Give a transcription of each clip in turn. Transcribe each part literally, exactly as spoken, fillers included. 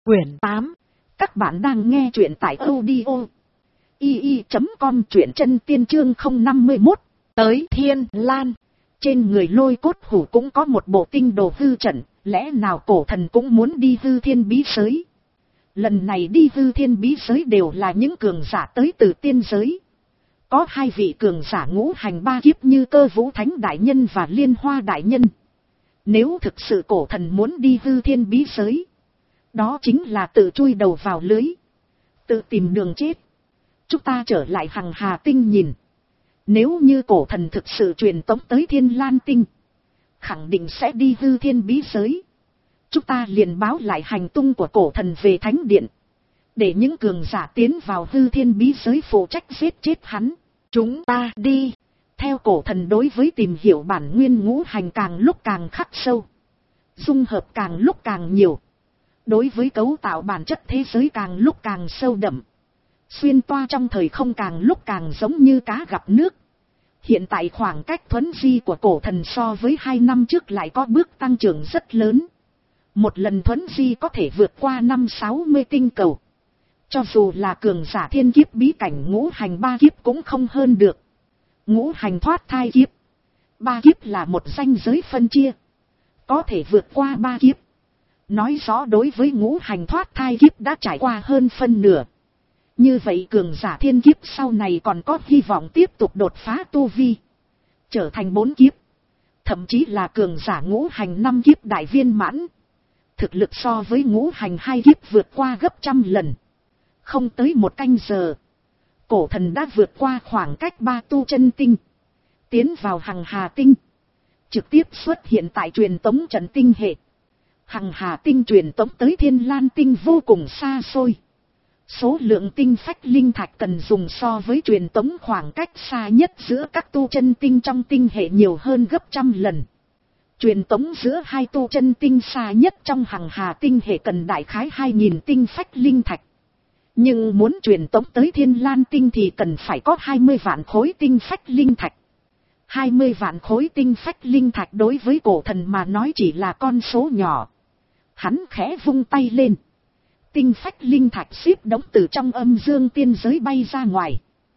Quyển tám. Các bạn đang nghe truyện tại audio i i chấm com, truyện chân tiên chương không năm mươi mốt. Tới Thiên Lan. Trên người Lôi Cốt Hủ cũng có một bộ tinh đồ hư trận, lẽ nào cổ thần cũng muốn đi hư thiên bí giới. Lần này đi hư thiên bí giới đều là những cường giả tới từ tiên giới. Có hai vị cường giả ngũ hành ba kiếp như Cơ Vũ Thánh Đại Nhân và Liên Hoa Đại Nhân. Nếu thực sự cổ thần muốn đi hư thiên bí giới, đó chính là tự chui đầu vào lưới, tự tìm đường chết. Chúng ta trở lại Hằng Hà Tinh nhìn. Nếu như cổ thần thực sự truyền tống tới Thiên Lan Tinh, khẳng định sẽ đi hư thiên bí giới. Chúng ta liền báo lại hành tung của cổ thần về Thánh Điện, để những cường giả tiến vào hư thiên bí giới phụ trách giết chết hắn. Chúng ta đi. Theo cổ thần đối với tìm hiểu bản nguyên ngũ hành càng lúc càng khắc sâu, dung hợp càng lúc càng nhiều, đối với cấu tạo bản chất thế giới càng lúc càng sâu đậm, xuyên toa trong thời không càng lúc càng giống như cá gặp nước. Hiện tại khoảng cách thuấn di của cổ thần so với hai năm trước lại có bước tăng trưởng rất lớn. Một lần thuấn di có thể vượt qua năm sáu mươi tinh cầu. Cho dù là cường giả thiên kiếp bí cảnh ngũ hành ba kiếp cũng không hơn được. Ngũ hành thoát thai kiếp, ba kiếp là một ranh giới phân chia, có thể vượt qua ba kiếp, nói rõ đối với ngũ hành thoát thai kiếp đã trải qua hơn phân nửa. Như vậy cường giả thiên kiếp sau này còn có hy vọng tiếp tục đột phá tu vi, trở thành bốn kiếp, thậm chí là cường giả ngũ hành năm kiếp đại viên mãn. Thực lực so với ngũ hành hai kiếp vượt qua gấp trăm lần. Không tới một canh giờ, cổ thần đã vượt qua khoảng cách ba tu chân tinh, tiến vào Hằng Hà Tinh, trực tiếp xuất hiện tại truyền tống trận tinh hệ. Hằng Hà Tinh truyền tống tới Thiên Lan Tinh vô cùng xa xôi. Số lượng tinh phách linh thạch cần dùng so với truyền tống khoảng cách xa nhất giữa các tu chân tinh trong tinh hệ nhiều hơn gấp trăm lần. Truyền tống giữa hai tu chân tinh xa nhất trong Hằng Hà Tinh hệ cần đại khái hai nghìn tinh phách linh thạch. Nhưng muốn truyền tống tới Thiên Lan Tinh thì cần phải có hai mươi vạn khối tinh phách linh thạch. hai mươi vạn khối tinh phách linh thạch đối với cổ thần mà nói chỉ là con số nhỏ. Hắn khẽ vung tay lên, tinh phách linh thạch xếp đống từ trong âm dương tiên giới bay ra ngoài,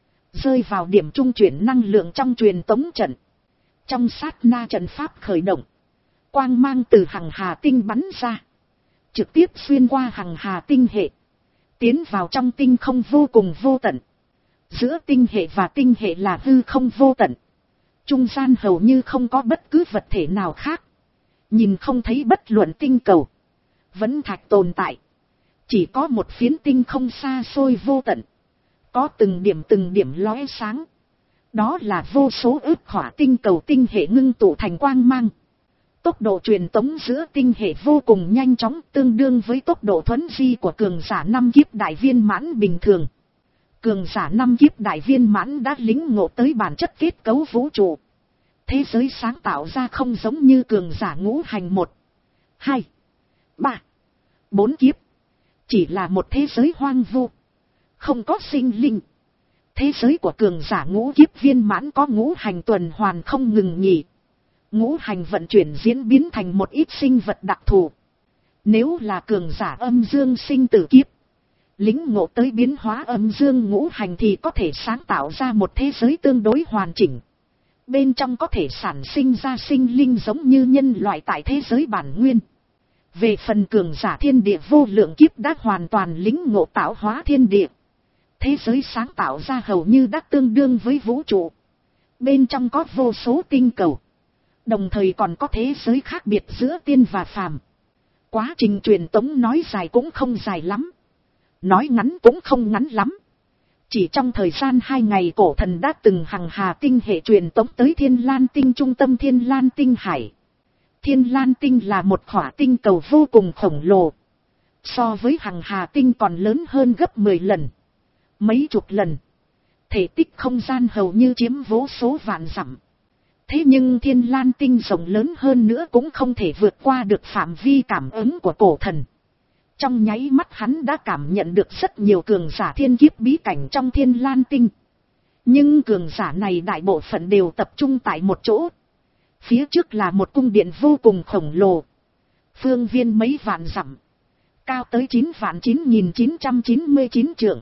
rơi vào điểm trung chuyển năng lượng trong truyền tống trận. Trong sát na trận pháp khởi động, quang mang từ Hằng Hà Tinh bắn ra, trực tiếp xuyên qua Hằng Hà Tinh hệ, tiến vào trong tinh không vô cùng vô tận. Giữa tinh hệ và tinh hệ là hư không vô tận, trung gian hầu như không có bất cứ vật thể nào khác, nhìn không thấy bất luận tinh cầu, vẫn thạch tồn tại. Chỉ có một phiến tinh không xa xôi vô tận, có từng điểm từng điểm lóe sáng. Đó là vô số ức hỏa tinh cầu tinh hệ ngưng tụ thành quang mang. Tốc độ truyền tống giữa tinh hệ vô cùng nhanh chóng, tương đương với tốc độ thuấn di của cường giả năm kiếp đại viên mãn bình thường. Cường giả năm kiếp đại viên mãn đã lĩnh ngộ tới bản chất kết cấu vũ trụ. Thế giới sáng tạo ra không giống như cường giả ngũ hành một, hai, ba, bốn kiếp. Chỉ là một thế giới hoang vu, không có sinh linh. Thế giới của cường giả ngũ kiếp viên mãn có ngũ hành tuần hoàn không ngừng nghỉ. Ngũ hành vận chuyển diễn biến thành một ít sinh vật đặc thù. Nếu là cường giả âm dương sinh tử kiếp, lĩnh ngộ tới biến hóa âm dương ngũ hành thì có thể sáng tạo ra một thế giới tương đối hoàn chỉnh. Bên trong có thể sản sinh ra sinh linh giống như nhân loại tại thế giới bản nguyên. Về phần cường giả thiên địa vô lượng kiếp đã hoàn toàn lĩnh ngộ tạo hóa thiên địa. Thế giới sáng tạo ra hầu như đã tương đương với vũ trụ. Bên trong có vô số tinh cầu. Đồng thời còn có thế giới khác biệt giữa tiên và phàm. Quá trình truyền tống nói dài cũng không dài lắm, nói ngắn cũng không ngắn lắm. Chỉ trong thời gian hai ngày cổ thần đã từng Hằng Hà Tinh hệ truyền tống tới Thiên Lan Tinh trung tâm Thiên Lan Tinh hải. Thiên Lan Tinh là một khỏa tinh cầu vô cùng khổng lồ. So với Hằng Hà Tinh còn lớn hơn gấp mười lần, mấy chục lần. Thể tích không gian hầu như chiếm vô số vạn dặm. Thế nhưng Thiên Lan Tinh rộng lớn hơn nữa cũng không thể vượt qua được phạm vi cảm ứng của cổ thần. Trong nháy mắt hắn đã cảm nhận được rất nhiều cường giả thiên kiếp bí cảnh trong Thiên Lan Tinh. Nhưng cường giả này đại bộ phận đều tập trung tại một chỗ. Phía trước là một cung điện vô cùng khổng lồ, phương viên mấy vạn dặm, cao tới chín vạn chín nghìn chín trăm chín mươi chín trượng.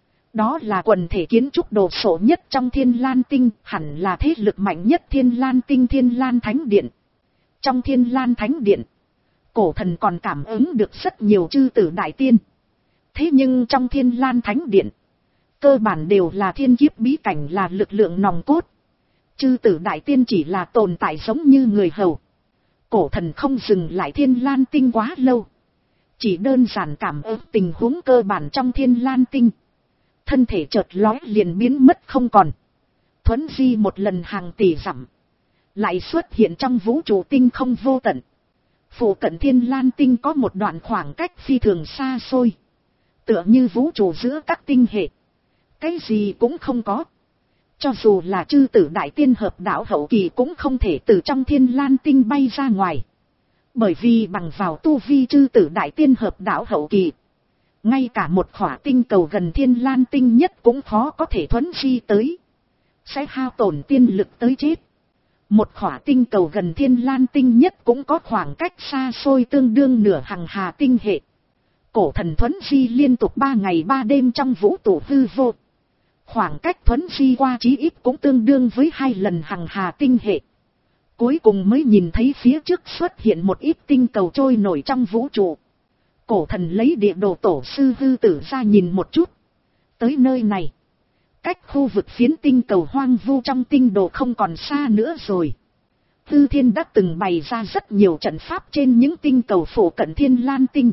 Đó là quần thể kiến trúc đồ sộ nhất trong Thiên Lan Tinh, hẳn là thế lực mạnh nhất Thiên Lan Tinh Thiên Lan Thánh Điện. Trong Thiên Lan Thánh Điện, cổ thần còn cảm ứng được rất nhiều chư tử đại tiên. Thế nhưng trong Thiên Lan Thánh Điện, cơ bản đều là thiên kiếp bí cảnh là lực lượng nòng cốt. Chư tử đại tiên chỉ là tồn tại giống như người hầu. Cổ thần không dừng lại Thiên Lan Tinh quá lâu. Chỉ đơn giản cảm ứng tình huống cơ bản trong Thiên Lan Tinh. Thân thể chợt lóe liền biến mất không còn. Thuấn di một lần hàng tỷ dặm. Lại xuất hiện trong vũ trụ tinh không vô tận. Phụ cận Thiên Lan Tinh có một đoạn khoảng cách phi thường xa xôi. Tựa như vũ trụ giữa các tinh hệ. Cái gì cũng không có. Cho dù là chư tử đại tiên hợp đạo hậu kỳ cũng không thể từ trong Thiên Lan Tinh bay ra ngoài. Bởi vì bằng vào tu vi chư tử đại tiên hợp đạo hậu kỳ, ngay cả một khỏa tinh cầu gần Thiên Lan Tinh nhất cũng khó có thể thuấn di tới. Sẽ hao tổn tiên lực tới chết. Một khỏa tinh cầu gần Thiên Lan Tinh nhất cũng có khoảng cách xa xôi tương đương nửa hằng hà tinh hệ. Cổ thần thuấn di liên tục ba ngày ba đêm trong vũ trụ hư vô. Khoảng cách thuấn di qua chí ít cũng tương đương với hai lần hằng hà tinh hệ. Cuối cùng mới nhìn thấy phía trước xuất hiện một ít tinh cầu trôi nổi trong vũ trụ. Cổ thần lấy địa đồ tổ sư hư tử ra nhìn một chút. Tới nơi này, cách khu vực phiến tinh cầu hoang vu trong tinh đồ không còn xa nữa rồi. Hư Thiên đã từng bày ra rất nhiều trận pháp trên những tinh cầu phổ cận Thiên Lan Tinh.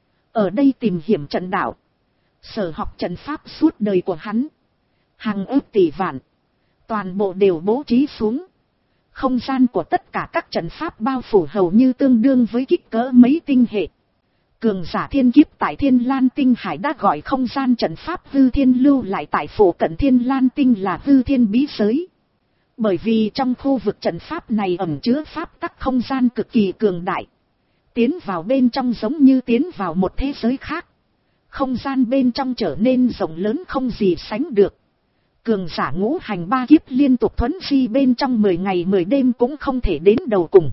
Ở đây tìm hiểu trận đạo. Sở học trận pháp suốt đời của hắn. Hàng ước tỷ vạn. Toàn bộ đều bố trí xuống. Không gian của tất cả các trận pháp bao phủ hầu như tương đương với kích cỡ mấy tinh hệ. Cường giả thiên kiếp tại Thiên Lan Tinh Hải đã gọi không gian trận pháp hư thiên lưu lại tại phủ cận Thiên Lan Tinh là hư thiên bí giới. Bởi vì trong khu vực trận pháp này ẩn chứa pháp tắc không gian cực kỳ cường đại. Tiến vào bên trong giống như tiến vào một thế giới khác. Không gian bên trong trở nên rộng lớn không gì sánh được. Cường giả ngũ hành ba kiếp liên tục thuấn di bên trong mười ngày mười đêm cũng không thể đến đầu cùng.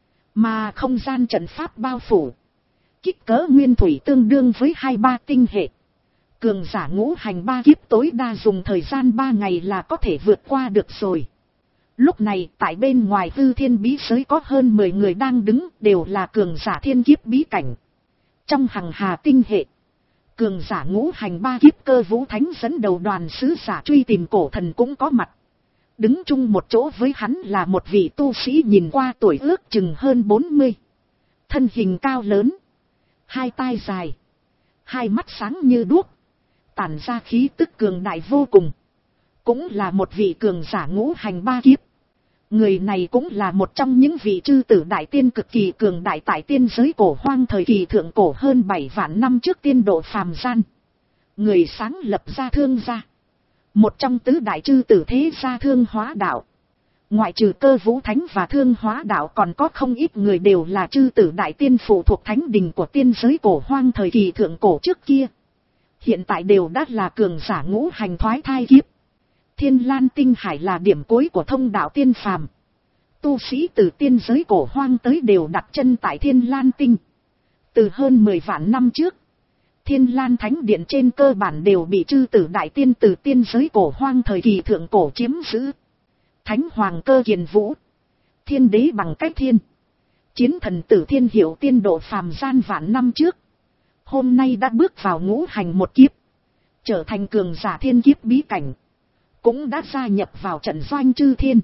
Mà không gian trận pháp bao phủ. Kích cỡ nguyên thủy tương đương với hai ba tinh hệ. Cường giả ngũ hành ba kiếp tối đa dùng thời gian ba ngày là có thể vượt qua được rồi. Lúc này tại bên ngoài hư thiên bí giới có hơn mười người đang đứng đều là cường giả thiên kiếp bí cảnh. Trong hằng hà tinh hệ, cường giả ngũ hành ba kiếp Cơ Vũ Thánh dẫn đầu đoàn sứ giả truy tìm cổ thần cũng có mặt. Đứng chung một chỗ với hắn là một vị tu sĩ nhìn qua tuổi ước chừng hơn bốn mươi. Thân hình cao lớn, hai tai dài, hai mắt sáng như đuốc, tản ra khí tức cường đại vô cùng. Cũng là một vị cường giả ngũ hành ba kiếp. Người này cũng là một trong những vị chư tử đại tiên cực kỳ cường đại tại tiên giới cổ hoang thời kỳ thượng cổ hơn bảy vạn năm trước tiên độ phàm gian. Người sáng lập ra Thương gia. Một trong tứ đại chư tử thế gia Thương Hóa đạo. Ngoại trừ Cơ Vũ Thánh và Thương Hóa đạo còn có không ít người đều là chư tử đại tiên phụ thuộc thánh đình của tiên giới cổ hoang thời kỳ thượng cổ trước kia. Hiện tại đều đã là cường giả ngũ hành thoái thai kiếp. Thiên Lan Tinh Hải là điểm cuối của thông đạo tiên phàm. Tu sĩ từ tiên giới cổ hoang tới đều đặt chân tại Thiên Lan Tinh. Từ hơn mười vạn năm trước, Thiên Lan Thánh Điện trên cơ bản đều bị chư tử đại tiên từ tiên giới cổ hoang thời kỳ thượng cổ chiếm giữ. Thánh Hoàng Cơ Kiền Vũ, Thiên Đế Bằng Cách Thiên, Chiến Thần Tử Thiên Hiểu tiên độ phàm gian vạn năm trước. Hôm nay đã bước vào ngũ hành một kiếp, trở thành cường giả thiên kiếp bí cảnh. Cũng đã gia nhập vào trận doanh chư thiên,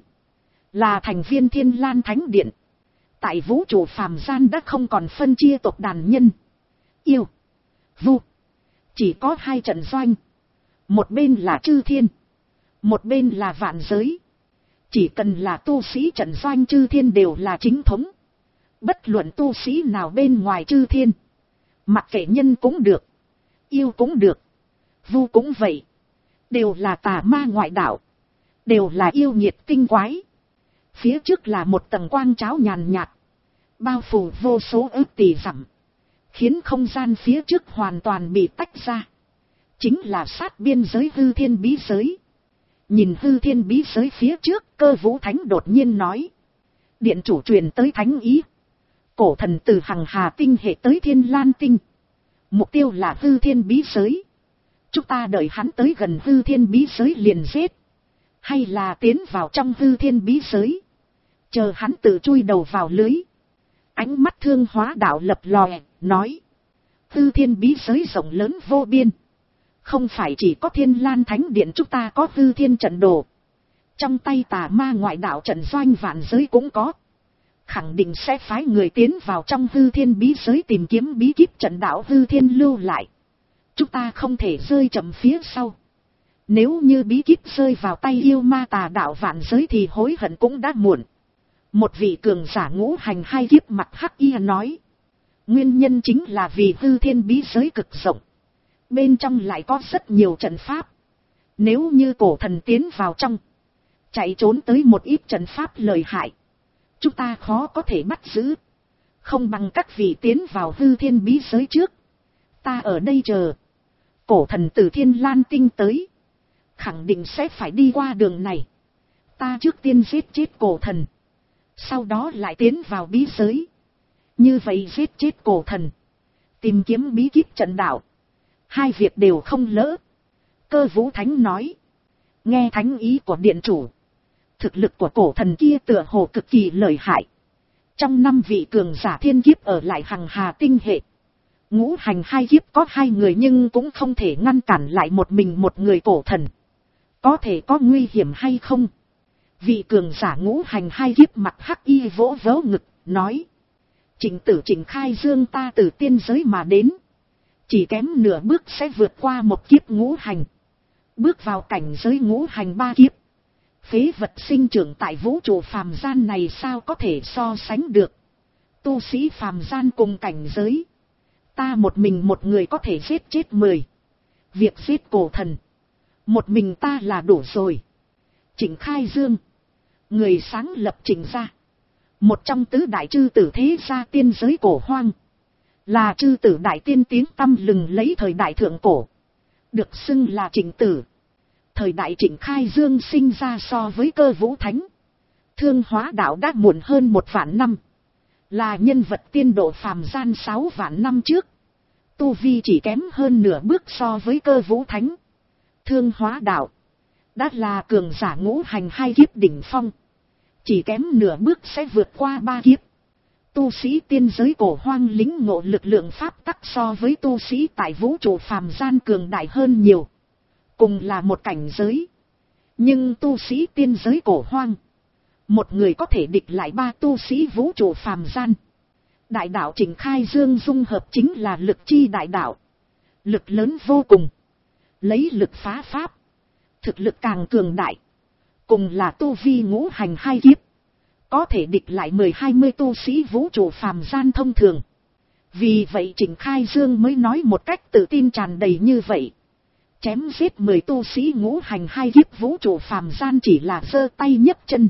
là thành viên Thiên Lan Thánh Điện. Tại vũ trụ phàm gian đã không còn phân chia tộc đàn nhân, yêu, vu. Chỉ có hai trận doanh. Một bên là chư thiên, một bên là vạn giới. Chỉ cần là tu sĩ trận doanh chư thiên đều là chính thống. Bất luận tu sĩ nào bên ngoài chư thiên, mặc kệ nhân cũng được, yêu cũng được, vu cũng vậy, đều là tà ma ngoại đạo, đều là yêu nghiệt tinh quái. Phía trước là một tầng quang cháo nhàn nhạt, bao phủ vô số ước tỷ dặm, khiến không gian phía trước hoàn toàn bị tách ra. Chính là sát biên giới hư thiên bí giới. Nhìn hư thiên bí giới phía trước, Cơ Vũ Thánh đột nhiên nói: Điện chủ truyền tới thánh ý. Cổ thần từ hằng hà tinh hệ tới Thiên Lan Tinh, Mục tiêu là hư thiên bí giới. Chúng ta đợi hắn tới gần hư thiên bí giới liền giết. Hay là tiến vào trong hư thiên bí giới. Chờ hắn tự chui đầu vào lưới. Ánh mắt Thương Hóa Đạo lập lòe, nói. Hư thiên bí giới rộng lớn vô biên. Không phải chỉ có Thiên Lan Thánh Điện chúng ta có hư thiên trận đồ. Trong tay Tà Ma ngoại đạo trận doanh vạn giới cũng có. Khẳng định sẽ phái người tiến vào trong hư thiên bí giới tìm kiếm bí kíp trận đạo hư thiên lưu lại. Chúng ta không thể rơi chậm phía sau. Nếu như bí kíp rơi vào tay yêu ma tà đạo vạn giới thì hối hận cũng đã muộn. Một vị cường giả ngũ hành hai kiếp mặt hắc y nói. Nguyên nhân chính là vì hư thiên bí giới cực rộng. Bên trong lại có rất nhiều trận pháp. Nếu như cổ thần tiến vào trong. Chạy trốn tới một ít trận pháp lợi hại. Chúng ta khó có thể bắt giữ. Không bằng các vị tiến vào hư thiên bí giới trước. Ta ở đây chờ. Cổ thần từ Thiên Lan Tinh tới. Khẳng định sẽ phải đi qua đường này. Ta trước tiên giết chết cổ thần. Sau đó lại tiến vào bí giới. Như vậy giết chết cổ thần. Tìm kiếm bí kíp trận đạo. Hai việc đều không lỡ. Cơ Vũ Thánh nói. Nghe thánh ý của điện chủ. Thực lực của cổ thần kia tựa hồ cực kỳ lợi hại. Trong năm vị cường giả thiên kiếp ở lại Hằng Hà Tinh hệ. Ngũ hành hai kiếp có hai người nhưng cũng không thể ngăn cản lại một mình một người cổ thần. Có thể có nguy hiểm hay không? Vị cường giả ngũ hành hai kiếp mặt hắc y vỗ vỗ ngực, nói. Trịnh tử Trịnh Khai Dương ta từ tiên giới mà đến. Chỉ kém nửa bước sẽ vượt qua một kiếp ngũ hành. Bước vào cảnh giới ngũ hành ba kiếp. Phế vật sinh trưởng tại vũ trụ phàm gian này sao có thể so sánh được. Tu sĩ phàm gian cùng cảnh giới. Ta một mình một người có thể giết chết mười. Việc giết cổ thần. Một mình ta là đủ rồi. Trịnh Khai Dương. Người sáng lập Trịnh gia. Một trong tứ đại chư tử thế gia tiên giới cổ hoang. Là chư tử đại tiên tiếng tăm lừng lấy thời đại thượng cổ. Được xưng là Trịnh tử. Thời đại Trịnh Khai Dương sinh ra so với Cơ Vũ Thánh. Thương Hóa Đạo đã muộn hơn một vạn năm. Là nhân vật tiên độ phàm gian sáu vạn năm trước. Tu vi chỉ kém hơn nửa bước so với Cơ Vũ Thánh. Thương Hóa Đạo. Đã là cường giả ngũ hành hai kiếp đỉnh phong. Chỉ kém nửa bước sẽ vượt qua ba kiếp. Tu sĩ tiên giới cổ hoang lĩnh ngộ lực lượng pháp tắc so với tu sĩ tại vũ trụ phàm gian cường đại hơn nhiều. Cùng là một cảnh giới. Nhưng tu sĩ tiên giới cổ hoang. Một người có thể địch lại ba tu sĩ vũ trụ phàm gian. Đại đạo Trịnh Khai Dương dung hợp chính là lực chi đại đạo. Lực lớn vô cùng. Lấy lực phá pháp. Thực lực càng cường đại. Cùng là tu vi ngũ hành hai kiếp. Có thể địch lại mười hai mươi tu sĩ vũ trụ phàm gian thông thường. Vì vậy Trịnh Khai Dương mới nói một cách tự tin tràn đầy như vậy. Chém giết mười tu sĩ ngũ hành hai kiếp vũ trụ phàm gian chỉ là giơ tay nhấc chân.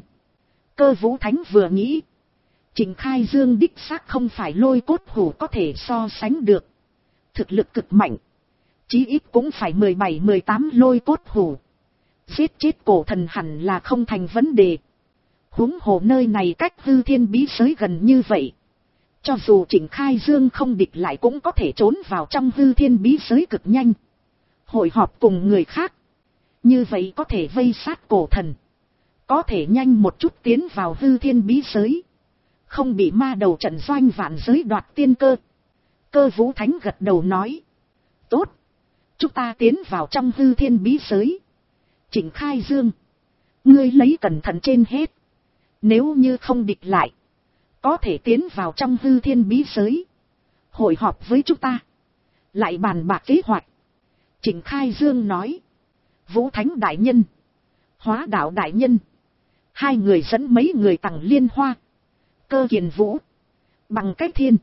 Cơ Vũ Thánh vừa nghĩ. Trịnh Khai Dương đích xác không phải Lôi Cốt Hủ có thể so sánh được. Thực lực cực mạnh. Chí ít cũng phải mười bảy mười tám Lôi Cốt Hủ. Giết chết cổ thần hẳn là không thành vấn đề. Huống hồ nơi này cách hư thiên bí giới gần như vậy. Cho dù Trịnh Khai Dương không địch lại cũng có thể trốn vào trong hư thiên bí giới cực nhanh. Hội họp cùng người khác. Như vậy có thể vây sát cổ thần. Có thể nhanh một chút tiến vào hư thiên bí giới. Không bị ma đầu trận doanh vạn giới đoạt tiên cơ. Cơ Vũ Thánh gật đầu nói. Tốt. Chúng ta tiến vào trong hư thiên bí giới. Trịnh Khai Dương. Ngươi lấy cẩn thận trên hết. Nếu như không địch lại. Có thể tiến vào trong hư thiên bí giới. Hội họp với chúng ta. Lại bàn bạc kế hoạch. Trịnh Khai Dương nói. Vũ Thánh đại nhân. Hóa Đạo đại nhân. Hai người dẫn mấy người tặng liên hoa. Cơ Kiền Vũ. Bằng cách thiên.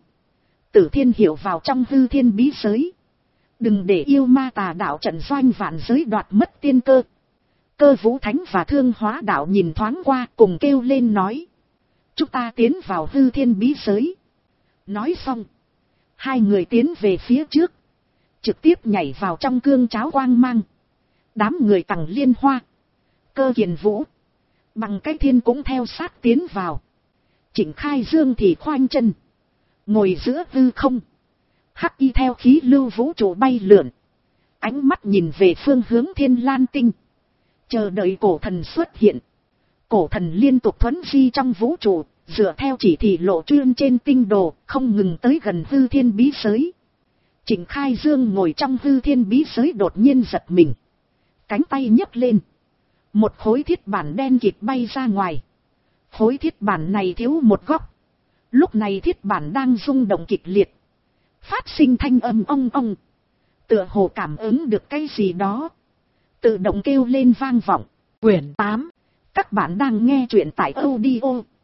Tử Thiên hiểu vào trong hư thiên bí giới. Đừng để yêu ma tà đạo trận doanh vạn giới đoạt mất tiên cơ. Cơ Vũ Thánh và Thương Hóa Đạo nhìn thoáng qua cùng kêu lên nói. Chúng ta tiến vào hư thiên bí giới. Nói xong. Hai người tiến về phía trước. Trực tiếp nhảy vào trong cương cháo quang mang. Đám người tặng liên hoa. Cơ Kiền Vũ. Bằng cái thiên cũng theo sát tiến vào. Trịnh Khai Dương thì khoanh chân. Ngồi giữa hư không. Hắc y theo khí lưu vũ trụ bay lượn. Ánh mắt nhìn về phương hướng Thiên Lan Tinh. Chờ đợi cổ thần xuất hiện. Cổ thần liên tục thuấn di trong vũ trụ, dựa theo chỉ thị lộ chuyên trên tinh đồ, không ngừng tới gần hư thiên bí giới. Trịnh Khai Dương ngồi trong hư thiên bí giới đột nhiên giật mình. Cánh tay nhấc lên. Một khối thiết bản đen kịt bay ra ngoài. Khối thiết bản này thiếu một góc. Lúc này thiết bản đang rung động kịch liệt. Phát sinh thanh âm ong ong. Tựa hồ cảm ứng được cái gì đó. Tự động kêu lên vang vọng. Quyển tám. Các bạn đang nghe truyện tại audio.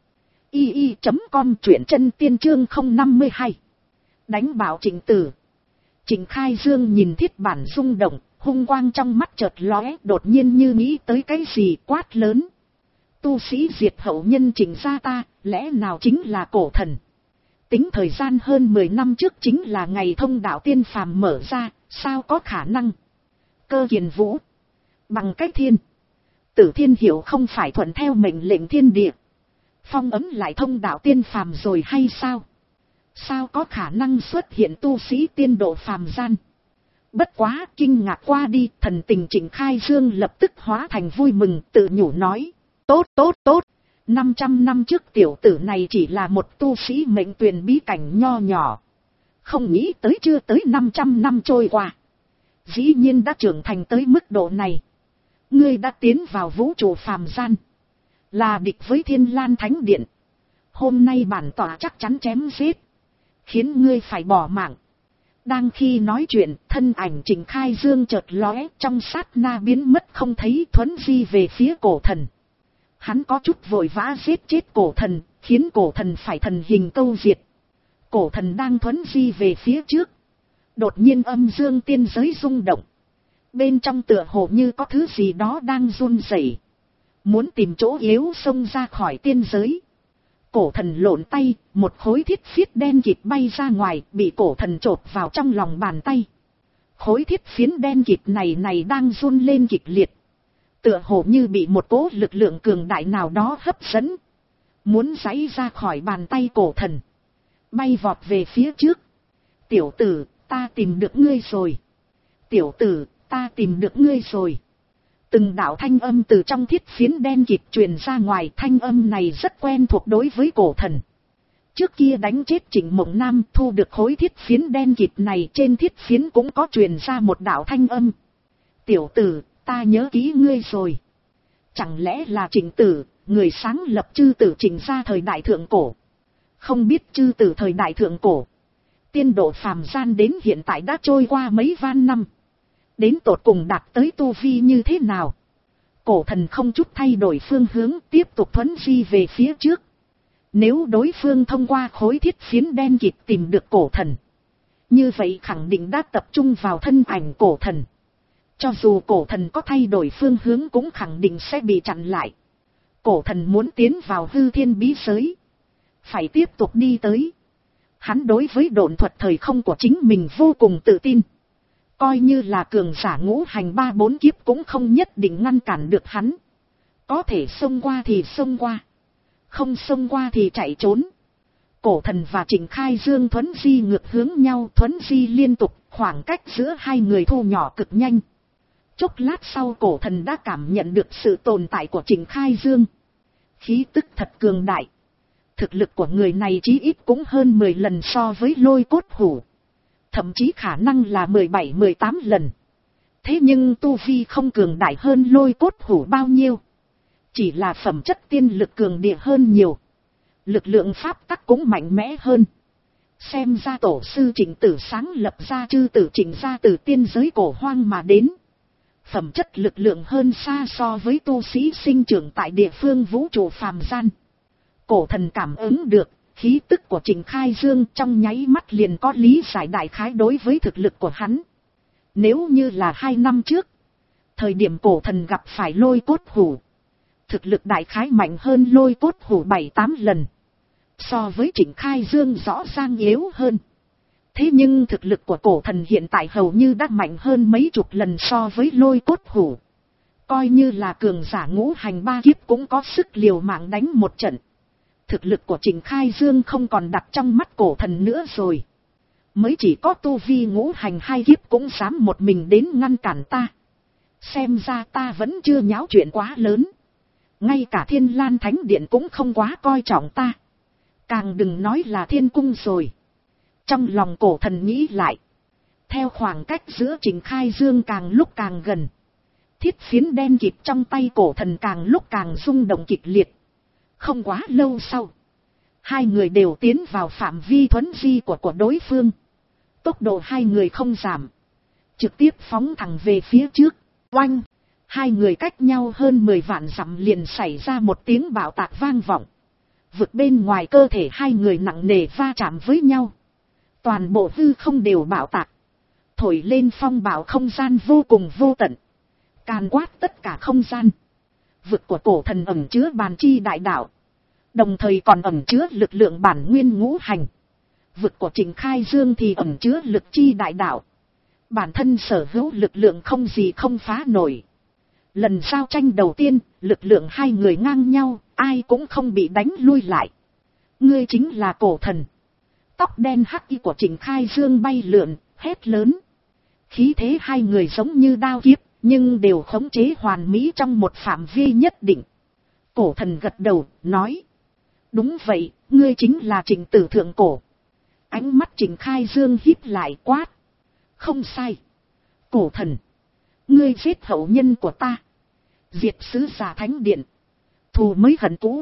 i i chấm com truyện chân tiên chương không năm hai. Đánh bảo Trịnh Tử. Trịnh Khai Dương nhìn thiết bản rung động, hung quang trong mắt chợt lóe, đột nhiên như nghĩ tới cái gì quát lớn. Tu sĩ diệt hậu nhân Trịnh gia ta, lẽ nào chính là cổ thần? Tính thời gian hơn mười năm trước chính là ngày thông đạo tiên phàm mở ra, sao có khả năng? Cơ Kiền Vũ. Bằng cách thiên. Tử Thiên Hiểu không phải thuận theo mệnh lệnh thiên địa. Phong ấm lại thông đạo tiên phàm rồi hay sao? Sao có khả năng xuất hiện tu sĩ tiên độ phàm gian? Bất quá kinh ngạc qua đi, thần tình Trịnh Khai Dương lập tức hóa thành vui mừng, tự nhủ nói. Tốt tốt tốt, năm trăm năm trước tiểu tử này chỉ là một tu sĩ mệnh tuyền bí cảnh nho nhỏ. Không nghĩ tới chưa tới năm trăm năm trôi qua. Dĩ nhiên đã trưởng thành tới mức độ này. Ngươi đã tiến vào vũ trụ phàm gian. Là địch với Thiên Lan Thánh Điện. Hôm nay bản tọa chắc chắn chém giết. Khiến ngươi phải bỏ mạng. Đang khi nói chuyện, thân ảnh Trịnh Khai Dương chợt lóe, trong sát na biến mất không thấy, thuấn di về phía cổ thần. Hắn có chút vội vã giết chết cổ thần, khiến cổ thần phải thần hình câu diệt. Cổ thần đang thuấn di về phía trước. Đột nhiên âm dương tiên giới rung động. Bên trong tựa hồ như có thứ gì đó đang run rẩy, muốn tìm chỗ yếu xông ra khỏi tiên giới. Cổ thần lộn tay, một khối thiết phiến đen kịt bay ra ngoài, bị cổ thần chộp vào trong lòng bàn tay. Khối thiết phiến đen kịt này này đang run lên kịch liệt. Tựa hồ như bị một cỗ lực lượng cường đại nào đó hấp dẫn. Muốn giãy ra khỏi bàn tay cổ thần. Bay vọt về phía trước. Tiểu tử, ta tìm được ngươi rồi. Tiểu tử, ta tìm được ngươi rồi. Từng đạo thanh âm từ trong thiết phiến đen kịt truyền ra ngoài, thanh âm này rất quen thuộc đối với cổ thần. Trước kia đánh chết Trịnh Mộng Nam, thu được khối thiết phiến đen kịt này, trên thiết phiến cũng có truyền ra một đạo thanh âm. Tiểu tử, ta nhớ kỹ ngươi rồi. Chẳng lẽ là Trịnh Tử, người sáng lập chư tử Trịnh gia thời đại thượng cổ? Không biết chư tử thời đại thượng cổ, tiên độ phàm gian đến hiện tại đã trôi qua mấy van năm. Đến tột cùng đạt tới tu vi như thế nào? Cổ thần không chút thay đổi phương hướng, tiếp tục thuấn di về phía trước. Nếu đối phương thông qua khối thiết phiến đen kịt tìm được cổ thần, như vậy khẳng định đã tập trung vào thân ảnh cổ thần. Cho dù cổ thần có thay đổi phương hướng cũng khẳng định sẽ bị chặn lại. Cổ thần muốn tiến vào hư thiên bí giới, phải tiếp tục đi tới. Hắn đối với độn thuật thời không của chính mình vô cùng tự tin. Coi như là cường giả ngũ hành ba bốn kiếp cũng không nhất định ngăn cản được hắn. Có thể xông qua thì xông qua, không xông qua thì chạy trốn. Cổ thần và Trịnh Khai Dương thuấn di ngược hướng nhau, thuấn di liên tục, khoảng cách giữa hai người thu nhỏ cực nhanh. Chốc lát sau cổ thần đã cảm nhận được sự tồn tại của Trịnh Khai Dương. Khí tức thật cường đại. Thực lực của người này chí ít cũng hơn mười lần so với Lôi Cốt Hủ. Thậm chí khả năng là mười bảy mười tám lần. Thế nhưng tu vi không cường đại hơn Lôi Cốt Hủ bao nhiêu. Chỉ là phẩm chất tiên lực cường địa hơn nhiều. Lực lượng pháp tắc cũng mạnh mẽ hơn. Xem ra tổ sư Trịnh Tử sáng lập ra chư tử Trịnh gia từ tiên giới cổ hoang mà đến. Phẩm chất lực lượng hơn xa so với tu sĩ sinh trưởng tại địa phương vũ trụ phàm gian. Cổ thần cảm ứng được khí tức của Trịnh Khai Dương, trong nháy mắt liền có lý giải đại khái đối với thực lực của hắn. Nếu như là hai năm trước, thời điểm cổ thần gặp phải Lôi Cốt Hủ, thực lực đại khái mạnh hơn Lôi Cốt Hủ bảy tám lần. So với Trịnh Khai Dương rõ ràng yếu hơn. Thế nhưng thực lực của cổ thần hiện tại hầu như đã mạnh hơn mấy chục lần so với Lôi Cốt Hủ. Coi như là cường giả ngũ hành ba kiếp cũng có sức liều mạng đánh một trận. Thực lực của Trịnh Khai Dương không còn đặt trong mắt cổ thần nữa rồi. Mới chỉ có tu vi ngũ hành hai kiếp cũng dám một mình đến ngăn cản ta. Xem ra ta vẫn chưa nháo chuyện quá lớn. Ngay cả Thiên Lan Thánh Điện cũng không quá coi trọng ta. Càng đừng nói là thiên cung rồi. Trong lòng cổ thần nghĩ lại. Theo khoảng cách giữa Trình Khai Dương càng lúc càng gần. Thiết phiến đen kịt trong tay cổ thần càng lúc càng rung động kịch liệt. Không quá lâu sau. Hai người đều tiến vào phạm vi thuấn di của của đối phương. Tốc độ hai người không giảm. Trực tiếp phóng thẳng về phía trước. Oanh! Hai người cách nhau hơn mười vạn dặm liền xảy ra một tiếng bạo tạc vang vọng. Vực bên ngoài cơ thể hai người nặng nề va chạm với nhau. Toàn bộ hư không đều bạo tạc. Thổi lên phong bạo không gian vô cùng vô tận. Càn quát tất cả không gian. Vực của cổ thần ẩn chứa bàn chi đại đạo. Đồng thời còn ẩn chứa lực lượng bản nguyên ngũ hành. Vực của Trình Khai Dương thì ẩn chứa lực chi đại đạo. Bản thân sở hữu lực lượng không gì không phá nổi. Lần giao tranh đầu tiên, lực lượng hai người ngang nhau, ai cũng không bị đánh lui lại. Ngươi chính là cổ thần. Tóc đen hắc y của Trình Khai Dương bay lượn, hét lớn. Khí thế hai người giống như đao kiếp, nhưng đều khống chế hoàn mỹ trong một phạm vi nhất định. Cổ thần gật đầu, nói. Đúng vậy, ngươi chính là Trình Tử Thượng Cổ. Ánh mắt Trình Khai Dương híp lại quát. Không sai. Cổ thần. Ngươi giết hậu nhân của ta. Diệt sứ giả thánh điện. Thù mới hận cũ.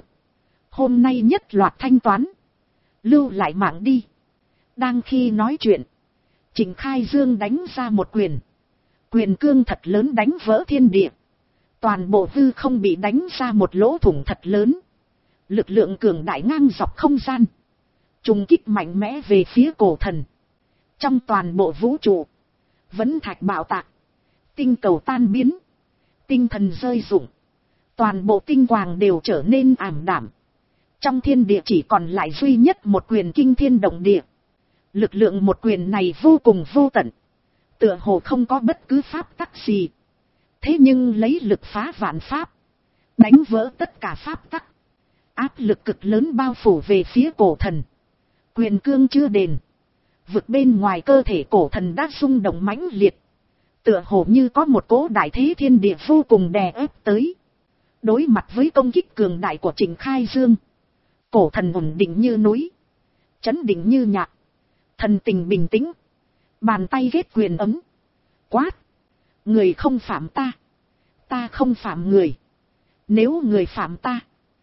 Hôm nay nhất loạt thanh toán. Lưu lại mạng đi. Đang khi nói chuyện. Trình Khai Dương đánh ra một quyền. Quyền cương thật lớn đánh vỡ thiên địa. Toàn bộ hư không bị đánh ra một lỗ thủng thật lớn. Lực lượng cường đại ngang dọc không gian. Trùng kích mạnh mẽ về phía cổ thần. Trong toàn bộ vũ trụ. Vẫn thạch bạo tạc. Tinh cầu tan biến. Tinh thần rơi rụng. Toàn bộ tinh quang đều trở nên ảm đạm. Trong thiên địa chỉ còn lại duy nhất một quyền kinh thiên động địa. Lực lượng một quyền này vô cùng vô tận. Tựa hồ không có bất cứ pháp tắc gì. Thế nhưng lấy lực phá vạn pháp. Đánh vỡ tất cả pháp tắc. Áp lực cực lớn bao phủ về phía cổ thần. Quyền cương chưa đền. Vực bên ngoài cơ thể cổ thần đã rung động mãnh liệt. Tựa hồ như có một cỗ đại thế thiên địa vô cùng đè ép tới. Đối mặt với công kích cường đại của Trình Khai Dương. Cổ thần ổn định như núi. Chấn định như nhạc. Thần tình bình tĩnh. Bàn tay ghét quyền ấm. Quát. Người không phạm ta. Ta không phạm người. Nếu người phạm ta.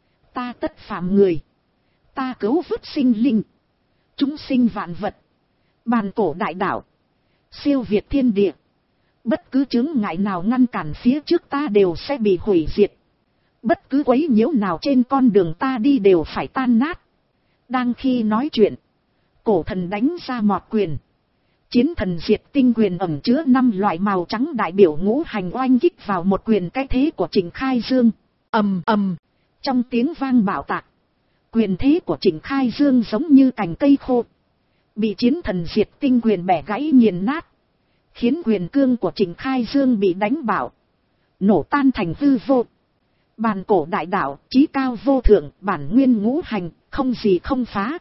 Ta tất phạm người. Ta cứu vớt sinh linh. Chúng sinh vạn vật. Bàn cổ đại đạo. Siêu việt thiên địa. Bất cứ chướng ngại nào ngăn cản phía trước ta đều sẽ bị hủy diệt. Bất cứ quấy nhiễu nào trên con đường ta đi đều phải tan nát. Đang khi nói chuyện. Cổ thần đánh ra mọt quyền. Chiến thần diệt tinh quyền ẩn chứa năm loại màu trắng đại biểu ngũ hành oanh kích vào một quyền cái thế của Trình Khai Dương. Ầm ầm. Trong tiếng vang bạo tạc. Quyền thế của Trình Khai Dương giống như cành cây khô. Bị chiến thần diệt tinh quyền bẻ gãy nghiền nát. Khiến quyền cương của Trình Khai Dương bị đánh bạo. Nổ tan thành hư vô. Bàn cổ đại đạo, chí cao vô thượng, bản nguyên ngũ hành, không gì không phá.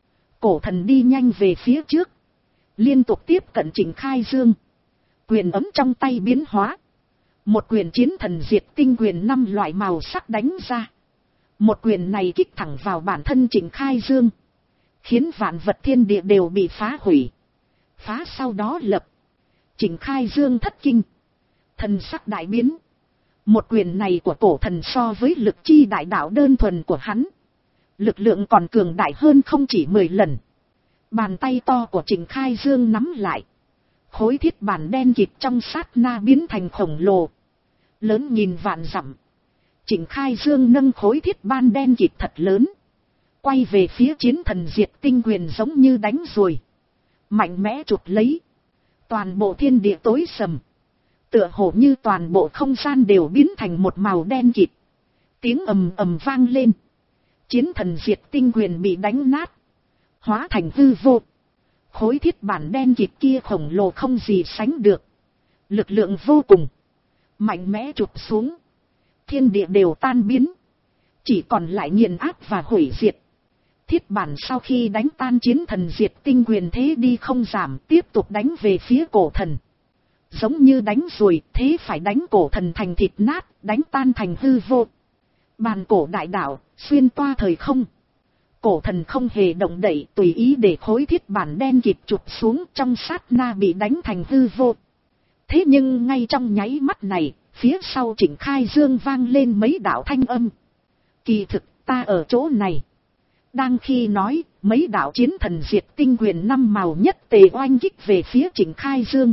Cổ thần đi nhanh về phía trước. Liên tục tiếp cận Trình Khai Dương. Quyền ấm trong tay biến hóa. Một quyền chiến thần diệt tinh quyền năm loại màu sắc đánh ra. Một quyền này kích thẳng vào bản thân Trình Khai Dương. Khiến vạn vật thiên địa đều bị phá hủy. Phá sau đó lập. Trình Khai Dương thất kinh. Thần sắc đại biến. Một quyền này của cổ thần so với lực chi đại đạo đơn thuần của hắn. Lực lượng còn cường đại hơn không chỉ mười lần. Bàn tay to của Trình Khai Dương nắm lại. Khối thiết bản đen kịt trong sát na biến thành khổng lồ. Lớn nhìn vạn dặm. Trình Khai Dương nâng khối thiết ban đen kịt thật lớn. Quay về phía chiến thần diệt tinh quyền giống như đánh ruồi. Mạnh mẽ chụp lấy. Toàn bộ thiên địa tối sầm. Tựa hồ như toàn bộ không gian đều biến thành một màu đen kịt. Tiếng ầm ầm vang lên. Chiến thần diệt tinh quyền bị đánh nát. Hóa thành hư vô. Khối thiết bản đen kịt kia khổng lồ không gì sánh được. Lực lượng vô cùng. Mạnh mẽ chụp xuống. Thiên địa đều tan biến. Chỉ còn lại nghiền áp và hủy diệt. Thiết bản sau khi đánh tan chiến thần diệt tinh quyền thế đi không giảm, tiếp tục đánh về phía cổ thần. Giống như đánh ruồi, thế phải đánh cổ thần thành thịt nát, đánh tan thành hư vô. Bàn cổ đại đạo, xuyên toa thời không. Cổ thần không hề động đậy, tùy ý để khối thiết bản đen kịt chụp xuống, trong sát na bị đánh thành hư vô. Thế nhưng ngay trong nháy mắt này, phía sau Trịnh Khai Dương vang lên mấy đạo thanh âm. Kỳ thực, ta ở chỗ này. Đang khi nói, mấy đạo chiến thần diệt tinh quyền năm màu nhất tề oanh kích về phía Trịnh Khai Dương.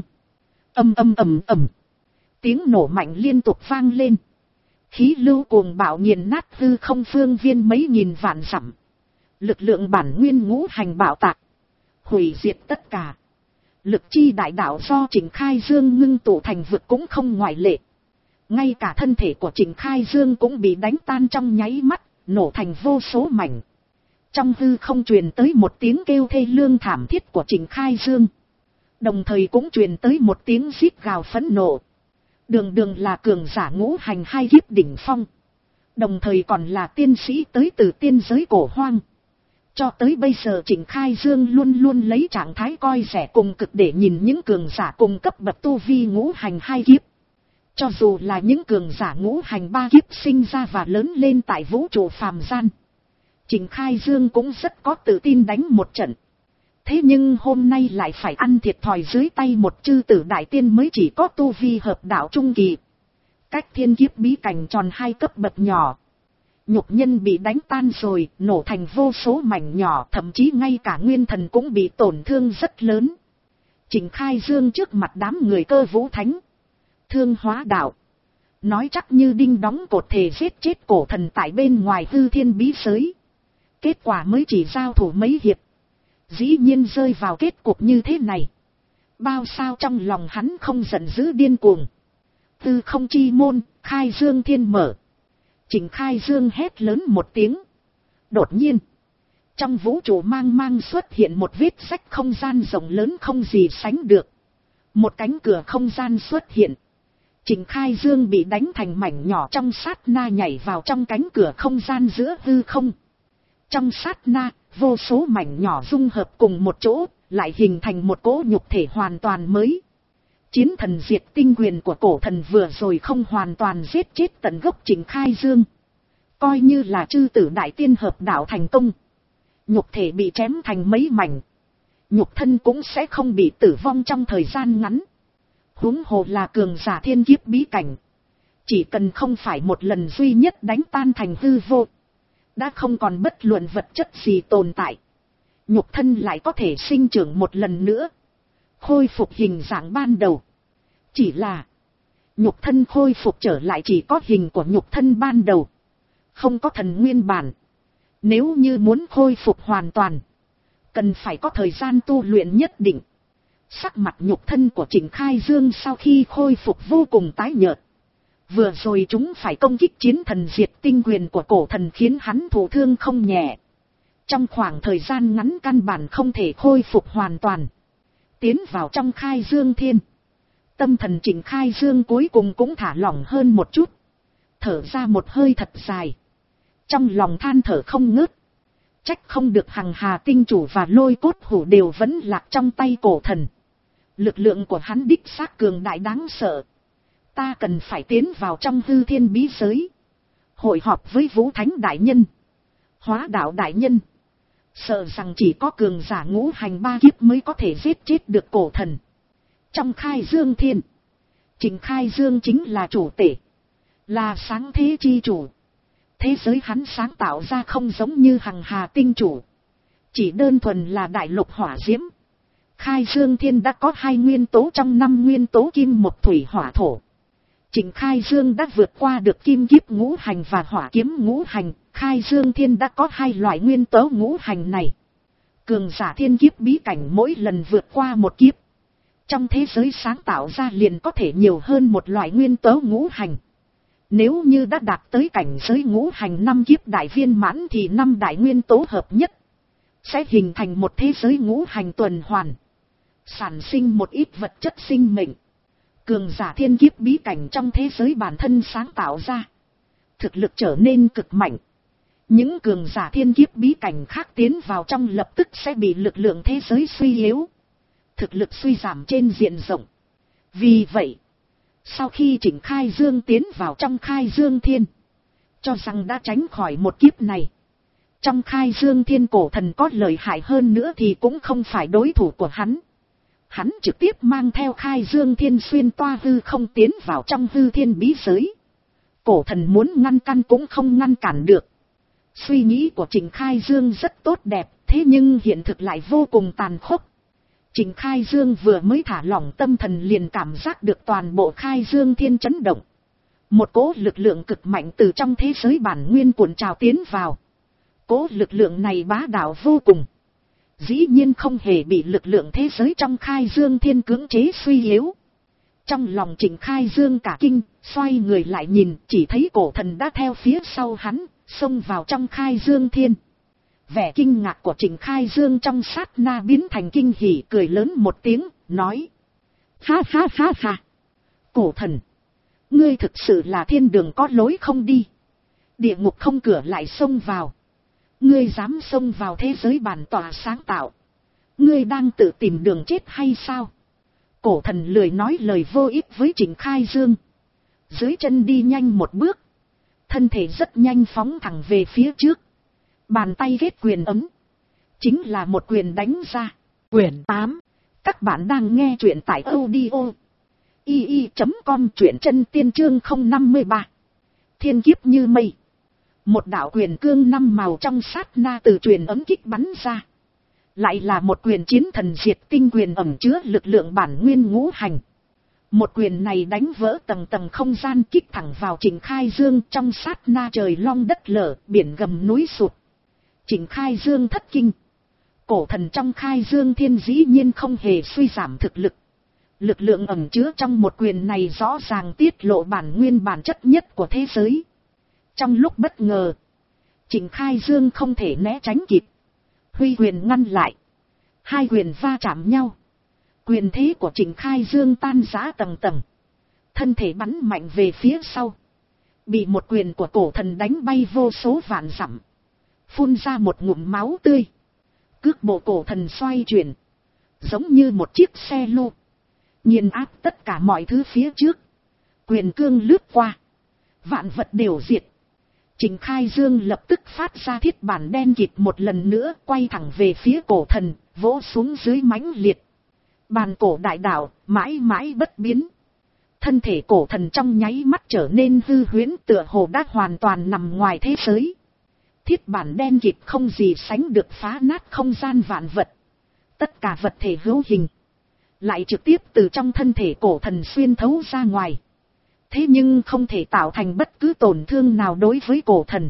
Âm âm ầm ầm. Tiếng nổ mạnh liên tục vang lên. Khí lưu cuồng bạo nghiền nát hư không phương viên mấy nghìn vạn dặm. Lực lượng bản nguyên ngũ hành bạo tạc. Hủy diệt tất cả. Lực chi đại đạo do Trịnh Khai Dương ngưng tụ thành vực cũng không ngoại lệ. Ngay cả thân thể của Trịnh Khai Dương cũng bị đánh tan trong nháy mắt, nổ thành vô số mảnh. Trong hư không truyền tới một tiếng kêu thê lương thảm thiết của Trịnh Khai Dương. Đồng thời cũng truyền tới một tiếng rít gào phẫn nộ. Đường đường là cường giả ngũ hành hai kiếp đỉnh phong. Đồng thời còn là tiên sĩ tới từ tiên giới cổ hoang. Cho tới bây giờ Trịnh Khai Dương luôn luôn lấy trạng thái coi rẻ cùng cực để nhìn những cường giả cùng cấp bậc tu vi ngũ hành hai kiếp. Cho dù là những cường giả ngũ hành ba kiếp sinh ra và lớn lên tại vũ trụ phàm gian. Trịnh Khai Dương cũng rất có tự tin đánh một trận. Thế nhưng hôm nay lại phải ăn thiệt thòi dưới tay một chư tử đại tiên mới chỉ có tu vi hợp đạo trung kỳ. Cách thiên kiếp bí cảnh tròn hai cấp bậc nhỏ. Nhục nhân bị đánh tan rồi, nổ thành vô số mảnh nhỏ, thậm chí ngay cả nguyên thần cũng bị tổn thương rất lớn. Trịnh Khai Dương trước mặt đám người Cơ Vũ Thánh. Thương Hóa Đạo. Nói chắc như đinh đóng cột thề giết chết cổ thần tại bên ngoài hư thiên bí giới. Kết quả mới chỉ giao thủ mấy hiệp. Dĩ nhiên rơi vào kết cục như thế này. Bao sao trong lòng hắn không giận dữ điên cuồng. Tư không chi môn, Khai Dương thiên mở. Trịnh Khai Dương hét lớn một tiếng. Đột nhiên, trong vũ trụ mang mang xuất hiện một vết rách không gian rộng lớn không gì sánh được. Một cánh cửa không gian xuất hiện. Trịnh Khai Dương bị đánh thành mảnh nhỏ trong sát na nhảy vào trong cánh cửa không gian giữa hư không. Trong sát na, vô số mảnh nhỏ dung hợp cùng một chỗ, lại hình thành một cỗ nhục thể hoàn toàn mới. Chiến thần diệt tinh quyền của cổ thần vừa rồi không hoàn toàn giết chết tận gốc Trịnh Khai Dương. Coi như là chư tử đại tiên hợp đạo thành công. Nhục thể bị chém thành mấy mảnh. Nhục thân cũng sẽ không bị tử vong trong thời gian ngắn. Huống hồ là cường giả thiên kiếp bí cảnh. Chỉ cần không phải một lần duy nhất đánh tan thành hư vô. Đã không còn bất luận vật chất gì tồn tại. Nhục thân lại có thể sinh trưởng một lần nữa. Khôi phục hình dạng ban đầu. Chỉ là nhục thân khôi phục trở lại chỉ có hình của nhục thân ban đầu. Không có thần nguyên bản. Nếu như muốn khôi phục hoàn toàn. Cần phải có thời gian tu luyện nhất định. Sắc mặt nhục thân của Trịnh Khai Dương sau khi khôi phục vô cùng tái nhợt. Vừa rồi chúng phải công kích chiến thần diệt tinh quyền của cổ thần khiến hắn thụ thương không nhẹ. Trong khoảng thời gian ngắn căn bản không thể khôi phục hoàn toàn. Tiến vào trong Khai Dương thiên. Tâm thần Trịnh Khai Dương cuối cùng cũng thả lỏng hơn một chút. Thở ra một hơi thật dài. Trong lòng than thở không ngớt. Trách không được Hằng Hà tinh chủ và Lôi Cốt Hủ đều vẫn lạc trong tay cổ thần. Lực lượng của hắn đích xác cường đại đáng sợ. Ta cần phải tiến vào trong hư thiên bí giới. Hội họp với Vũ Thánh Đại Nhân. Hóa Đạo Đại Nhân. Sợ rằng chỉ có cường giả ngũ hành ba kiếp mới có thể giết chết được cổ thần. Trong Khai Dương thiên. Trịnh Khai Dương chính là chủ tể. Là sáng thế chi chủ. Thế giới hắn sáng tạo ra không giống như Hằng Hà tinh chủ. Chỉ đơn thuần là đại lục hỏa diễm. Khai Dương thiên đã có hai nguyên tố trong năm nguyên tố kim một thủy hỏa thổ. Trịnh Khai Dương đã vượt qua được kim kiếp ngũ hành và hỏa kiếm ngũ hành. Khai Dương thiên đã có hai loại nguyên tố ngũ hành này. Cường giả thiên kiếp bí cảnh mỗi lần vượt qua một kiếp. Trong thế giới sáng tạo ra liền có thể nhiều hơn một loại nguyên tố ngũ hành. Nếu như đã đạt tới cảnh giới ngũ hành năm kiếp đại viên mãn thì năm đại nguyên tố hợp nhất. Sẽ hình thành một thế giới ngũ hành tuần hoàn. Sản sinh một ít vật chất sinh mệnh. Cường giả thiên kiếp bí cảnh trong thế giới bản thân sáng tạo ra. Thực lực trở nên cực mạnh. Những cường giả thiên kiếp bí cảnh khác tiến vào trong lập tức sẽ bị lực lượng thế giới suy yếu. Thực lực suy giảm trên diện rộng. Vì vậy, sau khi Trịnh Khai Dương tiến vào trong Khai Dương Thiên, cho rằng đã tránh khỏi một kiếp này. Trong Khai Dương Thiên cổ thần có lợi hại hơn nữa thì cũng không phải đối thủ của hắn. Hắn trực tiếp mang theo Khai Dương Thiên xuyên toa hư không tiến vào trong hư thiên bí giới. Cổ thần muốn ngăn căn cũng không ngăn cản được. Suy nghĩ của Trịnh Khai Dương rất tốt đẹp, thế nhưng hiện thực lại vô cùng tàn khốc. Trịnh Khai Dương vừa mới thả lỏng tâm thần liền cảm giác được toàn bộ Khai Dương Thiên chấn động. Một cỗ lực lượng cực mạnh từ trong thế giới bản nguyên cuộn trào tiến vào. Cỗ lực lượng này bá đạo vô cùng. Dĩ nhiên không hề bị lực lượng thế giới trong Khai Dương Thiên cưỡng chế suy yếu. Trong lòng Trịnh Khai Dương cả kinh, xoay người lại nhìn, chỉ thấy cổ thần đã theo phía sau hắn, xông vào trong Khai Dương Thiên. Vẻ kinh ngạc của Trịnh Khai Dương trong sát na biến thành kinh hỉ, cười lớn một tiếng, nói. Ha ha ha ha. Cổ thần, ngươi thực sự là thiên đường có lối không đi. Địa ngục không cửa lại xông vào. Ngươi dám xông vào thế giới bản tỏa sáng tạo. Ngươi đang tự tìm đường chết hay sao? Cổ thần lười nói lời vô ích với Trịnh Khai Dương. Dưới chân đi nhanh một bước. Thân thể rất nhanh phóng thẳng về phía trước. Bàn tay ghét quyền ấm. Chính là một quyền đánh ra. Quyển tám. Các bạn đang nghe truyện tại audio i i chấm com, truyện chân tiên chương không năm ba. Thiên kiếp như mây. Một đạo quyền cương năm màu trong sát na từ truyền ấm kích bắn ra. Lại là một quyền chiến thần diệt tinh quyền ẩn chứa lực lượng bản nguyên ngũ hành. Một quyền này đánh vỡ tầng tầng không gian, kích thẳng vào Trịnh Khai Dương, trong sát na trời long đất lở, biển gầm núi sụt. Trịnh Khai Dương thất kinh. Cổ thần trong Khai Dương Thiên dĩ nhiên không hề suy giảm thực lực. Lực lượng ẩn chứa trong một quyền này rõ ràng tiết lộ bản nguyên bản chất nhất của thế giới. Trong lúc bất ngờ, Trịnh Khai Dương không thể né tránh kịp. Huy quyền ngăn lại. Hai quyền va chạm nhau. Quyền thế của Trịnh Khai Dương tan rã tầng tầng. Thân thể bắn mạnh về phía sau. Bị một quyền của cổ thần đánh bay vô số vạn dặm. Phun ra một ngụm máu tươi. Cước bộ cổ thần xoay chuyển. Giống như một chiếc xe lô. Nghiền áp tất cả mọi thứ phía trước. Quyền cương lướt qua. Vạn vật đều diệt. Trịnh Khai Dương lập tức phát ra thiết bản đen kịt một lần nữa, quay thẳng về phía cổ thần, vỗ xuống dưới mãnh liệt. Bàn cổ đại đạo, mãi mãi bất biến. Thân thể cổ thần trong nháy mắt trở nên hư huyễn, tựa hồ đã hoàn toàn nằm ngoài thế giới. Thiết bản đen kịt không gì sánh được phá nát không gian vạn vật. Tất cả vật thể hữu hình lại trực tiếp từ trong thân thể cổ thần xuyên thấu ra ngoài. Thế nhưng không thể tạo thành bất cứ tổn thương nào đối với cổ thần.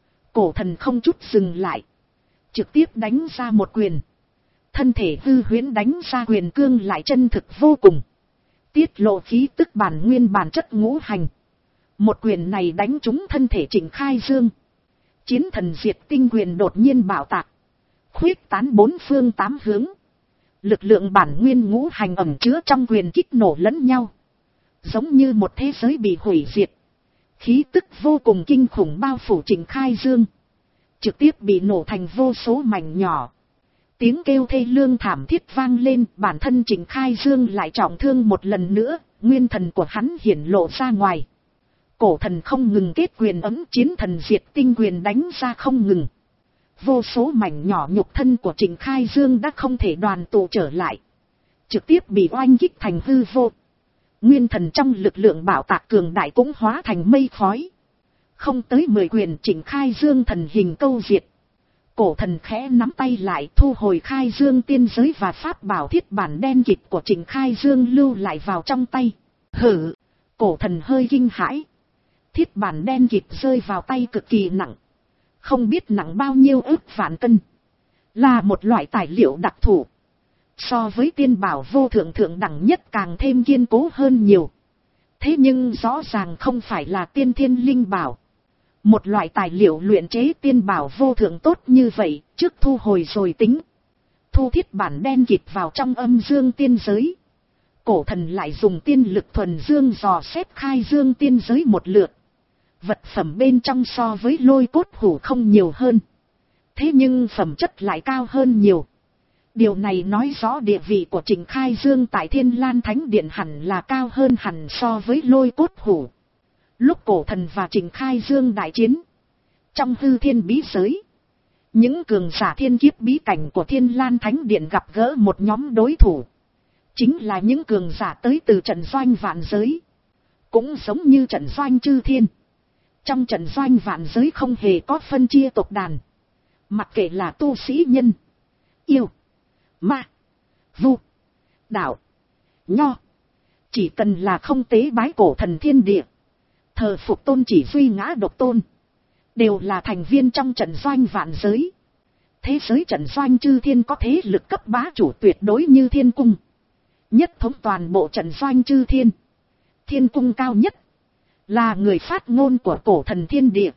Cổ thần không chút dừng lại. Trực tiếp đánh ra một quyền. Thân thể hư huyễn đánh ra quyền cương lại chân thực vô cùng. Tiết lộ khí tức bản nguyên bản chất ngũ hành. Một quyền này đánh trúng thân thể Trịnh Khai Dương. Chiến thần diệt tinh quyền đột nhiên bạo tạc. Khuyết tán bốn phương tám hướng. Lực lượng bản nguyên ngũ hành ẩn chứa trong quyền kích nổ lẫn nhau. Giống như một thế giới bị hủy diệt. Khí tức vô cùng kinh khủng bao phủ Trịnh Khai Dương. Trực tiếp bị nổ thành vô số mảnh nhỏ. Tiếng kêu thê lương thảm thiết vang lên, bản thân Trịnh Khai Dương lại trọng thương một lần nữa, nguyên thần của hắn hiển lộ ra ngoài. Cổ thần không ngừng kết quyền ấm, chiến thần diệt tinh quyền đánh ra không ngừng. Vô số mảnh nhỏ nhục thân của Trịnh Khai Dương đã không thể đoàn tụ trở lại. Trực tiếp bị oanh kích thành hư vô. Nguyên thần trong lực lượng bạo tạc cường đại cũng hóa thành mây khói. Không tới mười quyền Trịnh Khai Dương thần hình câu diệt. Cổ thần khẽ nắm tay lại thu hồi Khai Dương tiên giới và pháp bảo thiết bản đen kịt của Trịnh Khai Dương lưu lại vào trong tay. Hử! Cổ thần hơi kinh hãi. Thiết bản đen kịt rơi vào tay cực kỳ nặng. Không biết nặng bao nhiêu ức vạn cân. Là một loại tài liệu đặc thù. So với tiên bảo vô thượng thượng đẳng nhất càng thêm kiên cố hơn nhiều. Thế nhưng rõ ràng không phải là tiên thiên linh bảo. Một loại tài liệu luyện chế tiên bảo vô thượng tốt như vậy, trước thu hồi rồi tính. Thu thiết bản đen kịt vào trong âm dương tiên giới. Cổ thần lại dùng tiên lực thuần dương dò xét Khai Dương tiên giới một lượt. Vật phẩm bên trong so với lôi cốt hủ không nhiều hơn. Thế nhưng phẩm chất lại cao hơn nhiều. Điều này nói rõ địa vị của Trịnh Khai Dương tại Thiên Lan Thánh Điện hẳn là cao hơn hẳn so với lôi cốt hủ. Lúc cổ thần và Trịnh Khai Dương đại chiến, trong hư thiên bí giới, những cường giả thiên kiếp bí cảnh của Thiên Lan Thánh Điện gặp gỡ một nhóm đối thủ. Chính là những cường giả tới từ trận doanh vạn giới. Cũng giống như trận doanh chư thiên. Trong trận doanh vạn giới không hề có phân chia tộc đàn. Mặc kệ là tu sĩ nhân, yêu, ma, vu, đạo, nho. Chỉ cần là không tế bái cổ thần thiên địa, thờ phục tôn chỉ duy ngã độc tôn, đều là thành viên trong trận doanh vạn giới. Thế giới trận doanh chư thiên có thế lực cấp bá chủ tuyệt đối như thiên cung. Nhất thống toàn bộ trận doanh chư thiên. Thiên cung cao nhất là người phát ngôn của cổ thần thiên địa.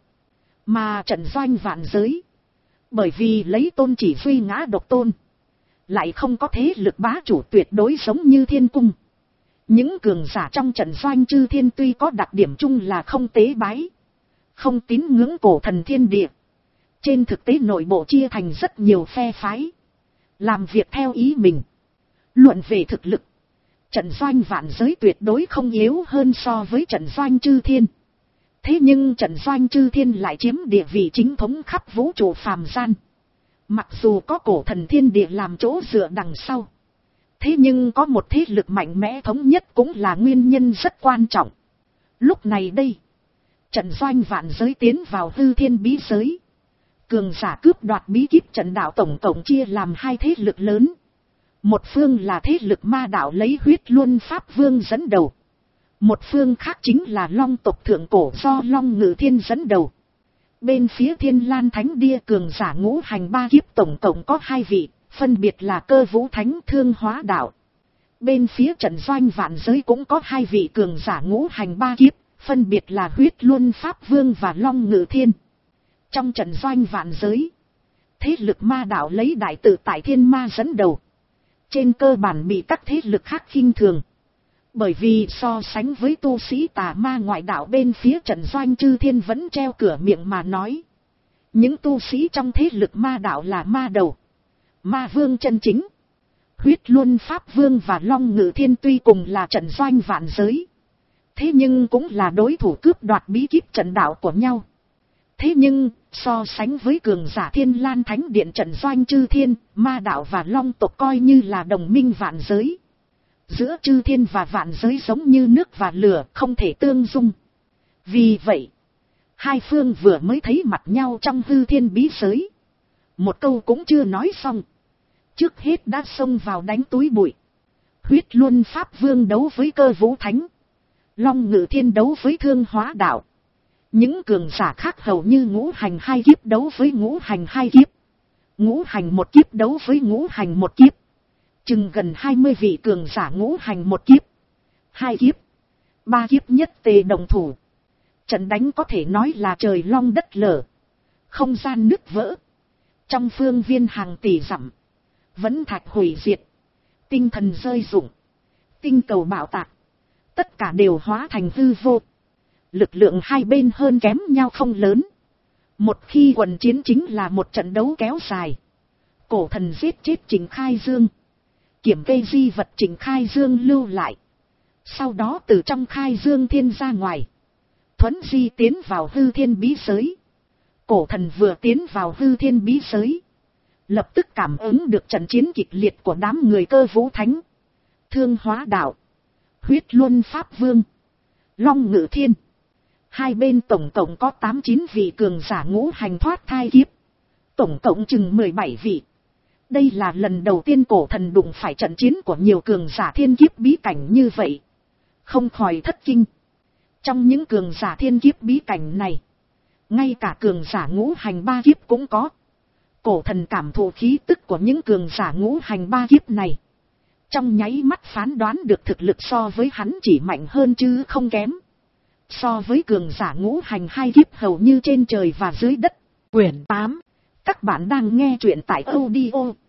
Mà trận doanh vạn giới, bởi vì lấy tôn chỉ duy ngã độc tôn, lại không có thế lực bá chủ tuyệt đối giống như thiên cung. Những cường giả trong trận doanh chư thiên tuy có đặc điểm chung là không tế bái, không tín ngưỡng cổ thần thiên địa. Trên thực tế nội bộ chia thành rất nhiều phe phái, làm việc theo ý mình. Luận về thực lực, trận doanh vạn giới tuyệt đối không yếu hơn so với trận doanh chư thiên. Thế nhưng trận doanh chư thiên lại chiếm địa vị chính thống khắp vũ trụ phàm gian. Mặc dù có cổ thần thiên địa làm chỗ dựa đằng sau, thế nhưng có một thế lực mạnh mẽ thống nhất cũng là nguyên nhân rất quan trọng. Lúc này đây, trận doanh vạn giới tiến vào hư thiên bí giới. Cường giả cướp đoạt bí kíp trận đạo tổng cộng chia làm hai thế lực lớn. Một phương là thế lực ma đạo lấy huyết luân pháp vương dẫn đầu. Một phương khác chính là long tộc thượng cổ do Long Ngự Thiên dẫn đầu. Bên phía Thiên Lan Thánh Địa cường giả ngũ hành ba kiếp tổng cộng có hai vị, phân biệt là Cơ Vũ Thánh Thương Hóa Đạo. Bên phía trận doanh vạn giới cũng có hai vị cường giả ngũ hành ba kiếp, phân biệt là huyết luân pháp vương và Long Ngự Thiên. Trong trận doanh vạn giới, thế lực ma đạo lấy đại tự tại thiên ma dẫn đầu. Trên cơ bản bị các thế lực khác khinh thường. Bởi vì so sánh với tu sĩ tà ma ngoại đạo bên phía trận doanh chư thiên vẫn treo cửa miệng mà nói. Những tu sĩ trong thế lực ma đạo là ma đầu, ma vương chân chính. Huyết luân pháp vương và Long Ngự Thiên tuy cùng là trận doanh vạn giới, thế nhưng cũng là đối thủ cướp đoạt bí kíp trận đạo của nhau. Thế nhưng, so sánh với cường giả Thiên Lan Thánh Điện trận doanh chư thiên, ma đạo và long tộc coi như là đồng minh vạn giới. Giữa chư thiên và vạn giới giống như nước và lửa, không thể tương dung. Vì vậy, hai phương vừa mới thấy mặt nhau trong hư thiên bí giới. Một câu cũng chưa nói xong, trước hết đã xông vào đánh túi bụi. Huyết luân pháp vương đấu với Cơ Vũ Thánh, Long Ngự Thiên đấu với Thương Hóa Đạo. Những cường giả khác hầu như ngũ hành hai kiếp đấu với ngũ hành hai kiếp, ngũ hành một kiếp đấu với ngũ hành một kiếp. Chừng gần hai mươi vị cường giả ngũ hành một kiếp, hai kiếp, ba kiếp nhất tề đồng thủ. Trận đánh có thể nói là trời long đất lở, không gian nứt vỡ. Trong phương viên hàng tỷ dặm, vẫn thạch hủy diệt, tinh thần rơi rụng, tinh cầu bạo tạc, tất cả đều hóa thành hư vô. Lực lượng hai bên hơn kém nhau không lớn. Một khi quần chiến chính là một trận đấu kéo dài. Cổ thần giết chết Trịnh Khai Dương, kiểm kê di vật Trịnh Khai Dương lưu lại. Sau đó từ trong Khai Dương thiên ra ngoài, thuấn di tiến vào hư thiên bí giới. Cổ thần vừa tiến vào hư thiên bí giới, lập tức cảm ứng được trận chiến kịch liệt của đám người Cơ Vũ Thánh, Thương Hóa Đạo, Huyết Luân Pháp Vương, Long Ngự Thiên. Hai bên tổng cộng có tám chín vị cường giả ngũ hành thoát thai kiếp, tổng cộng chừng mười bảy vị. Đây là lần đầu tiên cổ thần đụng phải trận chiến của nhiều cường giả thiên kiếp bí cảnh như vậy, không khỏi thất kinh. Trong những cường giả thiên kiếp bí cảnh này, ngay cả cường giả ngũ hành ba kiếp cũng có. Cổ thần cảm thụ khí tức của những cường giả ngũ hành ba kiếp này, trong nháy mắt phán đoán được thực lực so với hắn chỉ mạnh hơn chứ không kém. So với cường giả ngũ hành hai kiếp hầu như trên trời và dưới đất. Quyển tám. Các bạn đang nghe truyện tại audio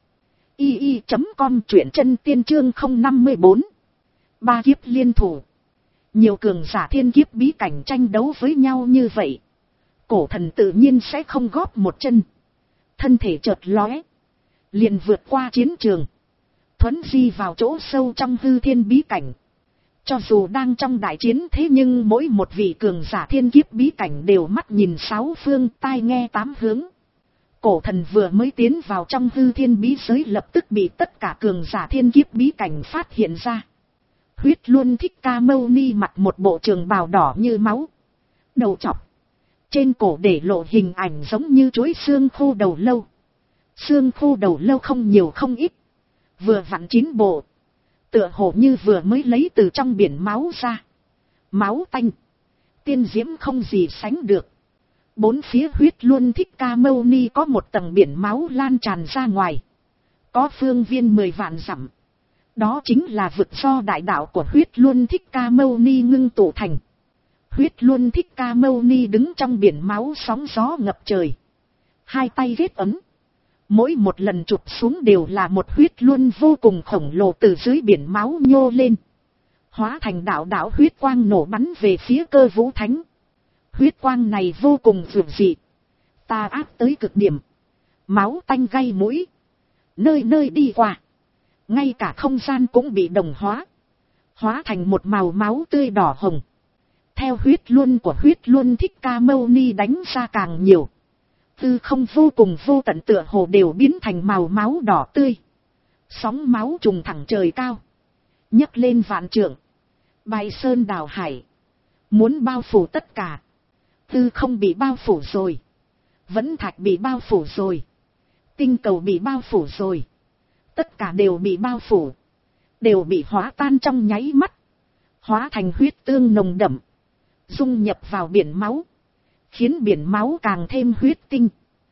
i i chấm com, truyện chân tiên chương không năm mươi bốn. Ba kiếp liên thủ. Nhiều cường giả thiên kiếp bí cảnh tranh đấu với nhau như vậy. Cổ thần tự nhiên sẽ không góp một chân. Thân thể chợt lóe. Liền vượt qua chiến trường. Thuấn di vào chỗ sâu trong hư thiên bí cảnh. Cho dù đang trong đại chiến thế nhưng mỗi một vị cường giả thiên kiếp bí cảnh đều mắt nhìn sáu phương, tai nghe tám hướng. Cổ thần vừa mới tiến vào trong hư thiên bí giới lập tức bị tất cả cường giả thiên kiếp bí cảnh phát hiện ra. Huyết Luân Thích Ca Mâu Ni mặc một bộ trường bào đỏ như máu. Đầu chọc. Trên cổ để lộ hình ảnh giống như chuối xương khô đầu lâu. Xương khô đầu lâu không nhiều không ít. Vừa vặn chín bộ. Tựa hồ như vừa mới lấy từ trong biển máu ra. Máu tanh. Tiên diễm không gì sánh được. Bốn phía Huyết Luân Thích Ca Mâu Ni có một tầng biển máu lan tràn ra ngoài. Có phương viên mười vạn dặm. Đó chính là vực do đại đạo của Huyết Luân Thích Ca Mâu Ni ngưng tụ thành. Huyết Luân Thích Ca Mâu Ni đứng trong biển máu sóng gió ngập trời. Hai tay ghét ấm. Mỗi một lần chụp xuống đều là một huyết luân vô cùng khổng lồ từ dưới biển máu nhô lên. Hóa thành đạo đạo huyết quang nổ bắn về phía Cơ Vũ Thánh. Huyết quang này vô cùng dữ dị. Tà ác tới cực điểm. Máu tanh gây mũi. Nơi nơi đi qua. Ngay cả không gian cũng bị đồng hóa. Hóa thành một màu máu tươi đỏ hồng. Theo huyết luân của Huyết Luân Thích Ca Mâu Ni đánh ra càng nhiều. Tư không vô cùng vô tận tựa hồ đều biến thành màu máu đỏ tươi. Sóng máu trùng thẳng trời cao. Nhấc lên vạn trượng. Bài sơn đảo hải. Muốn bao phủ tất cả. Tư không bị bao phủ rồi. Vẫn thạch bị bao phủ rồi. Tinh cầu bị bao phủ rồi. Tất cả đều bị bao phủ. Đều bị hóa tan trong nháy mắt. Hóa thành huyết tương nồng đậm. Dung nhập vào biển máu. Khiến biển máu càng thêm huyết tinh.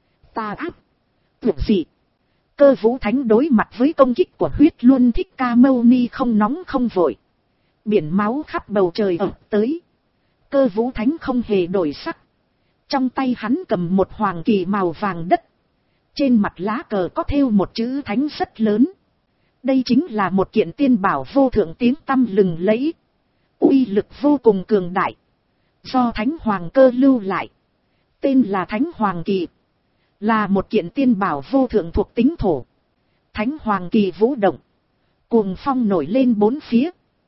Tà ác. Tuyệt dị. Cơ Vũ Thánh đối mặt với công kích của Huyết Luân Thích Ca Mâu Ni không nóng không vội. Biển máu khắp bầu trời ập tới. Cơ Vũ Thánh không hề đổi sắc. Trong tay hắn cầm một hoàng kỳ màu vàng đất. Trên mặt lá cờ có thêu một chữ thánh rất lớn. Đây chính là một kiện tiên bảo vô thượng tiếng tăm lừng lẫy. Uy lực vô cùng cường đại. Do Thánh Hoàng Cơ lưu lại. Tên là Thánh Hoàng Kỳ. Là một kiện tiên bảo vô thượng thuộc tính thổ. Thánh Hoàng Kỳ vũ động. Cuồng phong nổi lên bốn phía.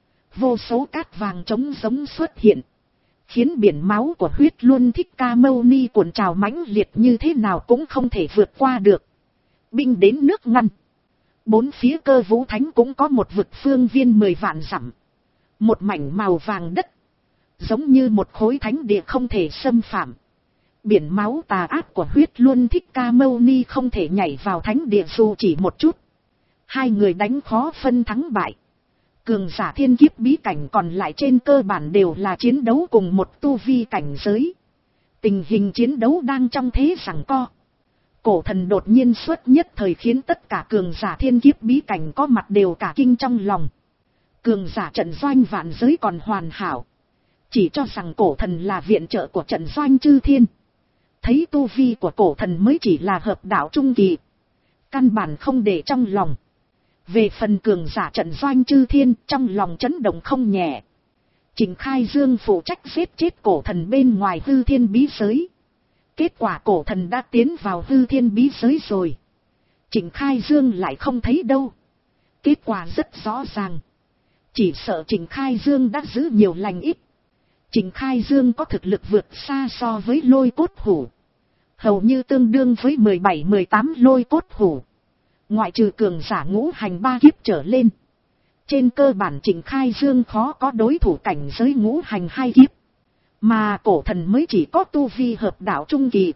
Vô số cát vàng trống giống xuất hiện. Khiến biển máu của Huyết Luân Thích Ca Mâu Ni cuộn trào mãnh liệt như thế nào cũng không thể vượt qua được. Binh đến nước ngăn. Bốn phía Cơ Vũ Thánh cũng có một vực phương viên mười vạn dặm. Một mảnh màu vàng đất. Giống như một khối thánh địa không thể xâm phạm. Biển máu tà ác của Huyết Luân Thích Ca Mâu Ni không thể nhảy vào thánh địa dù chỉ một chút. Hai người đánh khó phân thắng bại. Cường giả thiên kiếp bí cảnh còn lại trên cơ bản đều là chiến đấu cùng một tu vi cảnh giới. Tình hình chiến đấu đang trong thế giằng co. Cổ thần đột nhiên xuất nhất thời khiến tất cả cường giả thiên kiếp bí cảnh có mặt đều cả kinh trong lòng. Cường giả trận doanh vạn giới còn hoàn hảo. Chỉ cho rằng cổ thần là viện trợ của trận doanh chư thiên. Thấy tu vi của cổ thần mới chỉ là hợp đạo trung kỳ. Căn bản không để trong lòng. Về phần cường giả trận doanh chư thiên trong lòng chấn động không nhẹ. Trịnh Khai Dương phụ trách giết chết cổ thần bên ngoài hư thiên bí giới. Kết quả cổ thần đã tiến vào hư thiên bí giới rồi. Trịnh Khai Dương lại không thấy đâu. Kết quả rất rõ ràng. Chỉ sợ Trịnh Khai Dương đã giữ nhiều lành ít. Trịnh Khai Dương có thực lực vượt xa so với Lôi Cốt Hủ. Hầu như tương đương với mười bảy mười tám Lôi Cốt Hủ. Ngoại trừ cường giả ngũ hành ba kiếp trở lên. Trên cơ bản Trịnh Khai Dương khó có đối thủ cảnh giới ngũ hành hai kiếp. Mà cổ thần mới chỉ có tu vi hợp đạo trung kỳ.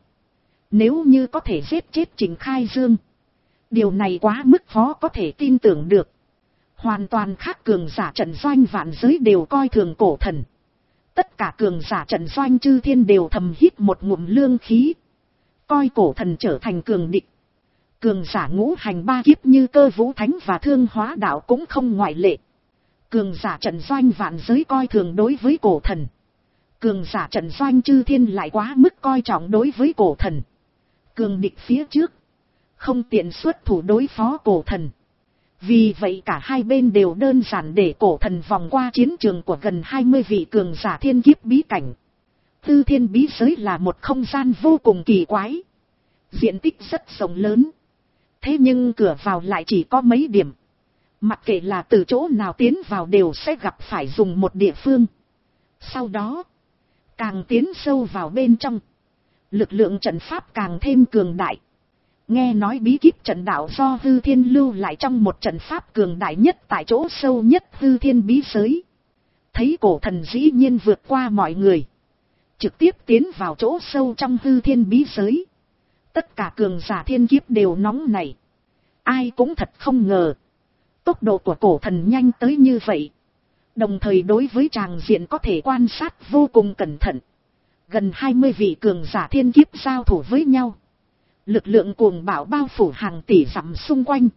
Nếu như có thể giết chết Trịnh Khai Dương. Điều này quá mức khó có thể tin tưởng được. Hoàn toàn khác cường giả trận doanh vạn giới đều coi thường cổ thần. Tất cả cường giả trận doanh chư thiên đều thầm hít một ngụm lương khí. Coi cổ thần trở thành cường địch. Cường giả ngũ hành ba kiếp như Cơ Vũ Thánh và Thương Hóa Đạo cũng không ngoại lệ. Cường giả trận doanh vạn giới coi thường đối với cổ thần. Cường giả trận doanh chư thiên lại quá mức coi trọng đối với cổ thần. Cường địch phía trước. Không tiện xuất thủ đối phó cổ thần. Vì vậy cả hai bên đều đơn giản để cổ thần vòng qua chiến trường của gần hai mươi vị cường giả thiên kiếp bí cảnh. Hư thiên bí giới là một không gian vô cùng kỳ quái. Diện tích rất rộng lớn. Thế nhưng cửa vào lại chỉ có mấy điểm. Mặc kệ là từ chỗ nào tiến vào đều sẽ gặp phải dùng một địa phương. Sau đó, càng tiến sâu vào bên trong, lực lượng trận pháp càng thêm cường đại. Nghe nói bí kíp trận đạo do hư thiên lưu lại trong một trận pháp cường đại nhất tại chỗ sâu nhất hư thiên bí giới. Thấy cổ thần dĩ nhiên vượt qua mọi người, trực tiếp tiến vào chỗ sâu trong hư thiên bí giới. Tất cả cường giả thiên kiếp đều nóng nảy. Ai cũng thật không ngờ tốc độ của cổ thần nhanh tới như vậy. Đồng thời đối với tràng diện có thể quan sát vô cùng cẩn thận. Gần hai mươi vị cường giả thiên kiếp giao thủ với nhau. Lực lượng cuồng bạo bao phủ hàng tỷ dặm xung quanh.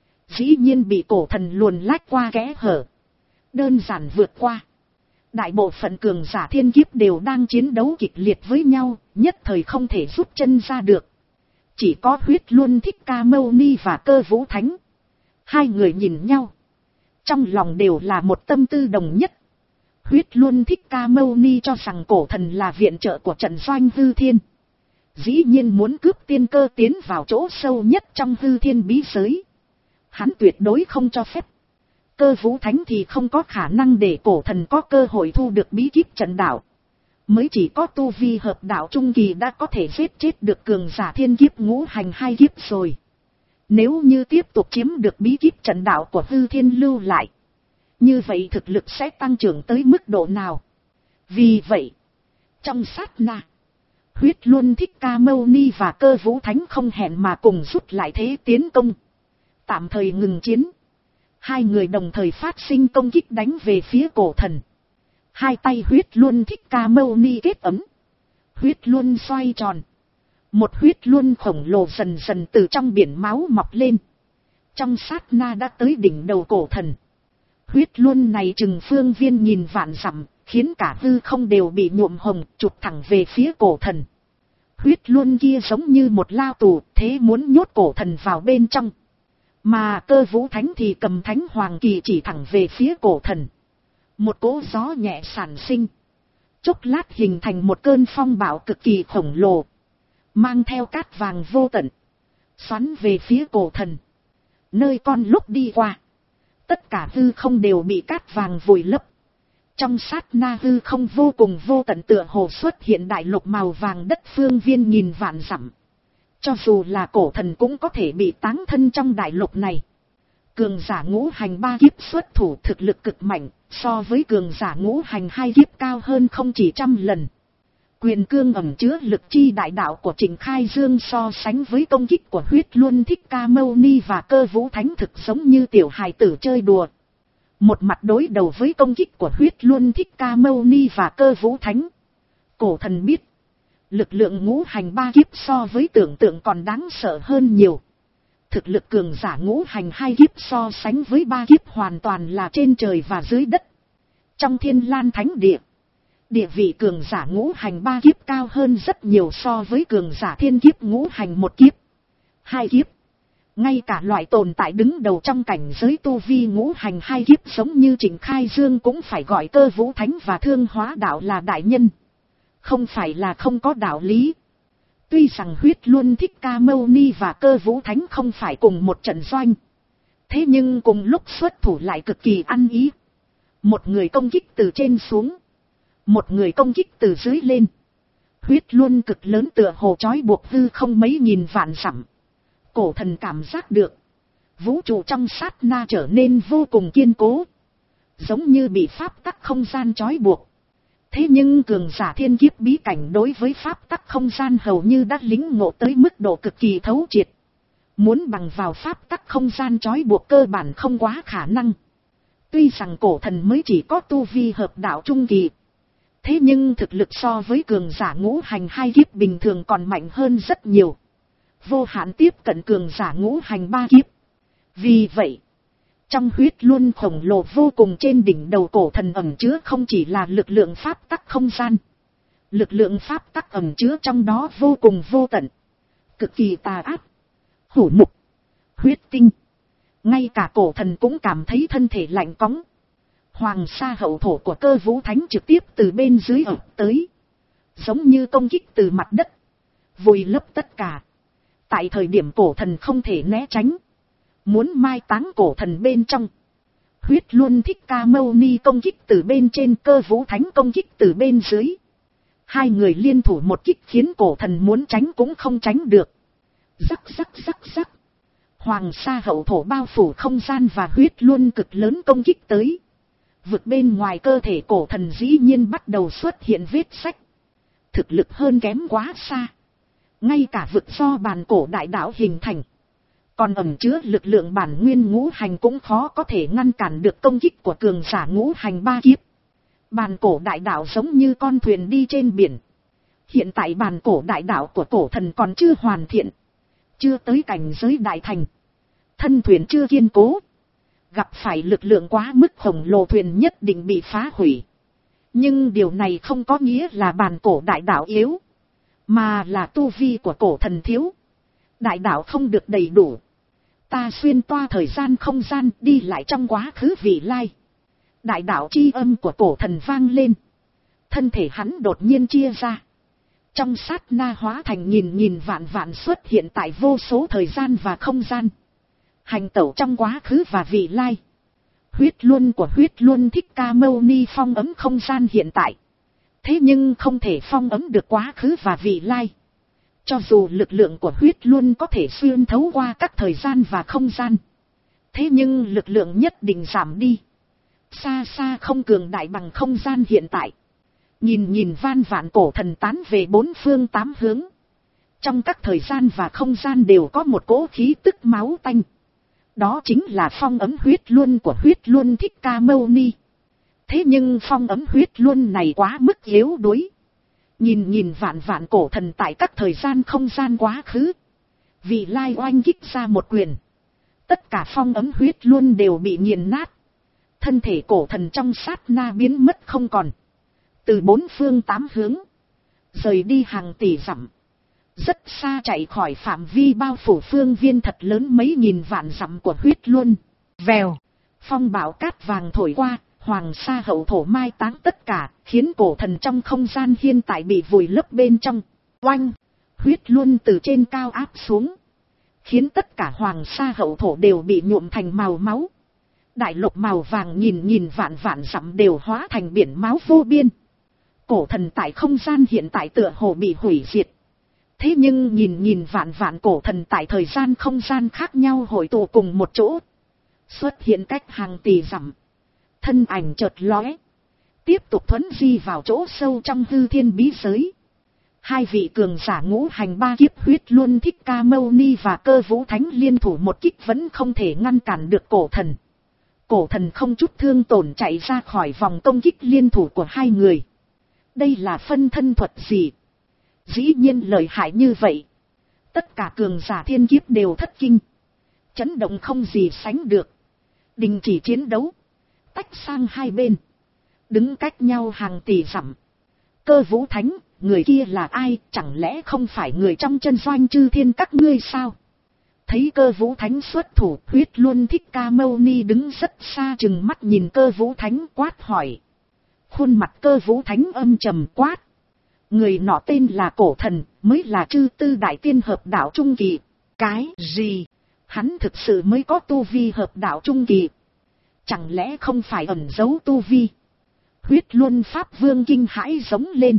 Dĩ nhiên bị cổ thần luồn lách qua kẽ hở. Đơn giản vượt qua. Đại bộ phận cường giả thiên kiếp đều đang chiến đấu kịch liệt với nhau, nhất thời không thể rút chân ra được. Chỉ có Huyết Luân Thích Ca Mâu Ni và Cơ Vũ Thánh. Hai người nhìn nhau. Trong lòng đều là một tâm tư đồng nhất. Huyết Luân Thích Ca Mâu Ni cho rằng cổ thần là viện trợ của trận doanh hư thiên. Dĩ nhiên muốn cướp tiên cơ tiến vào chỗ sâu nhất trong hư thiên bí giới. Hắn tuyệt đối không cho phép. Cơ Vũ Thánh thì không có khả năng để cổ thần có cơ hội thu được bí kíp trận đạo. Mới chỉ có tu vi hợp đạo trung kỳ đã có thể giết chết được cường giả thiên kiếp ngũ hành hai kiếp rồi. Nếu như tiếp tục chiếm được bí kíp trận đạo của hư thiên lưu lại, như vậy thực lực sẽ tăng trưởng tới mức độ nào? Vì vậy, trong sát na, Huyết Luân Thích Ca Mâu Ni và Cơ Vũ Thánh không hẹn mà cùng rút lại thế tiến công. Tạm thời ngừng chiến. Hai người đồng thời phát sinh công kích đánh về phía cổ thần. Hai tay Huyết Luân Thích Ca Mâu Ni kết ấm. Huyết Luân xoay tròn. Một huyết luân khổng lồ dần dần từ trong biển máu mọc lên. Trong sát na đã tới đỉnh đầu cổ thần. Huyết luân này chừng phương viên nghìn vạn dặm, khiến cả hư không đều bị nhuộm hồng, chụp thẳng về phía cổ thần. Huyết luân kia giống như một lao tù, thế muốn nhốt cổ thần vào bên trong. Mà Cơ Vũ Thánh thì cầm thánh hoàng kỳ chỉ thẳng về phía cổ thần. Một cỗ gió nhẹ sản sinh. Chốc lát hình thành một cơn phong bạo cực kỳ khổng lồ. Mang theo cát vàng vô tận. Xoắn về phía cổ thần. Nơi con lúc đi qua. Tất cả hư không đều bị cát vàng vùi lấp. Trong sát na hư không vô cùng vô tận tựa hồ xuất hiện đại lục màu vàng đất phương viên nghìn vạn dặm. Cho dù là cổ thần cũng có thể bị táng thân trong đại lục này. Cường giả ngũ hành ba kiếp xuất thủ thực lực cực mạnh, so với cường giả ngũ hành hai kiếp cao hơn không chỉ trăm lần. Quyền cương ẩn chứa lực chi đại đạo của Trịnh Khai Dương so sánh với công kích của Huyết Luân Thích Ca Mâu Ni và Cơ Vũ Thánh thực giống như tiểu hài tử chơi đùa. Một mặt đối đầu với công kích của Huyết Luân Thích Ca Mâu Ni và Cơ Vũ Thánh. Cổ thần biết, lực lượng ngũ hành ba kiếp so với tưởng tượng còn đáng sợ hơn nhiều. Thực lực cường giả ngũ hành hai kiếp so sánh với ba kiếp hoàn toàn là trên trời và dưới đất. Trong Thiên Lan Thánh Địa, địa vị cường giả ngũ hành ba kiếp cao hơn rất nhiều so với cường giả thiên kiếp ngũ hành một kiếp, hai kiếp. Ngay cả loại tồn tại đứng đầu trong cảnh giới tu vi ngũ hành hai kiếp giống như Trịnh Khai Dương cũng phải gọi Cơ Vũ Thánh và Thương Hóa Đạo là đại nhân. Không phải là không có đạo lý. Tuy rằng Huyết Luân Thích Ca Mâu Ni và Cơ Vũ Thánh không phải cùng một trận doanh. Thế nhưng cùng lúc xuất thủ lại cực kỳ ăn ý. Một người công kích từ trên xuống. Một người công kích từ dưới lên. Huyết Luân cực lớn tựa hồ trói buộc hư không mấy nghìn vạn dặm. Cổ thần cảm giác được. Vũ trụ trong sát na trở nên vô cùng kiên cố. Giống như bị pháp tắc không gian trói buộc. Thế nhưng cường giả thiên kiếp bí cảnh đối với pháp tắc không gian hầu như đã lĩnh ngộ tới mức độ cực kỳ thấu triệt. Muốn bằng vào pháp tắc không gian trói buộc cơ bản không quá khả năng. Tuy rằng cổ thần mới chỉ có tu vi hợp đạo trung kỳ. Thế nhưng thực lực so với cường giả ngũ hành hai kiếp bình thường còn mạnh hơn rất nhiều. Vô hạn tiếp cận cường giả ngũ hành ba kiếp. Vì vậy, trong huyết luân khổng lồ vô cùng trên đỉnh đầu cổ thần ẩn chứa không chỉ là lực lượng pháp tắc không gian. Lực lượng pháp tắc ẩn chứa trong đó vô cùng vô tận. Cực kỳ tà ác. Hổ mục, huyết tinh, Ngay cả cổ thần cũng cảm thấy thân thể lạnh cóng. Hoàng sa hậu thổ của Cơ Vũ Thánh trực tiếp từ bên dưới ập tới. Giống như công kích từ mặt đất. Vùi lấp tất cả. Tại thời điểm cổ thần không thể né tránh. Muốn mai táng cổ thần bên trong. Huyết Luân Thích Ca Mâu Ni công kích từ bên trên, Cơ Vũ Thánh công kích từ bên dưới. Hai người liên thủ một kích khiến cổ thần muốn tránh cũng không tránh được. Rắc rắc rắc rắc. Hoàng sa hậu thổ bao phủ không gian và huyết luân cực lớn công kích tới. Vực bên ngoài cơ thể cổ thần dĩ nhiên bắt đầu xuất hiện vết sách. Thực lực hơn kém quá xa. Ngay cả vực do bàn cổ đại đạo hình thành. Còn ẩn chứa lực lượng bản nguyên ngũ hành cũng khó có thể ngăn cản được công kích của cường giả ngũ hành ba kiếp. Bàn cổ đại đạo giống như con thuyền đi trên biển. Hiện tại bàn cổ đại đạo của cổ thần còn chưa hoàn thiện. Chưa tới cảnh giới đại thành. Thân thuyền chưa kiên cố. Gặp phải lực lượng quá mức khổng lồ thuyền nhất định bị phá hủy. Nhưng điều này không có nghĩa là bàn cổ đại đạo yếu. Mà là tu vi của cổ thần thiếu. Đại đạo không được đầy đủ. Ta xuyên toa thời gian không gian đi lại trong quá khứ vị lai. Đại đạo chi âm của cổ thần vang lên. Thân thể hắn đột nhiên chia ra. Trong sát na hóa thành nghìn nghìn vạn vạn xuất hiện tại vô số thời gian và không gian. Hành tẩu trong quá khứ và vị lai. Huyết luân của huyết luân Thích Ca Mâu Ni phong ấm không gian hiện tại. Thế nhưng không thể phong ấm được quá khứ và vị lai. Cho dù lực lượng của huyết luân có thể xuyên thấu qua các thời gian và không gian. Thế nhưng lực lượng nhất định giảm đi. Xa xa không cường đại bằng không gian hiện tại. Nhìn nhìn van vạn cổ thần tán về bốn phương tám hướng. Trong các thời gian và không gian đều có một cỗ khí tức máu tanh. Đó chính là phong ấm huyết luân của huyết luân Thích Ca Mâu Ni. Thế nhưng phong ấm huyết luân này quá mức yếu đuối. Nhìn nhìn vạn vạn cổ thần tại các thời gian không gian quá khứ. Vị lai oanh kích ra một quyền. Tất cả phong ấm huyết luân đều bị nghiền nát. Thân thể cổ thần trong sát na biến mất không còn. Từ bốn phương tám hướng. Rời đi hàng tỷ dặm. Rất xa chạy khỏi phạm vi bao phủ phương viên thật lớn mấy nghìn vạn dặm của huyết luân. Vèo. Phong bão cát vàng thổi qua. Hoàng sa hậu thổ mai táng tất cả. Khiến cổ thần trong không gian hiện tại bị vùi lấp bên trong. Oanh. Huyết luân từ trên cao áp xuống. Khiến tất cả hoàng sa hậu thổ đều bị nhuộm thành màu máu. Đại lục màu vàng nhìn nhìn vạn vạn dặm đều hóa thành biển máu vô biên. Cổ thần tại không gian hiện tại tựa hồ bị hủy diệt. Thế nhưng nhìn nhìn vạn vạn cổ thần tại thời gian không gian khác nhau hội tụ cùng một chỗ. Xuất hiện cách hàng tỷ dặm. Thân ảnh chợt lóe. Tiếp tục thuấn di vào chỗ sâu trong hư thiên bí giới. Hai vị cường giả ngũ hành ba kiếp huyết luân Thích Ca Mâu Ni và Cơ Vũ Thánh liên thủ một kích vẫn không thể ngăn cản được cổ thần. Cổ thần không chút thương tổn chạy ra khỏi vòng công kích liên thủ của hai người. Đây là phân thân thuật gì? Dĩ nhiên lợi hại như vậy. Tất cả cường giả thiên kiếp đều thất kinh. Chấn động không gì sánh được. Đình chỉ chiến đấu. Tách sang hai bên. Đứng cách nhau hàng tỷ dặm. Cơ Vũ Thánh, người kia là ai? Chẳng lẽ không phải người trong chân doanh chư thiên các ngươi sao? Thấy Cơ Vũ Thánh xuất thủ, huyết luân Thích Ca Mâu Ni đứng rất xa chừng mắt nhìn Cơ Vũ Thánh quát hỏi. Khuôn mặt Cơ Vũ Thánh âm trầm quát. Người nọ tên là cổ thần, mới là chư tư đại tiên hợp đạo trung kỳ. Cái gì? Hắn thực sự mới có tu vi hợp đạo trung kỳ. Chẳng lẽ không phải ẩn giấu tu vi? Huyết luân Pháp Vương kinh hãi giống lên.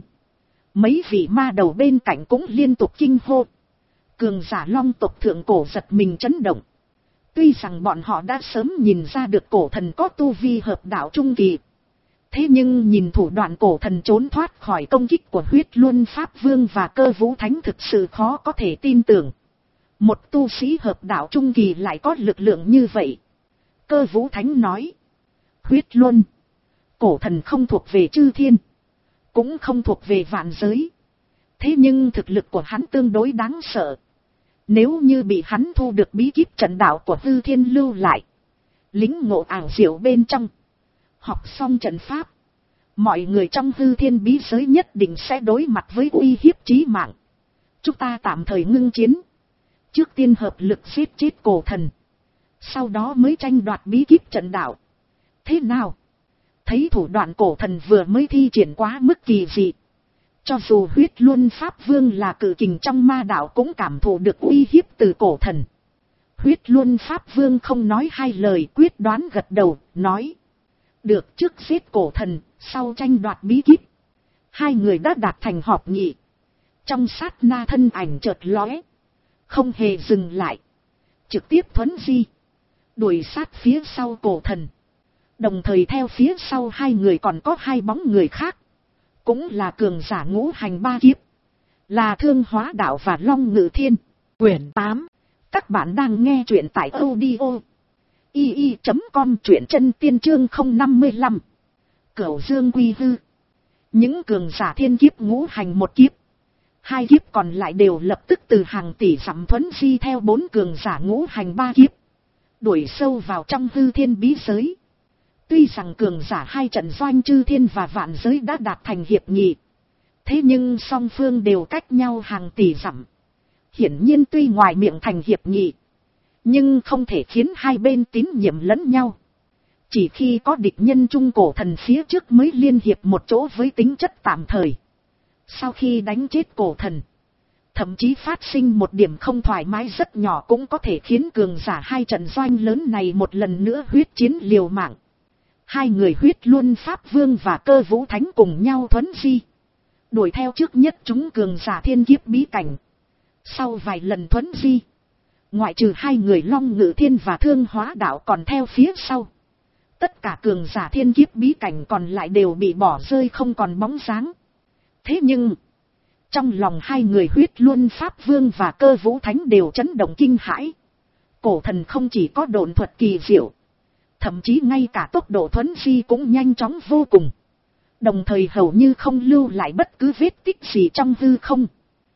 Mấy vị ma đầu bên cạnh cũng liên tục kinh hô. Cường giả long tộc thượng cổ giật mình chấn động. Tuy rằng bọn họ đã sớm nhìn ra được cổ thần có tu vi hợp đạo trung kỳ. Thế nhưng nhìn thủ đoạn cổ thần trốn thoát khỏi công kích của huyết luân Pháp Vương và Cơ Vũ Thánh thực sự khó có thể tin tưởng. Một tu sĩ hợp đạo trung kỳ lại có lực lượng như vậy. Cơ Vũ Thánh nói. Huyết luân. Cổ thần không thuộc về chư thiên. Cũng không thuộc về vạn giới. Thế nhưng thực lực của hắn tương đối đáng sợ. Nếu như bị hắn thu được bí kíp trận đạo của hư thiên lưu lại. Lính ngộ ảo diệu bên trong. Học xong trận pháp. Mọi người trong hư thiên bí giới nhất định sẽ đối mặt với uy hiếp chí mạng. Chúng ta tạm thời ngưng chiến. Trước tiên hợp lực giết chết cổ thần. sau đó mới tranh đoạt bí kíp trận đạo. Thế nào? Thấy thủ đoạn cổ thần vừa mới thi triển quá mức kỳ dị. Cho dù Huyết Luân Pháp Vương là cự kình trong ma đạo cũng cảm thụ được uy hiếp từ cổ thần. Huyết Luân Pháp Vương không nói hai lời, quyết đoán gật đầu, nói. Được, trước giết cổ thần, sau tranh đoạt bí kíp. Hai người đã đạt thành họp nghị. Trong sát na thân ảnh chợt lóe, không hề dừng lại, trực tiếp thuấn di, đuổi sát phía sau cổ thần. Đồng thời theo phía sau hai người còn có hai bóng người khác, cũng là cường giả ngũ hành ba kiếp, là Thương Hóa Đạo và Long Ngự Thiên. Quyển tám. Các bạn đang nghe truyện tại audio i i chấm com, truyện chân tiên chương không năm mươi lăm. Cửu Dương Quy Hư. Những cường giả thiên kiếp ngũ hành một kiếp, hai kiếp còn lại đều lập tức từ hàng tỷ dặm thuấn di theo bốn cường giả ngũ hành ba kiếp, đuổi sâu vào trong hư thiên bí giới. Tuy rằng cường giả hai trận doanh chư thiên và vạn giới đã đạt thành hiệp nghị, thế nhưng song phương đều cách nhau hàng tỷ dặm. Hiển nhiên tuy ngoài miệng thành hiệp nghị, nhưng không thể khiến hai bên tín nhiệm lẫn nhau. Chỉ khi có địch nhân trung cổ thần phía trước mới liên hiệp một chỗ với tính chất tạm thời. Sau khi đánh chết cổ thần, thậm chí phát sinh một điểm không thoải mái rất nhỏ cũng có thể khiến cường giả hai trận doanh lớn này một lần nữa huyết chiến liều mạng. Hai người Huyết Luân Pháp Vương và Cơ Vũ Thánh cùng nhau thuấn di, đuổi theo trước nhất chúng cường giả thiên kiếp bí cảnh. Sau vài lần thuấn di, ngoại trừ hai người Long Ngự Thiên và Thương Hóa Đạo còn theo phía sau, tất cả cường giả thiên kiếp bí cảnh còn lại đều bị bỏ rơi không còn bóng dáng. Thế nhưng, trong lòng hai người Huyết Luân Pháp Vương và Cơ Vũ Thánh đều chấn động kinh hãi. Cổ thần không chỉ có độn thuật kỳ diệu, thậm chí ngay cả tốc độ thuấn di cũng nhanh chóng vô cùng. Đồng thời hầu như không lưu lại bất cứ vết tích gì trong hư không.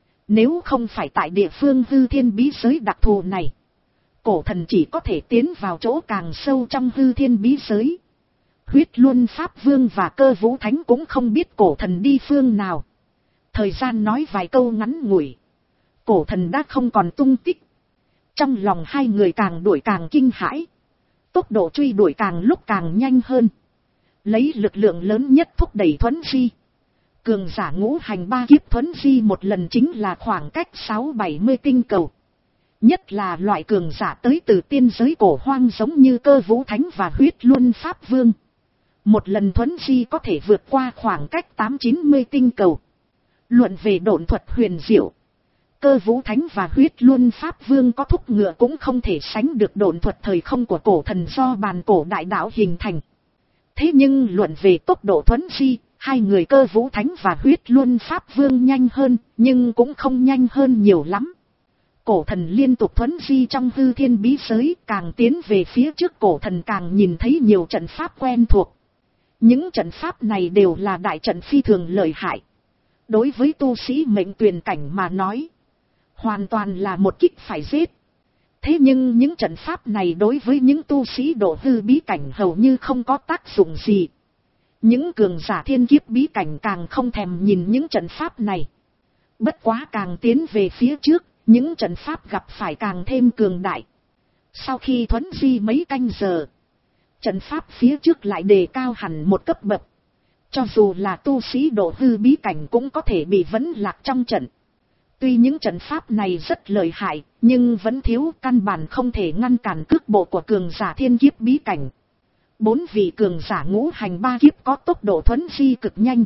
Nếu không phải tại địa phương hư thiên bí giới đặc thù này, cổ thần chỉ có thể tiến vào chỗ càng sâu trong hư thiên bí giới. Huyết Luân Pháp Vương và Cơ Vũ Thánh cũng không biết cổ thần đi phương nào. Thời gian nói vài câu ngắn ngủi, cổ thần đã không còn tung tích. Trong lòng hai người càng đuổi càng kinh hãi, tốc độ truy đuổi càng lúc càng nhanh hơn, lấy lực lượng lớn nhất thúc đẩy thuấn di. Cường giả ngũ hành ba kiếp thuấn di một lần chính là khoảng cách sáu bảy mươi tinh cầu. Nhất là loại cường giả tới từ tiên giới cổ hoang giống như Cơ Vũ Thánh và Huyết Luân Pháp Vương, một lần thuấn di có thể vượt qua khoảng cách tám chín mươi tinh cầu. Luận về độn thuật huyền diệu, Cơ Vũ Thánh và Huyết Luân Pháp Vương có thúc ngựa cũng không thể sánh được độn thuật thời không của cổ thần do bàn cổ đại đạo hình thành. Thế nhưng luận về tốc độ thuấn di, hai người Cơ Vũ Thánh và Huyết Luân Pháp Vương nhanh hơn, nhưng cũng không nhanh hơn nhiều lắm. Cổ thần liên tục thuấn di trong hư thiên bí giới, càng tiến về phía trước cổ thần càng nhìn thấy nhiều trận pháp quen thuộc. Những trận pháp này đều là đại trận phi thường lợi hại. Đối với tu sĩ mệnh tuyền cảnh mà nói, hoàn toàn là một kích phải giết. Thế nhưng những trận pháp này đối với những tu sĩ độ hư bí cảnh hầu như không có tác dụng gì. Những cường giả thiên kiếp bí cảnh càng không thèm nhìn những trận pháp này. Bất quá càng tiến về phía trước, những trận pháp gặp phải càng thêm cường đại. Sau khi thuấn di mấy canh giờ, trận pháp phía trước lại đề cao hẳn một cấp bậc. Cho dù là tu sĩ độ hư bí cảnh cũng có thể bị vấn lạc trong trận. Tuy những trận pháp này rất lợi hại, nhưng vẫn thiếu, căn bản không thể ngăn cản cước bộ của cường giả thiên kiếp bí cảnh. Bốn vị cường giả ngũ hành ba kiếp có tốc độ thuấn di cực nhanh.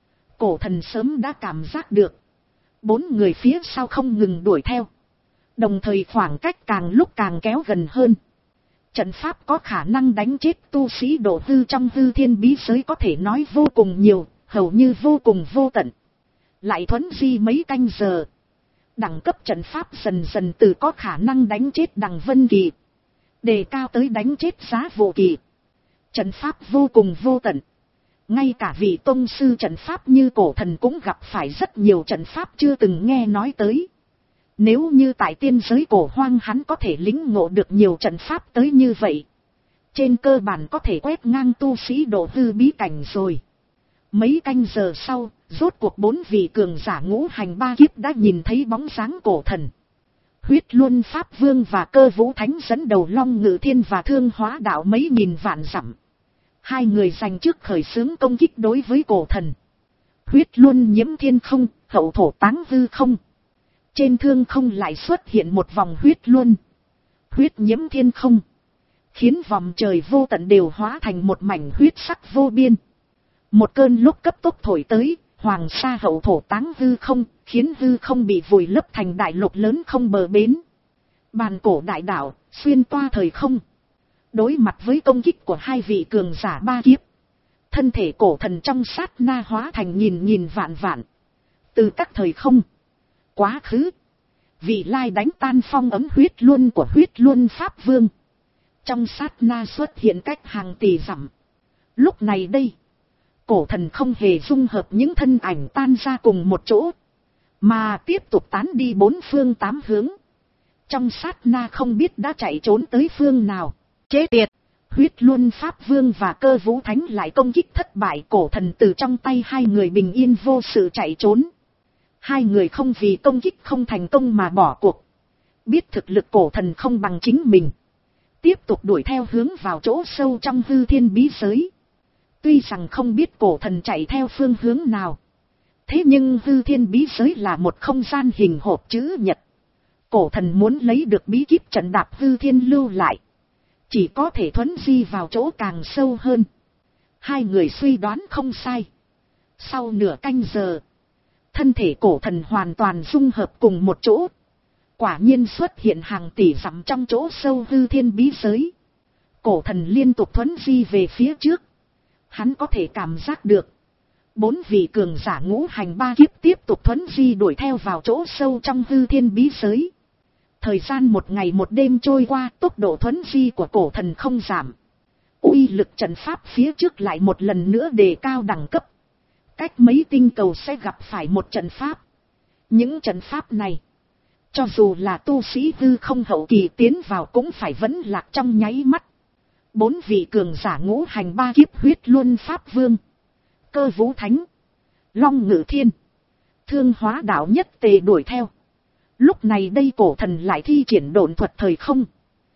Cổ thần sớm đã cảm giác được. Bốn người phía sau không ngừng đuổi theo. Đồng thời khoảng cách càng lúc càng kéo gần hơn. Trận pháp có khả năng đánh chết tu sĩ độ hư trong hư thiên bí giới có thể nói vô cùng nhiều, hầu như vô cùng vô tận. Lại thuấn di mấy canh giờ. Đẳng cấp trận pháp dần dần từ có khả năng đánh chết đằng vân kỳ, đề cao tới đánh chết giá vô kỳ. Trận pháp vô cùng vô tận. Ngay cả vị tông sư trận pháp như cổ thần cũng gặp phải rất nhiều trận pháp chưa từng nghe nói tới. Nếu như tại tiên giới cổ hoang hắn có thể lĩnh ngộ được nhiều trận pháp tới như vậy, trên cơ bản có thể quét ngang tu sĩ độ hư bí cảnh rồi. Mấy canh giờ sau, rốt cuộc bốn vị cường giả ngũ hành ba kiếp đã nhìn thấy bóng dáng cổ thần. Huyết Luân Pháp Vương và Cơ Vũ Thánh dẫn đầu Long Ngự Thiên và Thương Hóa Đạo mấy nghìn vạn dặm. Hai người giành trước khởi xướng công kích đối với cổ thần. Huyết Luân nhiễm thiên không, hậu thổ táng hư không. Trên thương không lại xuất hiện một vòng huyết luân. Huyết nhiễm thiên không, khiến vòng trời vô tận đều hóa thành một mảnh huyết sắc vô biên. Một cơn lốc cấp tốc thổi tới, hoàng sa hậu thổ táng hư không, khiến hư không bị vùi lấp thành đại lục lớn không bờ bến. Bàn cổ đại đạo, xuyên toa thời không. Đối mặt với công kích của hai vị cường giả ba kiếp, thân thể cổ thần trong sát na hóa thành nghìn nghìn vạn vạn. Từ các thời không, quá khứ, vị lai đánh tan phong ấm huyết luân của huyết luân Pháp Vương. Trong sát na xuất hiện cách hàng tỷ dặm. Lúc này đây, cổ thần không hề dung hợp những thân ảnh tan ra cùng một chỗ, mà tiếp tục tán đi bốn phương tám hướng. Trong sát na không biết đã chạy trốn tới phương nào. Chế tiệt, Huyết Luân Pháp Vương và Cơ Vũ Thánh lại công kích thất bại, cổ thần từ trong tay hai người bình yên vô sự chạy trốn. Hai người không vì công kích không thành công mà bỏ cuộc. Biết thực lực cổ thần không bằng chính mình, tiếp tục đuổi theo hướng vào chỗ sâu trong hư thiên bí giới. Tuy rằng không biết cổ thần chạy theo phương hướng nào, thế nhưng hư thiên bí giới là một không gian hình hộp chữ nhật. Cổ thần muốn lấy được bí kíp trận đạp hư thiên lưu lại, chỉ có thể thuấn di vào chỗ càng sâu hơn. Hai người suy đoán không sai. Sau nửa canh giờ, thân thể cổ thần hoàn toàn dung hợp cùng một chỗ. Quả nhiên xuất hiện hàng tỷ dặm trong chỗ sâu hư thiên bí giới. Cổ thần liên tục thuấn di về phía trước. Hắn có thể cảm giác được bốn vị cường giả ngũ hành ba kiếp tiếp tục thuấn di đuổi theo vào chỗ sâu trong hư thiên bí giới. Thời gian một ngày một đêm trôi qua, tốc độ thuấn di của cổ thần không giảm. Uy lực trận pháp phía trước lại một lần nữa đề cao đẳng cấp. Cách mấy tinh cầu sẽ gặp phải một trận pháp. Những trận pháp này, cho dù là tu sĩ hư không hậu kỳ tiến vào cũng phải vẫn lạc trong nháy mắt. Bốn vị cường giả ngũ hành ba kiếp Huyết Luân Pháp Vương, Cơ Vũ Thánh, Long Ngự Thiên, Thương Hóa Đạo nhất tề đuổi theo. Lúc này đây cổ thần lại thi triển độn thuật thời không,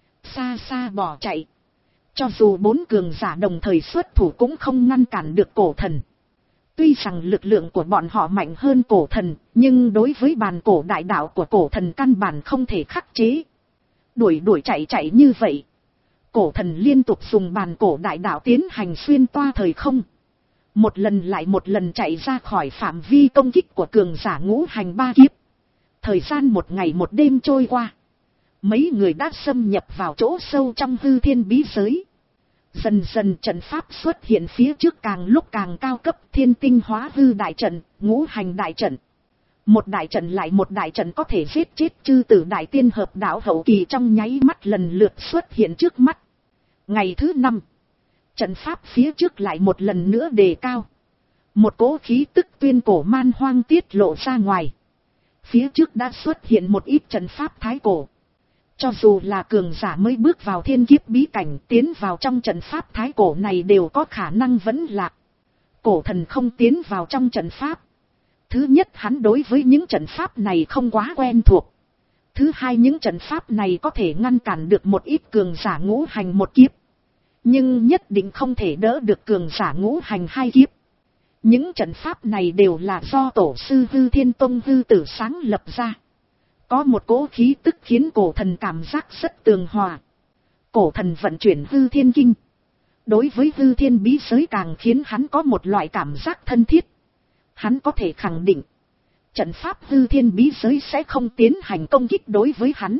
xa xa bỏ chạy. Cho dù bốn cường giả đồng thời xuất thủ cũng không ngăn cản được cổ thần. Tuy rằng lực lượng của bọn họ mạnh hơn cổ thần, nhưng đối với bàn cổ đại đạo của cổ thần căn bản không thể khắc chế. Đuổi đuổi chạy chạy như vậy, cổ thần liên tục dùng bàn cổ đại đạo tiến hành xuyên toa thời không. Một lần lại một lần chạy ra khỏi phạm vi công kích của cường giả ngũ hành ba kiếp. Thời gian một ngày một đêm trôi qua, mấy người đã xâm nhập vào chỗ sâu trong hư thiên bí giới. Dần dần trận pháp xuất hiện phía trước càng lúc càng cao cấp, thiên tinh hóa hư đại trận, ngũ hành đại trận. Một đại trận lại một đại trận có thể giết chết chư tử đại tiên hợp đạo hậu kỳ trong nháy mắt lần lượt xuất hiện trước mắt. Ngày thứ năm, trận pháp phía trước lại một lần nữa đề cao. Một cỗ khí tức tuyên cổ man hoang tiết lộ ra ngoài. Phía trước đã xuất hiện một ít trận pháp thái cổ. Cho dù là cường giả mới bước vào thiên kiếp bí cảnh tiến vào trong trận pháp thái cổ này đều có khả năng vẫn lạc. Cổ thần không tiến vào trong trận pháp. Thứ nhất, hắn đối với những trận pháp này không quá quen thuộc. Thứ hai, những trận pháp này có thể ngăn cản được một ít cường giả ngũ hành một kiếp, nhưng nhất định không thể đỡ được cường giả ngũ hành hai kiếp. Những trận pháp này đều là do tổ sư Hư Thiên Tông Hư Tử sáng lập ra. Có một cỗ khí tức khiến cổ thần cảm giác rất tường hòa. Cổ thần vận chuyển Hư Thiên Kinh. Đối với Hư Thiên bí giới càng khiến hắn có một loại cảm giác thân thiết. Hắn có thể khẳng định, trận pháp Hư Thiên bí giới sẽ không tiến hành công kích đối với hắn.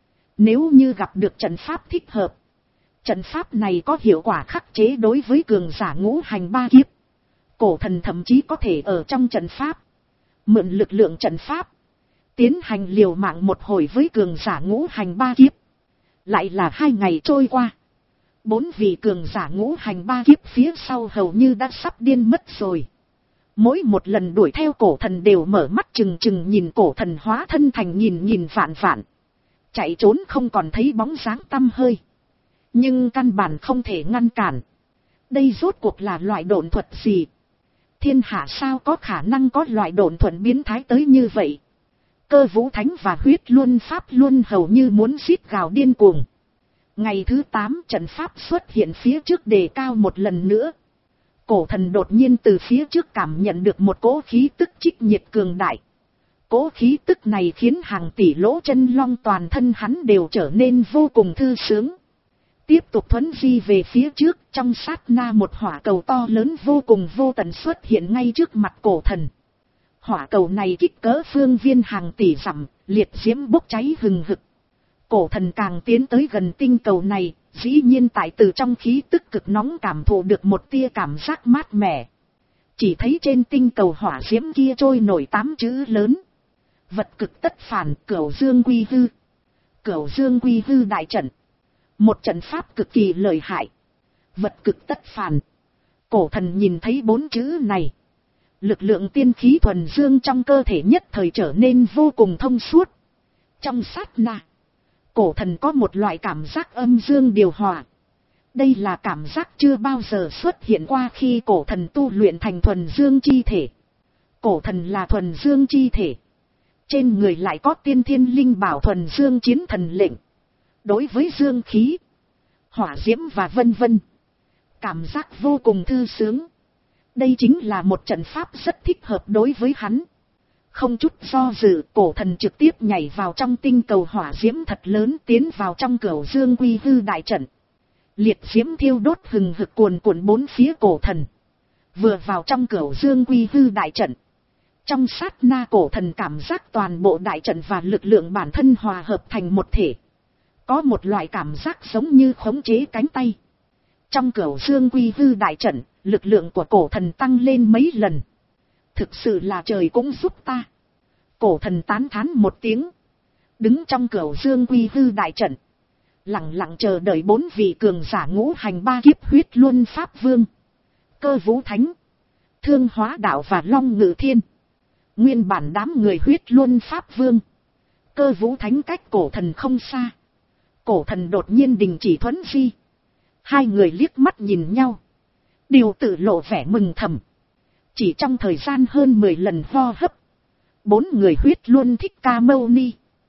Nếu như gặp được trận pháp thích hợp, trận pháp này có hiệu quả khắc chế đối với cường giả ngũ hành ba kiếp. Cổ thần thậm chí có thể ở trong trận pháp, mượn lực lượng trận pháp, tiến hành liều mạng một hồi với cường giả ngũ hành ba kiếp. Lại là hai ngày trôi qua, bốn vị cường giả ngũ hành ba kiếp phía sau hầu như đã sắp điên mất rồi. Mỗi một lần đuổi theo cổ thần đều mở mắt trừng trừng nhìn cổ thần hóa thân thành nghìn nghìn vạn vạn. Chạy trốn không còn thấy bóng dáng tăm hơi. Nhưng căn bản không thể ngăn cản. Đây rốt cuộc là loại độn thuật gì? Thiên hạ sao có khả năng có loại độn thuật biến thái tới như vậy? Cơ Vũ Thánh và Huyết Luân Pháp Luân hầu như muốn rít gào điên cuồng. Ngày thứ tám trận pháp xuất hiện phía trước đề cao một lần nữa. Cổ thần đột nhiên từ phía trước cảm nhận được một cỗ khí tức trích nhiệt cường đại. Cỗ khí tức này khiến hàng tỷ lỗ chân long toàn thân hắn đều trở nên vô cùng thư sướng. Tiếp tục thuấn di về phía trước, trong sát na một hỏa cầu to lớn vô cùng vô tận xuất hiện ngay trước mặt cổ thần. Hỏa cầu này kích cỡ phương viên hàng tỷ dặm, liệt diễm bốc cháy hừng hực. Cổ thần càng tiến tới gần tinh cầu này, dĩ nhiên tại từ trong khí tức cực nóng cảm thụ được một tia cảm giác mát mẻ. Chỉ thấy trên tinh cầu hỏa diễm kia trôi nổi tám chữ lớn. Vật cực tất phản, Cửu Dương Quy Hư. Cửu Dương Quy Hư đại trận. Một trận pháp cực kỳ lợi hại. Vật cực tất phản. Cổ thần nhìn thấy bốn chữ này. Lực lượng tiên khí thuần dương trong cơ thể nhất thời trở nên vô cùng thông suốt. Trong sát na, cổ thần có một loại cảm giác âm dương điều hòa. Đây là cảm giác chưa bao giờ xuất hiện qua khi cổ thần tu luyện thành thuần dương chi thể. Cổ thần là thuần dương chi thể. Trên người lại có tiên thiên linh bảo thuần dương chiến thần lệnh. Đối với dương khí, hỏa diễm và vân vân, cảm giác vô cùng thư sướng. Đây chính là một trận pháp rất thích hợp đối với hắn. Không chút do dự, cổ thần trực tiếp nhảy vào trong tinh cầu hỏa diễm thật lớn, tiến vào trong Cửu Dương Quy Hư đại trận. Liệt diễm thiêu đốt hừng hực cuồn cuộn bốn phía cổ thần. Vừa vào trong Cửu Dương Quy Hư đại trận, trong sát na cổ thần cảm giác toàn bộ đại trận và lực lượng bản thân hòa hợp thành một thể. Có một loại cảm giác giống như khống chế cánh tay. Trong Cửu Dương Quy Hư đại trận, lực lượng của cổ thần tăng lên mấy lần. Thực sự là trời cũng giúp ta. Cổ thần tán thán một tiếng. Đứng trong Cửu Dương Quy Hư đại trận, lặng lặng chờ đợi bốn vị cường giả ngũ hành ba kiếp Huyết Luân Pháp Vương, Cơ Vũ Thánh, Thương Hóa Đạo và Long Ngự Thiên. Nguyên bản đám người Huyết Luân Pháp Vương, Cơ Vũ Thánh cách cổ thần không xa. Cổ thần đột nhiên đình chỉ thuấn di. Hai người liếc mắt nhìn nhau, đều tự lộ vẻ mừng thầm. Chỉ trong thời gian hơn mười lần hô hấp, bốn người Huyết Luân Thích Ca Mâu Ni,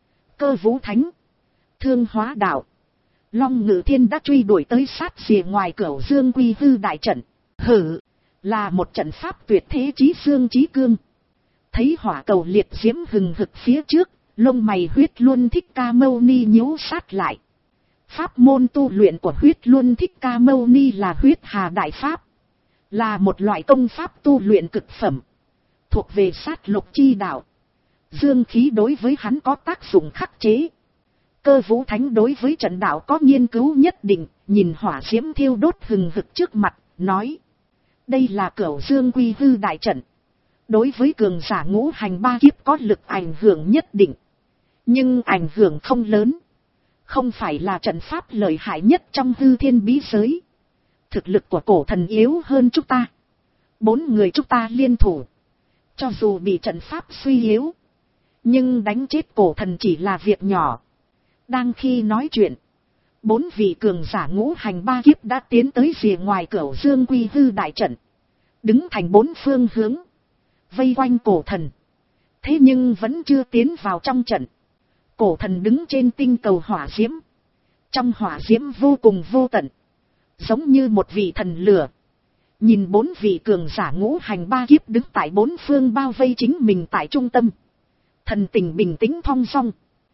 Cơ Vũ Thánh, Thương Hóa Đạo, Long Ngự Thiên đã truy đuổi tới sát rìa ngoài Cửu Dương Quy Hư đại trận. Hử, là một trận pháp tuyệt thế chí dương chí cương. Thấy hỏa cầu liệt diễm hừng hực phía trước, lông mày Huyết Luân Thích Ca Mâu Ni nhíu sát lại. Pháp môn tu luyện của Huyết Luân Thích Ca Mâu Ni là Huyết Hà Đại Pháp, là một loại công pháp tu luyện cực phẩm, thuộc về sát lục chi đạo. Dương khí đối với hắn có tác dụng khắc chế. Cơ Vũ Thánh đối với trận đạo có nghiên cứu nhất định, nhìn hỏa diễm thiêu đốt hừng hực trước mặt, nói: đây là Cửu Dương Quy Hư đại trận. Đối với cường giả ngũ hành ba kiếp có lực ảnh hưởng nhất định, nhưng ảnh hưởng không lớn. Không phải là trận pháp lợi hại nhất trong hư thiên bí giới. Thực lực của cổ thần yếu hơn chúng ta. Bốn người chúng ta liên thủ, cho dù bị trận pháp suy yếu, nhưng đánh chết cổ thần chỉ là việc nhỏ. Đang khi nói chuyện, bốn vị cường giả ngũ hành ba kiếp đã tiến tới rìa ngoài Cửu Dương Quy Hư đại trận, đứng thành bốn phương hướng, vây quanh cổ thần. Thế nhưng vẫn chưa tiến vào trong trận. Cổ thần đứng trên tinh cầu hỏa diễm. Trong hỏa diễm vô cùng vô tận, giống như một vị thần lửa. Nhìn bốn vị cường giả ngũ hành ba kiếp đứng tại bốn phương bao vây chính mình tại trung tâm, thần tình bình tĩnh thong dong.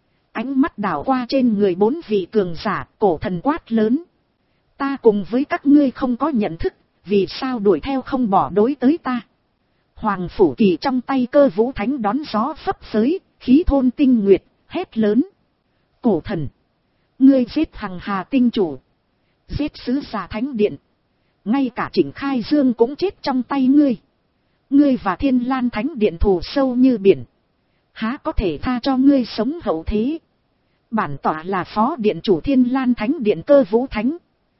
Ánh mắt đảo qua trên người bốn vị cường giả, cổ thần quát lớn: ta cùng với các ngươi không có nhận thức, vì sao đuổi theo không bỏ đối tới ta? Hoàng Phủ Kỳ trong tay Cơ Vũ Thánh đón gió phấp phới, khí thôn tinh nguyệt, hét lớn: cổ thần, ngươi giết Hằng Hà tinh chủ, giết sứ giả thánh điện, ngay cả Trịnh Khai Dương cũng chết trong tay ngươi. Ngươi và Thiên Lan thánh điện thù sâu như biển, há có thể tha cho ngươi sống hậu thế? Bản tọa là phó điện chủ Thiên Lan thánh điện Cơ Vũ Thánh,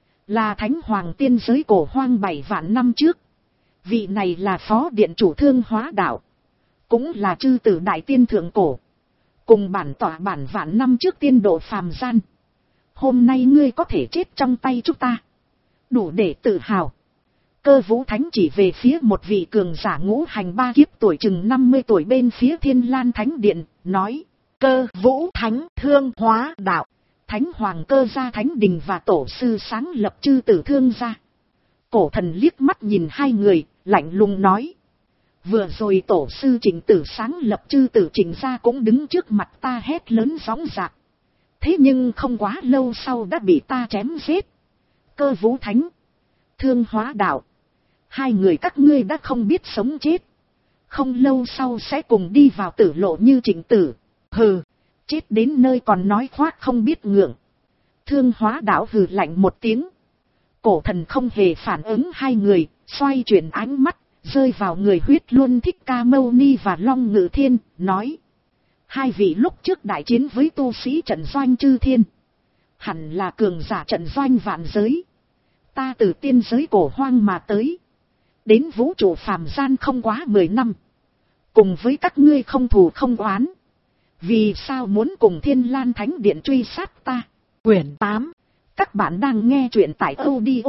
là thánh hoàng tiên giới cổ hoang bảy vạn năm trước. Vị này là phó điện chủ Thương Hóa Đạo, cũng là chư tử đại tiên thượng cổ, cùng bản tọa bản vạn năm trước tiên độ phàm gian. Hôm nay ngươi có thể chết trong tay chúng ta, đủ để tự hào. Cơ Vũ Thánh chỉ về phía một vị cường giả ngũ hành ba kiếp tuổi chừng năm mươi tuổi bên phía Thiên Lan Thánh Điện, nói. Cơ Vũ Thánh Thương Hóa Đạo. Thánh Hoàng Cơ Gia Thánh Đình và tổ sư sáng lập chư tử Thương Gia. Cổ thần liếc mắt nhìn hai người, lạnh lùng nói. Vừa rồi tổ sư Trịnh Tử sáng lập chư tử Trịnh Gia cũng đứng trước mặt ta hét lớn sóng dạc. Thế nhưng không quá lâu sau đã bị ta chém giết. Cơ Vũ Thánh Thương Hóa Đạo. Hai người các ngươi đã không biết sống chết. Không lâu sau sẽ cùng đi vào tử lộ như Trịnh Tử. Hừ, chết đến nơi còn nói khoác không biết ngượng. Thương Hóa Đạo hừ lạnh một tiếng. Cổ thần không hề phản ứng hai người, xoay chuyển ánh mắt, rơi vào người Huyết Luân Thích Ca Mâu Ni và Long Ngự Thiên, nói. Hai vị lúc trước đại chiến với tu sĩ trận doanh chư thiên. Hẳn là cường giả trận doanh vạn giới. Ta từ tiên giới cổ hoang mà tới. Đến vũ trụ phàm gian không quá mười năm. Cùng với các ngươi không thù không oán. Vì sao muốn cùng Thiên Lan Thánh Điện truy sát ta? Quyển tám. Các bạn đang nghe truyện tại audio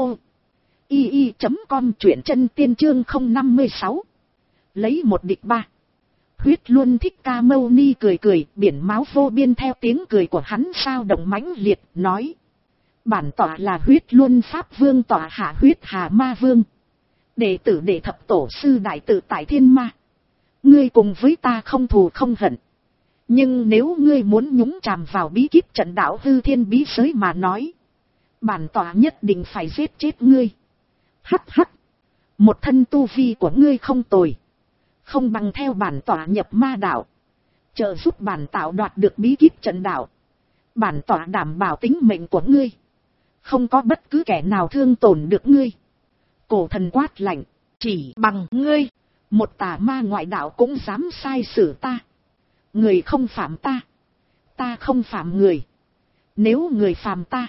i i chấm com, truyện chân tiên chương không năm mươi sáu. Lấy một địch ba. Huyết Luân Thích Ca Mâu Ni cười cười, biển máu vô biên theo tiếng cười của hắn sao động mãnh liệt, nói. Bản tọa là Huyết Luân Pháp Vương tọa hạ Huyết Hà Ma Vương. Đệ tử đệ thập tổ sư đại tự tại Thiên Ma. Ngươi cùng với ta không thù không hận. Nhưng nếu ngươi muốn nhúng chàm vào bí kíp trận đạo hư thiên bí giới mà nói. Bản tọa nhất định phải giết chết ngươi. Hắc hắc. Một thân tu vi của ngươi không tồi. Không bằng theo bản tọa nhập ma đạo. Trợ giúp bản tạo đoạt được bí kíp trận đạo. Bản tọa đảm bảo tính mệnh của ngươi. Không có bất cứ kẻ nào thương tổn được ngươi. Cổ thần quát lạnh. Chỉ bằng ngươi. Một tà ma ngoại đạo cũng dám sai xử ta. Người không phạm ta. Ta không phạm người. Nếu người phạm ta.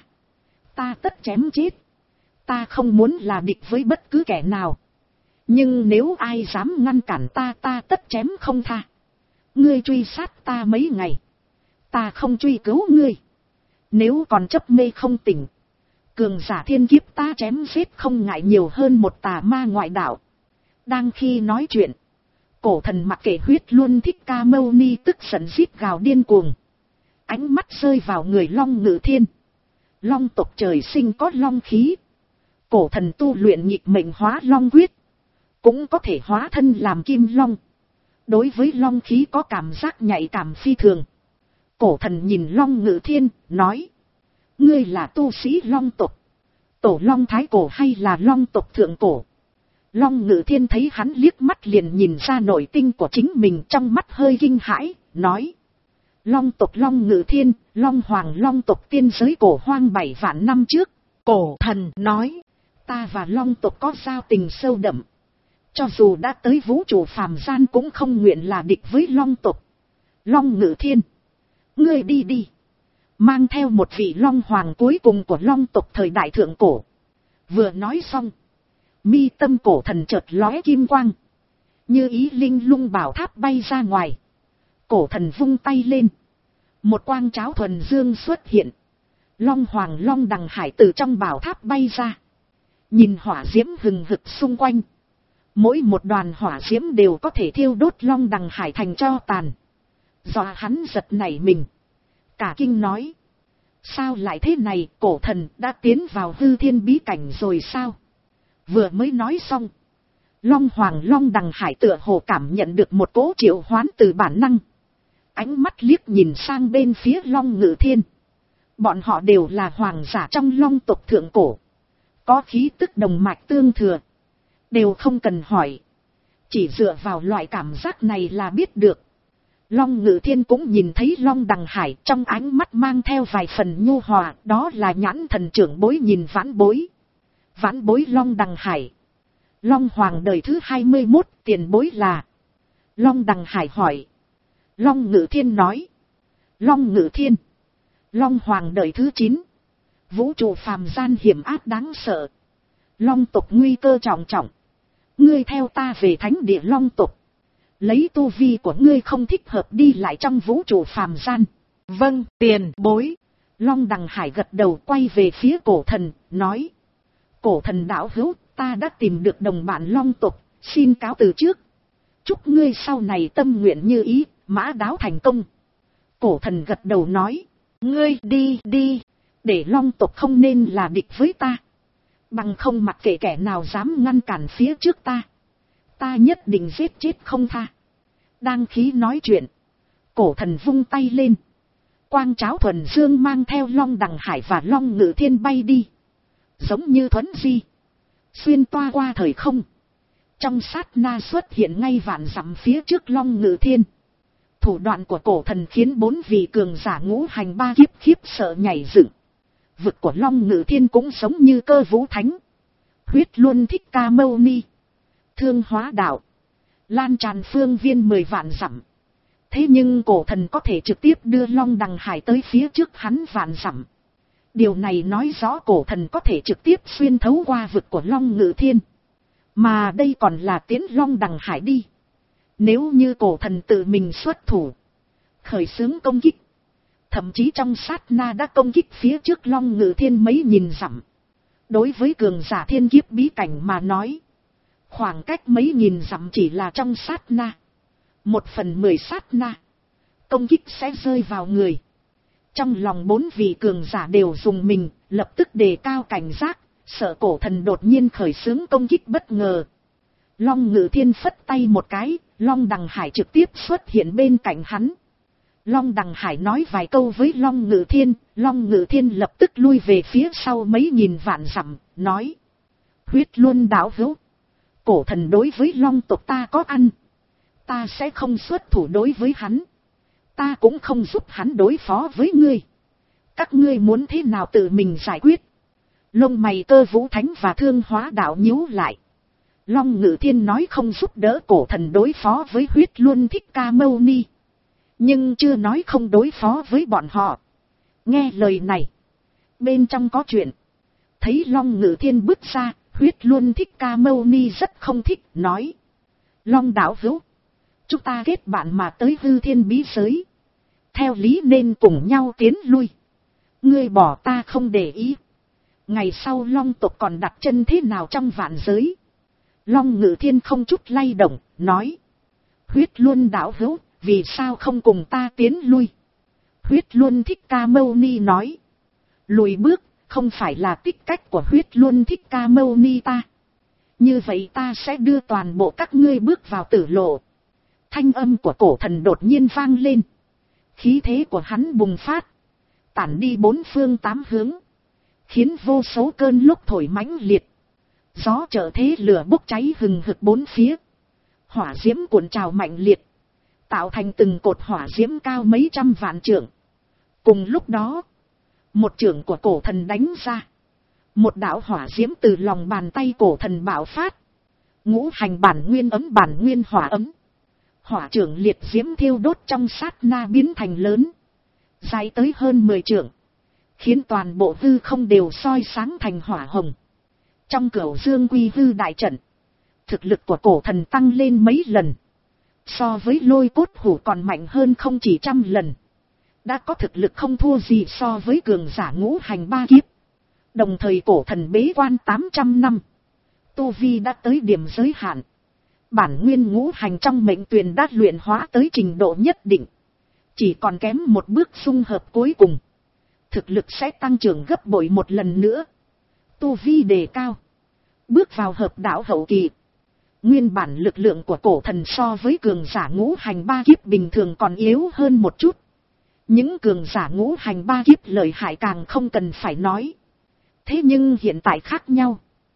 Ta tất chém chết. Ta không muốn là địch với bất cứ kẻ nào. Nhưng nếu ai dám ngăn cản ta, ta tất chém không tha. Ngươi truy sát ta mấy ngày. Ta không truy cứu ngươi. Nếu còn chấp mê không tỉnh. Cường giả thiên kiếp ta chém giết không ngại nhiều hơn một tà ma ngoại đạo. Đang khi nói chuyện. Cổ thần mặc kệ Huyết Luân Thích Ca Mâu Ni tức giận rít gào điên cuồng. Ánh mắt rơi vào người Long Ngự Thiên. Long tộc trời sinh có long khí. Cổ thần tu luyện nhịp mệnh hóa long quyết. Cũng có thể hóa thân làm kim long. Đối với long khí có cảm giác nhạy cảm phi thường. Cổ thần nhìn Long Ngự Thiên, nói. Ngươi là tu sĩ long tộc. Tổ long thái cổ hay là long tộc thượng cổ? Long Ngự Thiên thấy hắn liếc mắt liền nhìn ra nội tinh của chính mình, trong mắt hơi kinh hãi, nói. Long tộc Long Ngự Thiên, Long Hoàng Long tộc tiên giới cổ hoang bảy vạn năm trước. Cổ thần nói. Ta và Long tộc có giao tình sâu đậm. Cho dù đã tới vũ trụ phàm gian cũng không nguyện là địch với Long tộc. Long Ngự Thiên. Ngươi đi đi. Mang theo một vị Long Hoàng cuối cùng của Long tộc thời đại thượng cổ. Vừa nói xong. Mi tâm cổ thần chợt lóe kim quang. Như ý linh lung bảo tháp bay ra ngoài. Cổ thần vung tay lên. Một quang cháo thuần dương xuất hiện. Long Hoàng Long Đằng Hải từ trong bảo tháp bay ra. Nhìn hỏa diễm hừng hực xung quanh. Mỗi một đoàn hỏa diễm đều có thể thiêu đốt Long Đằng Hải thành tro tàn. Dọa hắn giật nảy mình. Cả kinh nói. Sao lại thế này, cổ thần đã tiến vào hư thiên bí cảnh rồi sao? Vừa mới nói xong. Long Hoàng Long Đằng Hải tựa hồ cảm nhận được một cỗ triệu hoán từ bản năng. Ánh mắt liếc nhìn sang bên phía Long Ngự Thiên. Bọn họ đều là hoàng giả trong Long tộc thượng cổ. Có khí tức đồng mạch tương thừa. Đều không cần hỏi. Chỉ dựa vào loại cảm giác này là biết được. Long Ngự Thiên cũng nhìn thấy Long Đằng Hải, trong ánh mắt mang theo vài phần nhu hòa, đó là nhãn thần trưởng bối nhìn vãn bối. Vãn bối Long Đằng Hải. Long Hoàng đời thứ hai mươi mốt, tiền bối là. Long Đằng Hải hỏi. Long Ngự Thiên nói. Long Ngự Thiên. Long Hoàng đời thứ chín. Vũ trụ phàm gian hiểm ác đáng sợ. Long tộc nguy cơ trọng trọng. Ngươi theo ta về thánh địa Long tộc. Lấy tu vi của ngươi không thích hợp đi lại trong vũ trụ phàm gian. Vâng, tiền bối. Long Đằng Hải gật đầu quay về phía cổ thần, nói. Cổ thần đạo hữu, ta đã tìm được đồng bạn long tộc, xin cáo từ trước. Chúc ngươi sau này tâm nguyện như ý, mã đáo thành công. Cổ thần gật đầu nói, ngươi đi đi, để long tộc không nên là địch với ta. Bằng không mặc kệ kẻ nào dám ngăn cản phía trước ta, ta nhất định giết chết không tha. Đang khí nói chuyện, cổ thần vung tay lên. Quang cháo thuần dương mang theo long đằng hải và long ngự thiên bay đi. Giống như thuấn di, xuyên toa qua thời không. Trong sát na xuất hiện ngay vạn dặm phía trước long ngự thiên. Thủ đoạn của cổ thần khiến bốn vị cường giả ngũ hành ba kiếp khiếp sợ nhảy dựng. Vực của long ngự thiên cũng giống như cơ vũ thánh, Huyết Luân Thích Ca Mâu Ni, Thương Hóa Đạo, lan tràn phương viên mười vạn dặm. Thế nhưng cổ thần có thể trực tiếp đưa long đằng hải tới phía trước hắn vạn dặm. Điều này nói rõ cổ thần có thể trực tiếp xuyên thấu qua vực của long ngự thiên. Mà đây còn là tiến long đằng hải đi. Nếu như cổ thần tự mình xuất thủ, khởi xướng công kích, thậm chí trong sát na đã công kích phía trước long ngự thiên mấy nghìn dặm. Đối với cường giả thiên kiếp bí cảnh mà nói, khoảng cách mấy nghìn dặm chỉ là trong sát na. Một phần mười sát na, công kích sẽ rơi vào người. Trong lòng bốn vị cường giả đều dùng mình, lập tức đề cao cảnh giác, sợ cổ thần đột nhiên khởi xướng công kích bất ngờ. Long ngự thiên phất tay một cái, long đằng hải trực tiếp xuất hiện bên cạnh hắn. Long đằng hải nói vài câu với long ngự thiên, long ngự thiên lập tức lui về phía sau mấy nghìn vạn dặm, nói: Huyết Luân đạo hữu, cổ thần đối với long tộc ta có ăn, ta sẽ không xuất thủ đối với hắn, ta cũng không giúp hắn đối phó với ngươi. Các ngươi muốn thế nào tự mình giải quyết. Lông mày Cơ Vũ Thánh và Thương Hóa Đạo nhíu lại. Long Ngự Thiên nói không giúp đỡ cổ thần đối phó với Huyết Luân Thích Ca Mâu Ni, nhưng chưa nói không đối phó với bọn họ. Nghe lời này, bên trong có chuyện. Thấy Long Ngự Thiên bước ra, Huyết Luân Thích Ca Mâu Ni rất không thích, nói: Long đạo hữu, chúng ta kết bạn mà tới hư thiên bí giới, theo lý nên cùng nhau tiến lui. Ngươi bỏ ta không để ý, ngày sau long tộc còn đặt chân thế nào trong vạn giới. Long Ngự Thiên không chút lay động, nói: Huyết Luân đạo hữu, vì sao không cùng ta tiến lui. Huyết Luân Thích Ca Mâu Ni nói: lùi bước không phải là tích cách của Huyết Luân Thích Ca Mâu Ni ta. Như vậy ta sẽ đưa toàn bộ các ngươi bước vào tử lộ. Thanh âm của cổ thần đột nhiên vang lên. Khí thế của hắn bùng phát, tản đi bốn phương tám hướng, khiến vô số cơn lốc thổi mãnh liệt. Gió trở thế lửa bốc cháy hừng hực bốn phía. Hỏa diễm cuộn trào mạnh liệt, tạo thành từng cột hỏa diễm cao mấy trăm vạn trượng. Cùng lúc đó, một chưởng của cổ thần đánh ra. Một đạo hỏa diễm từ lòng bàn tay cổ thần bạo phát. Ngũ hành bản nguyên ấm bản nguyên hỏa ấm. Hỏa chưởng liệt diễm thiêu đốt trong sát na biến thành lớn, dài tới hơn mười trượng, khiến toàn bộ hư không đều soi sáng thành hỏa hồng. Trong Cửu Dương Quy Hư đại trận, thực lực của cổ thần tăng lên mấy lần, so với Lôi Cốt Hủ còn mạnh hơn không chỉ trăm lần. Đã có thực lực không thua gì so với cường giả ngũ hành ba kiếp. Đồng thời cổ thần bế quan tám trăm năm, tu vi đã tới điểm giới hạn. Bản nguyên ngũ hành trong mệnh tuyền đã luyện hóa tới trình độ nhất định, chỉ còn kém một bước xung hợp cuối cùng, thực lực sẽ tăng trưởng gấp bội một lần nữa. Tu vi đề cao, bước vào hợp đạo hậu kỳ. Nguyên bản lực lượng của cổ thần so với cường giả ngũ hành ba kiếp bình thường còn yếu hơn một chút. Những cường giả ngũ hành ba kiếp lợi hại càng không cần phải nói. Thế nhưng hiện tại khác nhau.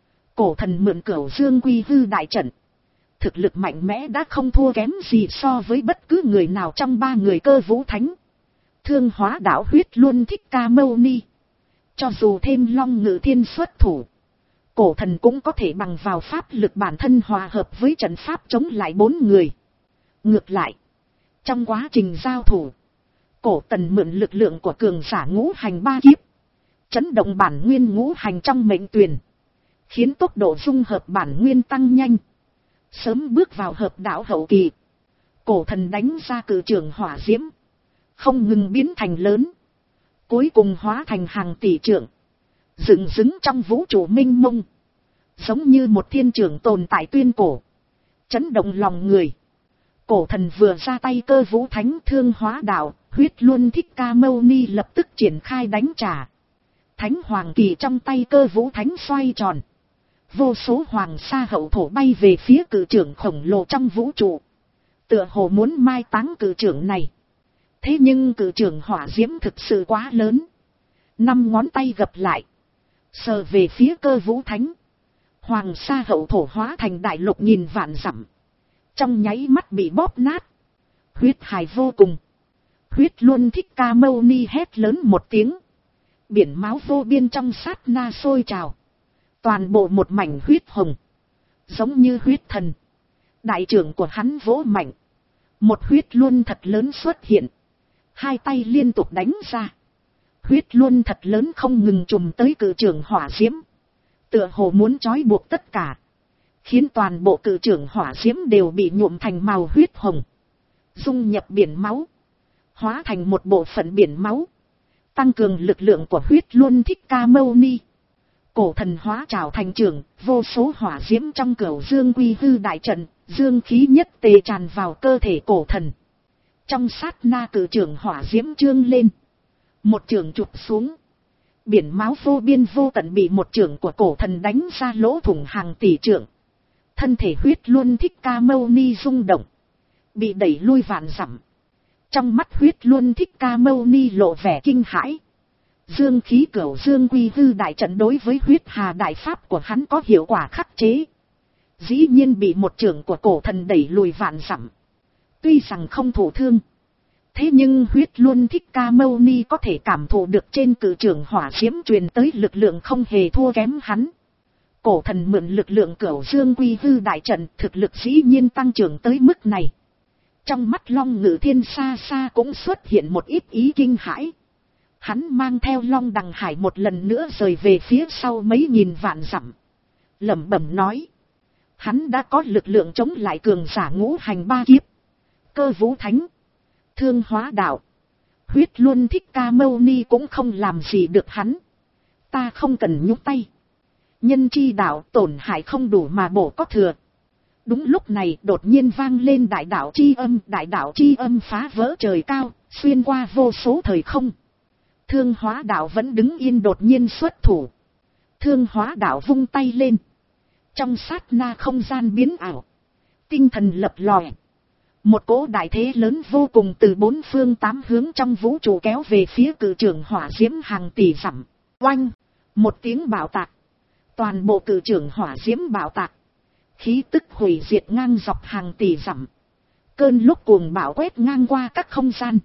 Cổ thần mượn Cửu Dương Quy Hư đại trận, thực lực mạnh mẽ đã không thua kém gì so với bất cứ người nào trong ba người Cơ Vũ Thánh, Thương Hóa Đạo, Huyết Luân Thích Ca Mâu Ni. Cho dù thêm Long Ngự Thiên xuất thủ, cổ thần cũng có thể bằng vào pháp lực bản thân hòa hợp với trận pháp chống lại bốn người. Ngược lại, trong quá trình giao thủ, cổ thần mượn lực lượng của cường giả ngũ hành ba kiếp, chấn động bản nguyên ngũ hành trong mệnh tuyền, khiến tốc độ dung hợp bản nguyên tăng nhanh, sớm bước vào hợp đạo hậu kỳ. Cổ thần đánh ra cự trường hỏa diễm, không ngừng biến thành lớn, cuối cùng hóa thành hàng tỷ trượng, dựng đứng trong vũ trụ minh mông. giống như một thiên trưởng tồn tại tuyên cổ, chấn động lòng người. Cổ thần vừa ra tay, Cơ Vũ Thánh, Thương Hóa Đạo, Huyết Luân Thích Ca Mâu Ni lập tức triển khai đánh trả. Thánh Hoàng Kỳ trong tay Cơ Vũ Thánh xoay tròn, vô số hoàng sa hậu thổ bay về phía cự trưởng khổng lồ trong vũ trụ, tựa hồ muốn mai táng cự trưởng này. Thế nhưng cự trưởng hỏa diễm thực sự quá lớn, năm ngón tay gập lại, sờ về phía Cơ Vũ Thánh. Hoàng sa hậu thổ hóa thành đại lục nghìn vạn dặm, trong nháy mắt bị bóp nát. Huyết hài vô cùng. Huyết Luân Thích Ca Mâu Ni hét lớn một tiếng, biển máu vô biên trong sát na sôi trào, toàn bộ một mảnh huyết hồng, giống như huyết thần. Đại trưởng của hắn vỗ mạnh, một huyết luân thật lớn xuất hiện, hai tay liên tục đánh ra. Huyết luân thật lớn không ngừng trùm tới cự trưởng hỏa diễm, tựa hồ muốn trói buộc tất cả, khiến toàn bộ cự trưởng hỏa diễm đều bị nhuộm thành màu huyết hồng, dung nhập biển máu, hóa thành một bộ phận biển máu, tăng cường lực lượng của Huyết Luân Thích Ca Mâu Ni. Cổ thần hóa trảo thành trưởng, vô số hỏa diễm trong cửu dương quy hư đại trận, dương khí nhất tề tràn vào cơ thể cổ thần. Trong sát na cự trưởng hỏa diễm trương lên, một trường chụp xuống, biển máu vô biên vô tận bị một trường của cổ thần đánh ra lỗ thủng hàng tỷ trượng. Thân thể Huyết Luân Thích Ca Mâu Ni rung động, bị đẩy lui vạn dặm. Trong mắt Huyết Luân Thích Ca Mâu Ni lộ vẻ kinh hãi. Dương khí cửu dương quy hư đại trận đối với huyết hà đại pháp của hắn có hiệu quả khắc chế, dĩ nhiên bị một trường của cổ thần đẩy lùi vạn dặm. Tuy rằng không thụ thương, thế nhưng Huyết Luân Thích Ca Mâu Ni có thể cảm thụ được trên cự trường hỏa diễm truyền tới lực lượng không hề thua kém hắn. Cổ thần mượn lực lượng cửu dương quy hư đại trận, thực lực dĩ nhiên tăng trưởng tới mức này. Trong mắt Long Ngự Thiên xa xa cũng xuất hiện một ít ý kinh hãi. Hắn mang theo Long Đằng Hải một lần nữa rời về phía sau mấy nghìn vạn dặm, lẩm bẩm nói, hắn đã có lực lượng chống lại cường giả ngũ hành ba kiếp. Cơ Vũ Thánh, Thương Hóa Đạo, Huyết Luân Thích Ca Mâu Ni cũng không làm gì được hắn. Ta không cần nhúc tay. Nhân chi đạo tổn hại không đủ mà bổ có thừa. Đúng lúc này đột nhiên vang lên đại đạo chi âm. Đại đạo chi âm phá vỡ trời cao, xuyên qua vô số thời không. Thương Hóa Đạo vẫn đứng yên đột nhiên xuất thủ. Thương Hóa Đạo vung tay lên, trong sát na không gian biến ảo, tinh thần lập lòe. Một cỗ đại thế lớn vô cùng từ bốn phương tám hướng trong vũ trụ kéo về phía cự trưởng hỏa diễm hàng tỷ dặm. Oanh! Một tiếng bạo tạc, toàn bộ cự trưởng hỏa diễm bạo tạc, khí tức hủy diệt ngang dọc hàng tỷ dặm. Cơn lốc cuồng bạo quét ngang qua các không gian.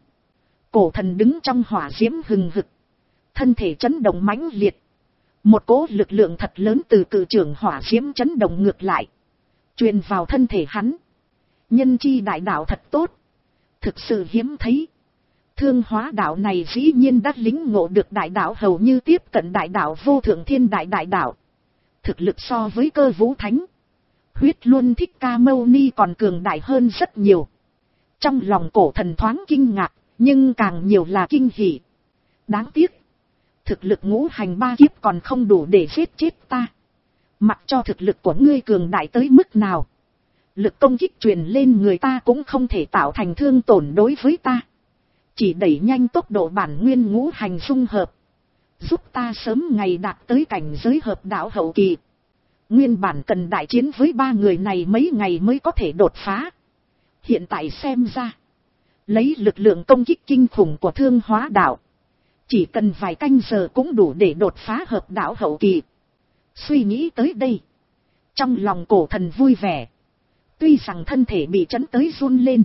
Cổ thần đứng trong hỏa diễm hừng hực, thân thể chấn động mãnh liệt. Một cỗ lực lượng thật lớn từ cự trưởng hỏa diễm chấn động ngược lại, truyền vào thân thể hắn. Nhân chi đại đạo thật tốt, thực sự hiếm thấy. Thương Hóa Đạo này dĩ nhiên đã lĩnh ngộ được đại đạo hầu như tiếp cận đại đạo vô thượng thiên đại đại đạo. Thực lực so với Cơ Vũ Thánh, Huyết Luân Thích Ca Mâu Ni còn cường đại hơn rất nhiều. Trong lòng cổ thần thoáng kinh ngạc, nhưng càng nhiều là kinh hỉ. Đáng tiếc, thực lực ngũ hành ba kiếp còn không đủ để giết chết ta. Mặc cho thực lực của ngươi cường đại tới mức nào, lực công kích truyền lên người ta cũng không thể tạo thành thương tổn đối với ta. Chỉ đẩy nhanh tốc độ bản nguyên ngũ hành dung hợp, giúp ta sớm ngày đạt tới cảnh giới hợp đạo hậu kỳ. Nguyên bản cần đại chiến với ba người này mấy ngày mới có thể đột phá. Hiện tại xem ra, lấy lực lượng công kích kinh khủng của Thương Hóa Đạo, chỉ cần vài canh giờ cũng đủ để đột phá hợp đạo hậu kỳ. Suy nghĩ tới đây, trong lòng cổ thần vui vẻ. Tuy rằng thân thể bị chấn tới run lên,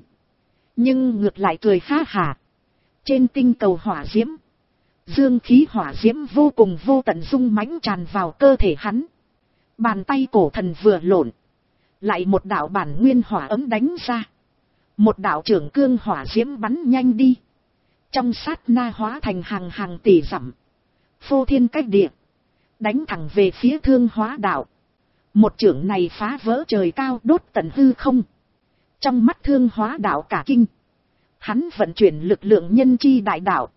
nhưng ngược lại cười ha hả. Trên tinh cầu hỏa diễm, dương khí hỏa diễm vô cùng vô tận dung mãnh tràn vào cơ thể hắn. Bàn tay cổ thần vừa lộn, lại một đạo bản nguyên hỏa ấm đánh ra. Một đạo trưởng cương hỏa diễm bắn nhanh đi, trong sát na hóa thành hàng hàng tỷ dặm, phô thiên cách địa, đánh thẳng về phía Thương Hóa Đạo. Một chưởng này phá vỡ trời cao, đốt tận hư không. Trong mắt Thương Hóa Đạo cả kinh, hắn vận chuyển lực lượng nhân chi đại đạo,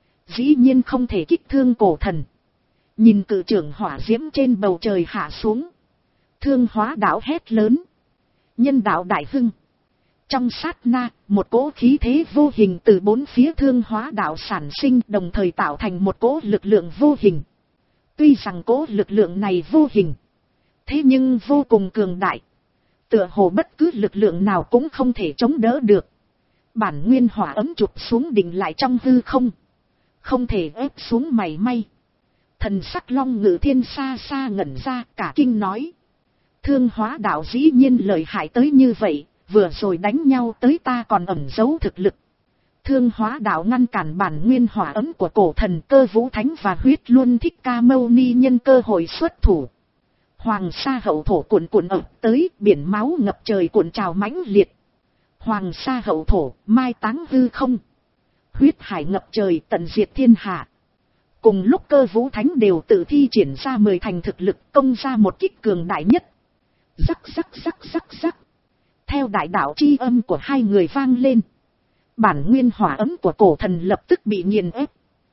dĩ nhiên không thể kích thương cổ thần. Nhìn cự trưởng hỏa diễm trên bầu trời hạ xuống, Thương Hóa đạo hét lớn. Nhân đạo đại hưng. Trong sát na, một cỗ khí thế vô hình từ bốn phía Thương Hóa đạo sản sinh, đồng thời tạo thành một cỗ lực lượng vô hình. Tuy rằng cỗ lực lượng này vô hình, thế nhưng vô cùng cường đại. Tựa hồ bất cứ lực lượng nào cũng không thể chống đỡ được. Bản nguyên hỏa ấm chụp xuống đỉnh lại trong hư không. Không thể ép xuống mảy may. Thần sắc Long Ngự Thiên xa xa ngẩn ra, cả kinh nói. Thương Hóa đạo dĩ nhiên lợi hại tới như vậy, vừa rồi đánh nhau tới ta còn ẩn giấu thực lực. Thương Hóa đạo ngăn cản bản nguyên hỏa ấm của cổ thần Cơ Vũ Thánh và Huyết Luân Thích Ca Mâu Ni nhân cơ hội xuất thủ. Hoàng sa hậu thổ cuộn cuộn ập tới, biển máu ngập trời cuộn trào mãnh liệt. Hoàng sa hậu thổ, mai táng hư không. Huyết hải ngập trời, tận diệt thiên hạ. Cùng lúc Cơ Vũ Thánh đều tự thi triển ra mười thành thực lực, công ra một kích cường đại nhất. Rắc rắc rắc rắc rắc. Theo đại đạo chi âm của hai người vang lên, bản nguyên hỏa ấm của cổ thần lập tức bị nghiền ép,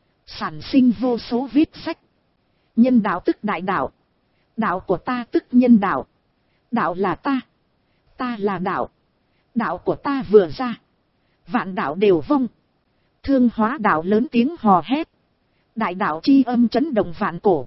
sản sinh vô số vết sách. Nhân đạo tức đại đạo, đạo của ta tức nhân đạo, đạo là ta, ta là đạo, đạo của ta vừa ra, vạn đạo đều vong. Thương Hóa đạo lớn tiếng hò hét, đại đạo chi âm chấn động vạn cổ,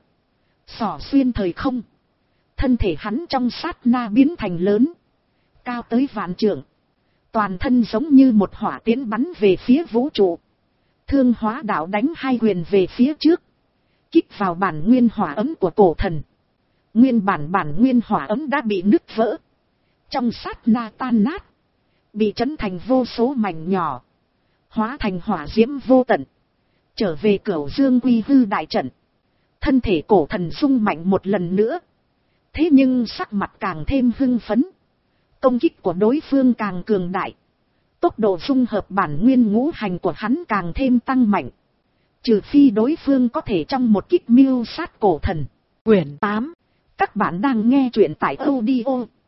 xỏ xuyên thời không. Thân thể hắn trong sát na biến thành lớn, cao tới vạn trượng, toàn thân giống như một hỏa tiễn bắn về phía vũ trụ. Thương Hóa đạo đánh hai quyền về phía trước, kích vào bản nguyên hỏa ấm của cổ thần. Nguyên bản bản nguyên hỏa ấm đã bị nứt vỡ, trong sát na tan nát, bị chấn thành vô số mảnh nhỏ, hóa thành hỏa diễm vô tận, trở về Cửu Dương Quy Hư đại trận. Thân thể cổ thần rung mạnh một lần nữa, thế nhưng sắc mặt càng thêm hưng phấn. Công kích của đối phương càng cường đại, tốc độ dung hợp bản nguyên ngũ hành của hắn càng thêm tăng mạnh. Trừ phi đối phương có thể trong một kích mưu sát cổ thần. Quyển tám. Các bạn đang nghe truyện tại audio